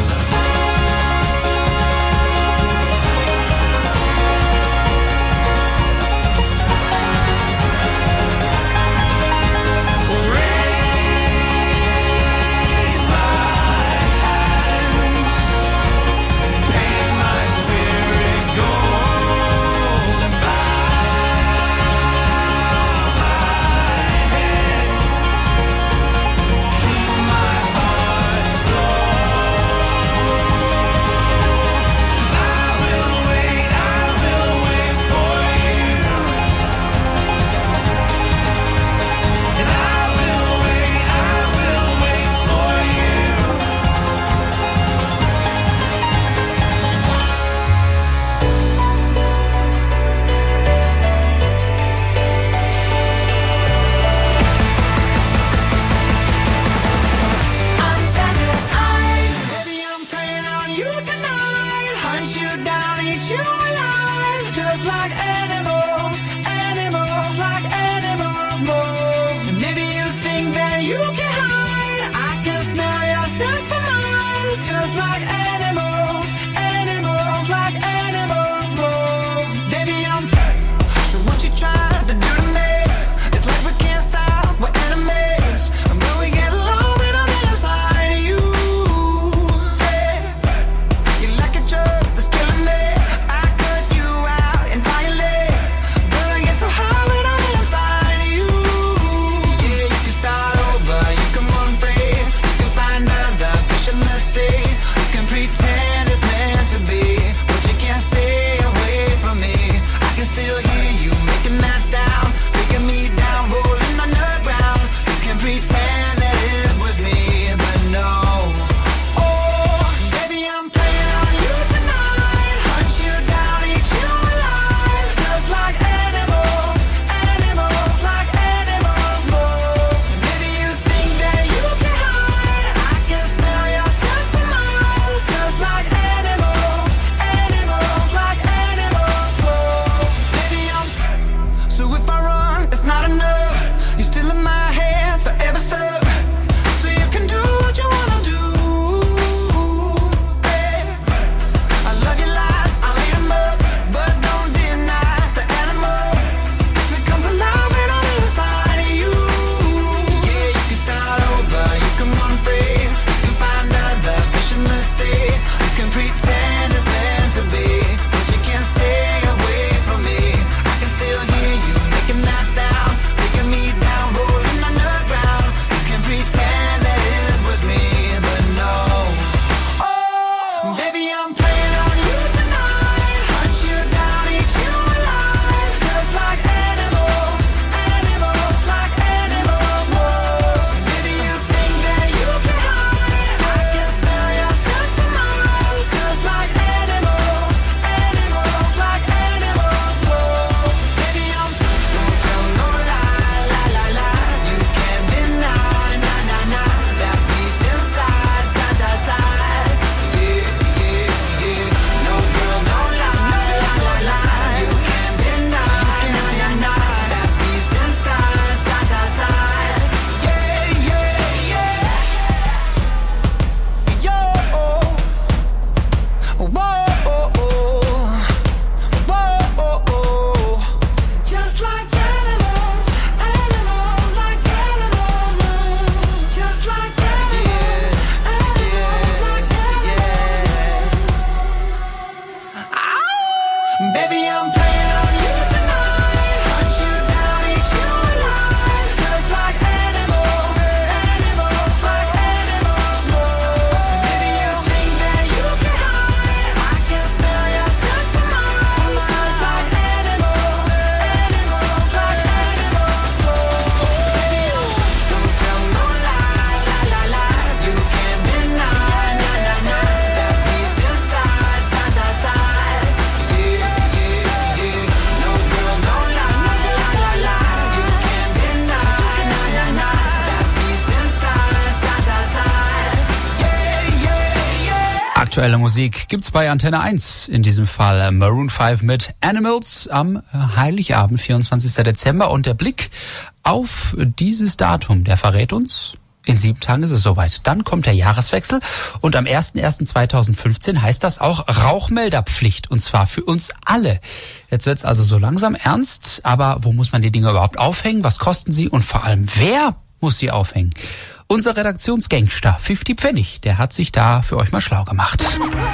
pretend that it was me, but no. Oh, baby, I'm playing on you tonight. Hunt you down, eat you alive. Just like animals, animals, like animals most. Maybe you think that you can hide. I can smell yourself for miles. Just like animals, animals, like animals most. Baby, I'm so if I run, it's not enough. You're still in my head, forever stuck. So you can do what you wanna do. Hey, I love your lies, I'll eat 'em up, but don't deny the animal that comes alive when I'm inside of you. Yeah, you can start over, you can run free, you can find other fish in the sea. You can pretend it's meant to be, but you can't stay away from me. I can still hear you making that sound, taking me down, rolling underground. You can pretend that it was me, but no. Oh, baby, I'm playing on you tonight. Hunt you down, eat you alive. Just like animals, animals, like animals most. Maybe you think that you can hide. I can smell yourself for miles. Just like animals, animals, like animals most. Baby, I'm don't tell no lie, la la la. You can't deny, na na na. That beast inside, side to side. Yeah, yeah, yeah. No girl, no lie, la la la. You can't deny, that beast inside, side to side. Yeah, yeah, yeah. Yo, whoa, whoa. Just like animals, animals, like animals. Just like animals, animals, like animals. Ow! Baby, I'm playing on you tonight. Hunt you down, eat you alive. Just like animals, animals, like animals most. Maybe you think that you can hide. I can smell yourself for miles. Just like animals, animals, like animals most. Baby, don't tell no lie, la la la. You can't deny, na na na. That beast inside, side to side. Yeah, yeah, yeah. No girl, no lie, la la la. You can't deny, na na na. That beast inside, side to side. Yeah, yeah, yeah. Aktuelle Musik gibt's bei Antenne 1, in diesem Fall Maroon 5 mit Animals am Heiligabend, 24. Dezember. Und der Blick auf dieses Datum, der verrät uns, in 7 Tagen ist es soweit. Dann kommt der Jahreswechsel und am 01.01.2015 heißt das auch Rauchmelderpflicht, und zwar für uns alle. Jetzt wird's also so langsam ernst, aber wo muss man die Dinge überhaupt aufhängen? Was kosten sie und vor allem wer muss sie aufhängen? Unser Redaktionsgangster 50 Pfennig, der hat sich da für euch mal schlau gemacht.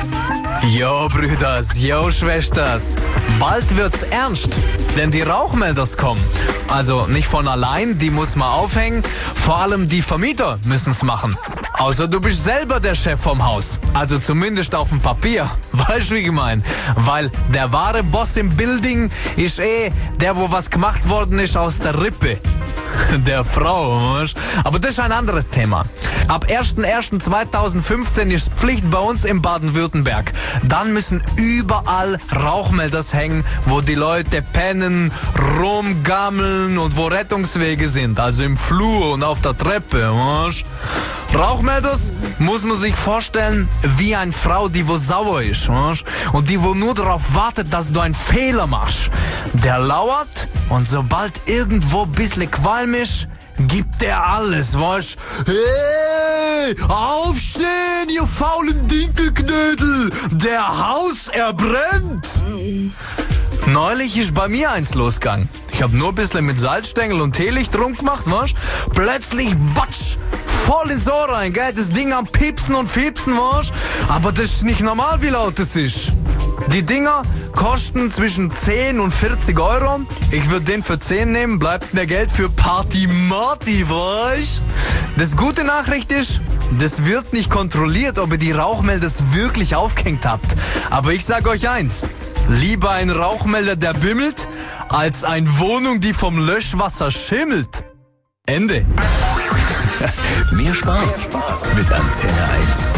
Jo, Brüders, jo, Schwesters. Bald wird's ernst, denn die Rauchmelders kommen. Also nicht von allein, die muss man aufhängen. Vor allem die Vermieter müssen's machen. Außer du bist selber der Chef vom Haus. Also zumindest auf dem Papier. Weißt du, wie gemein? Weil der wahre Boss im Building ist der, wo was gemacht worden ist aus der Rippe. Der Frau, weißt? Aber das ist ein anderes Thema. Ab 01.01.2015 ist Pflicht bei uns in Baden-Württemberg. Dann müssen überall Rauchmelders hängen, wo die Leute pennen, rumgammeln und wo Rettungswege sind. Also im Flur und auf der Treppe, weißt? Rauchmelders muss man sich vorstellen wie eine Frau, die wo sauer ist, weißt? Und die wo nur darauf wartet, dass du einen Fehler machst. Der lauert und sobald irgendwo ein bisschen Qualm ist, gibt der alles, weißt? Hey, aufstehen, ihr faulen Dinkelknödel! Der Haus erbrennt! Neulich ist bei mir eins losgegangen. Ich hab nur ein bisschen mit Salzstängel und Teelicht drum gemacht, weißt? Plötzlich, batsch, voll ins Ohr rein, gell? Das Ding am Piepsen und Fiepsen, weißt? Aber das ist nicht normal, wie laut es ist. Die Dinger kosten zwischen 10 und 40 Euro. Ich würde den für 10 nehmen, bleibt mir Geld für Party-Marty, weißt? Das gute Nachricht ist, das wird nicht kontrolliert, ob ihr die Rauchmelders wirklich aufgehängt habt. Aber ich sag euch eins, lieber ein Rauchmelder, der bimmelt, als eine Wohnung, die vom Löschwasser schimmelt. Ende. Mehr Spaß mit Antenne 1.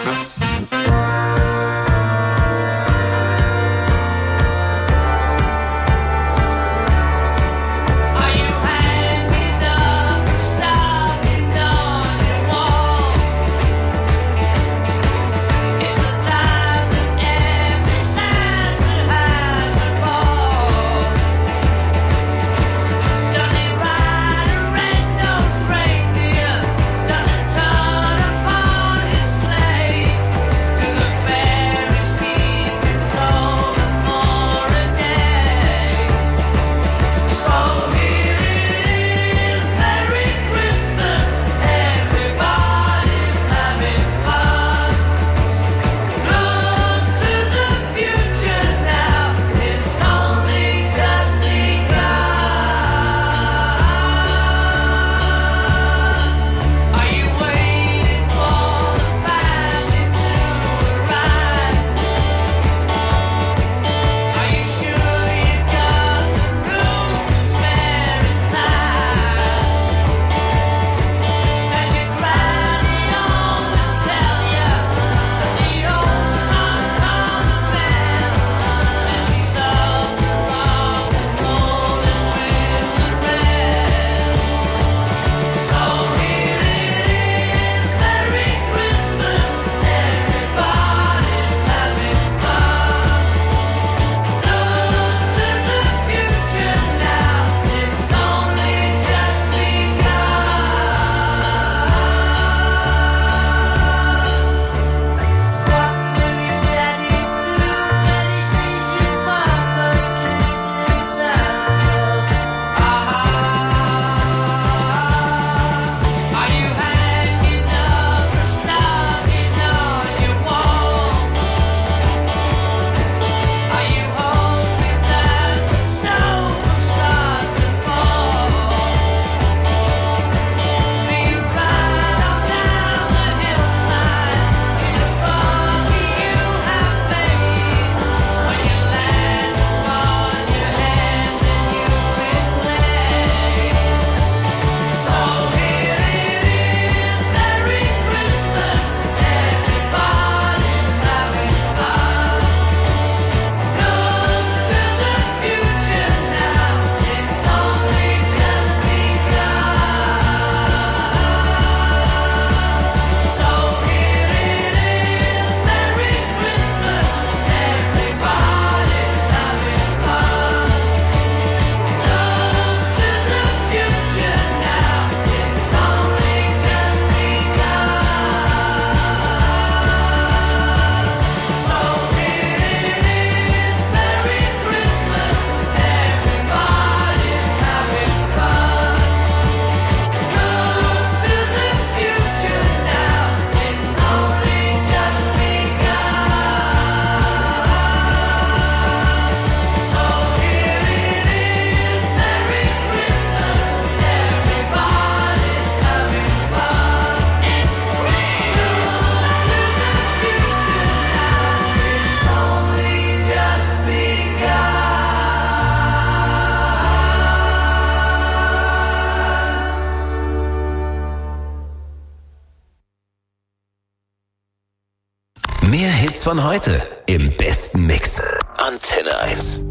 Mehr Hits von heute im besten Mix. Antenne 1.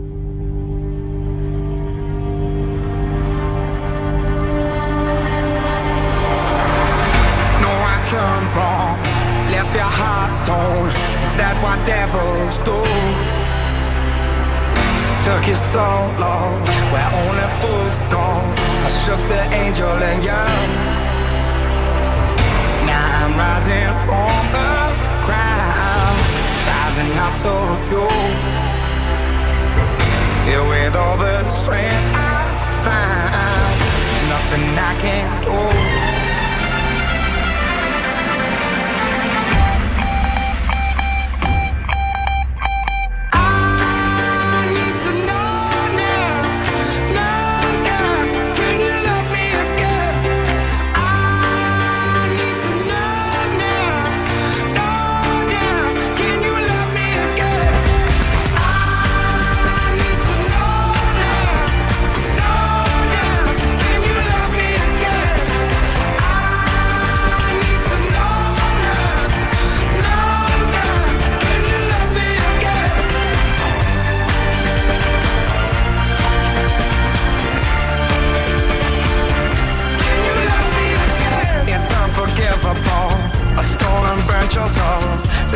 No, I turned wrong, left your heart torn. Is that what devils do? Took you so long, where only fools go. I shook the angel in you. Now I'm rising from the crowd, rising up to you. Filled with all the strength I find, there's nothing I can't do.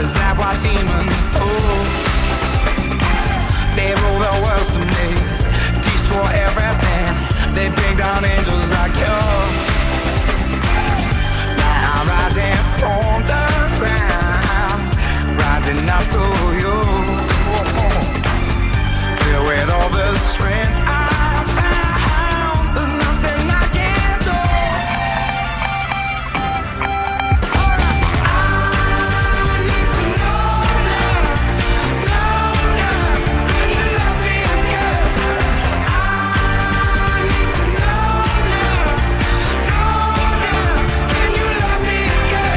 Is that what demons do? They rule the world to me, destroy everything. They bring down angels like you. Now I'm rising from the ground, rising up to you. Filled with all the strength I found, there's nothing I can't do. I need to know now, can you love me again? I need to know now, can you love me again?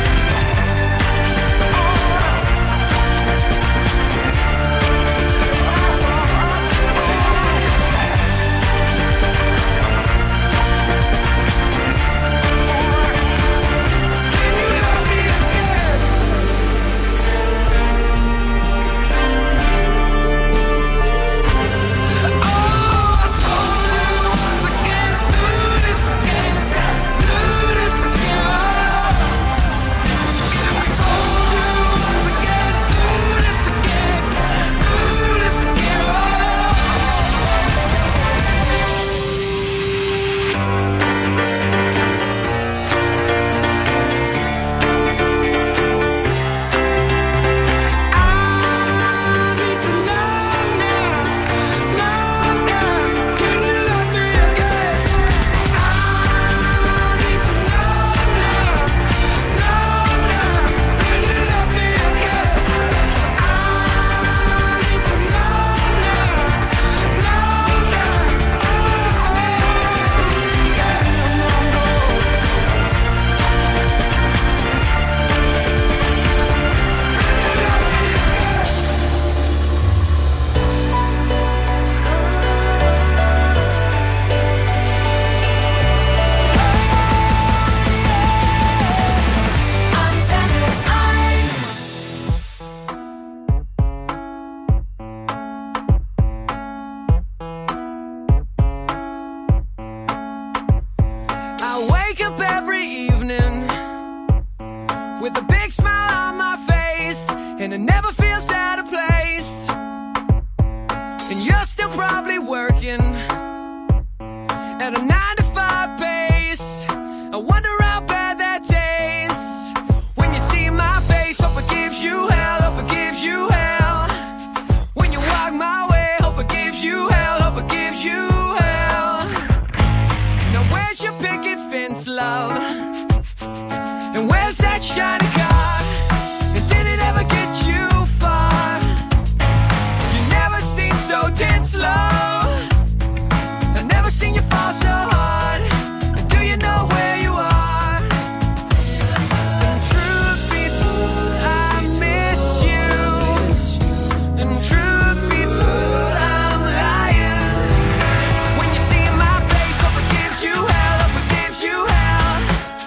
I wake up every evening with a big smile on my face, and it never feels out of place. And you're still probably working at a 9-to-5 pace. I wonder how bad that tastes when you see my face. Hope it gives you hell, hope it gives you hell. When you walk my way, hope it gives you hell, hope it gives you hell. Now where's your picket fence, love? And where's that shiny car? And did it ever get you far? You never seem so dead slow. I've never seen you fall so hard. Do you know where you are? And truth be told, I miss you. And truth be told, I'm lying. When you see my face, hope it gives you hell, hope it gives you hell.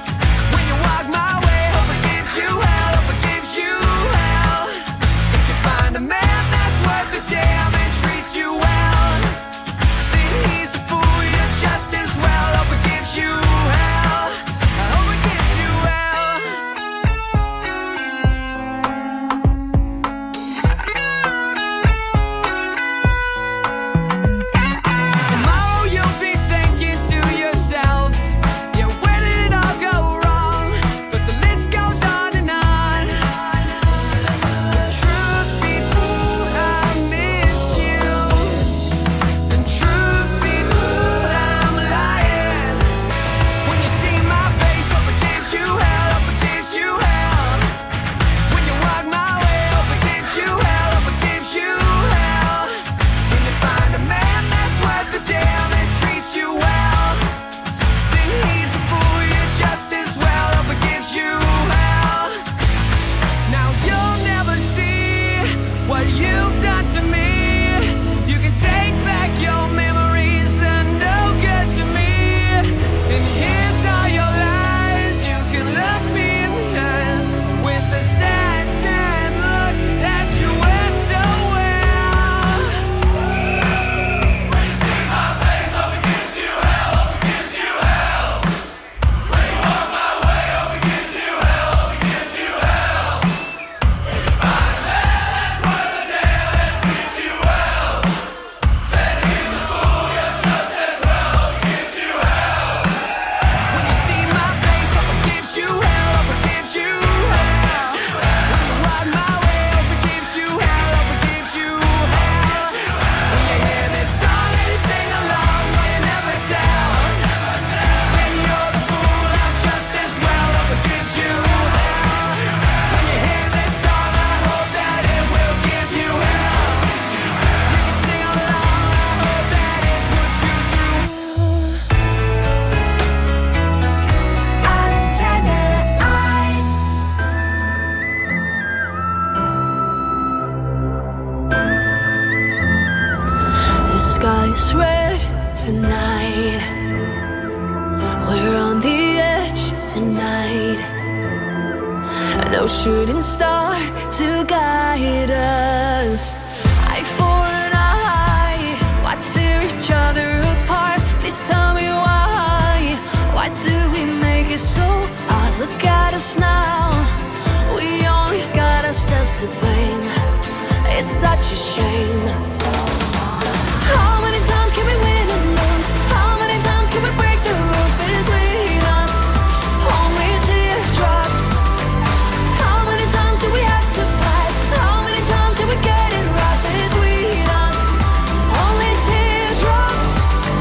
shooting star to guide us. Eye for an eye, why tear each other apart? Please tell me why. Why do we make it so hard? Look at us now, we only got ourselves to blame. It's such a shame. How many times can we win and lose? How many times can we break the rules between us? Only teardrops. How many times do we have to fight? How many times do we get it right between us? Only teardrops.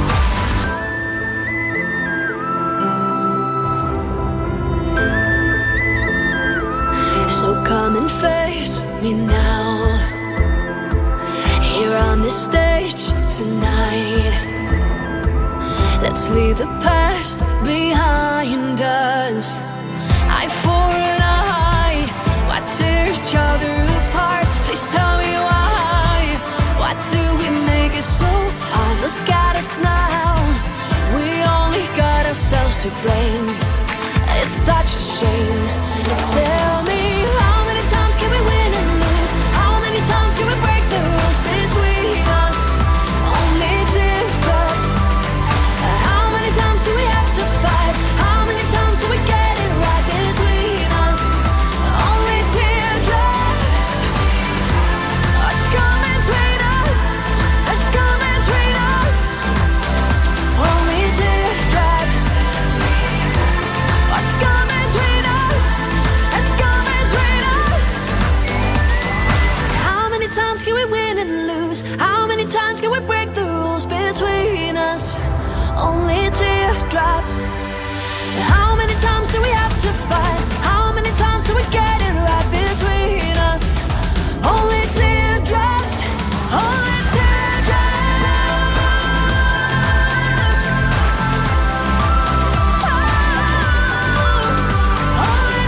So come and face me now, here on this stage tonight. Let's leave the past behind us. Eye for an eye, why tear each other apart? Please tell me why. Why do we make it so hard? Look at us now, we only got ourselves to blame. It's such a shame. Tell me, how many times can we win and lose? How many times can we break the rules between us? Only teardrops. How many times do we have to fight? How many times do we get it right between us? Only teardrops. What's coming between us? What's coming between us? Only teardrops. What's coming between us? What's coming between us? How many times can we win and lose? How many times can we break the rules between us? Only teardrops. How many times do we have to fight? How many times do we get it right between us? Only teardrops. Only teardrops. Only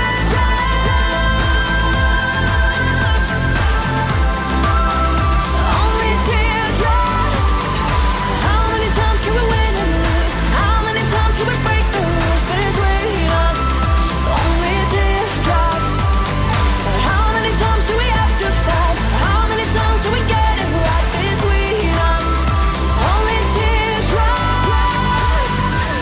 teardrops. Only teardrops. How many times can we win and lose? How many times can we break the rules between us? Only teardrops. How many times do we have to fight? How many times do we get it right between us? Only teardrops.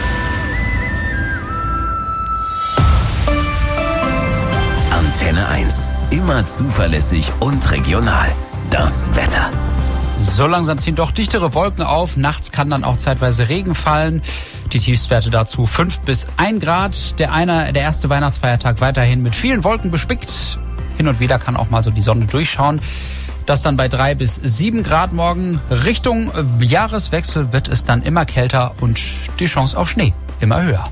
Antenne 1. Immer zuverlässig und regional. Das Wetter. So langsam ziehen doch dichtere Wolken auf. Nachts kann dann auch zeitweise Regen fallen. Die Tiefstwerte dazu 5 bis 1 Grad. Der erste Weihnachtsfeiertag weiterhin mit vielen Wolken bespickt. Hin und wieder kann auch mal so die Sonne durchschauen. Das dann bei 3 bis 7 Grad morgen. Richtung Jahreswechsel wird es dann immer kälter und die Chance auf Schnee immer höher.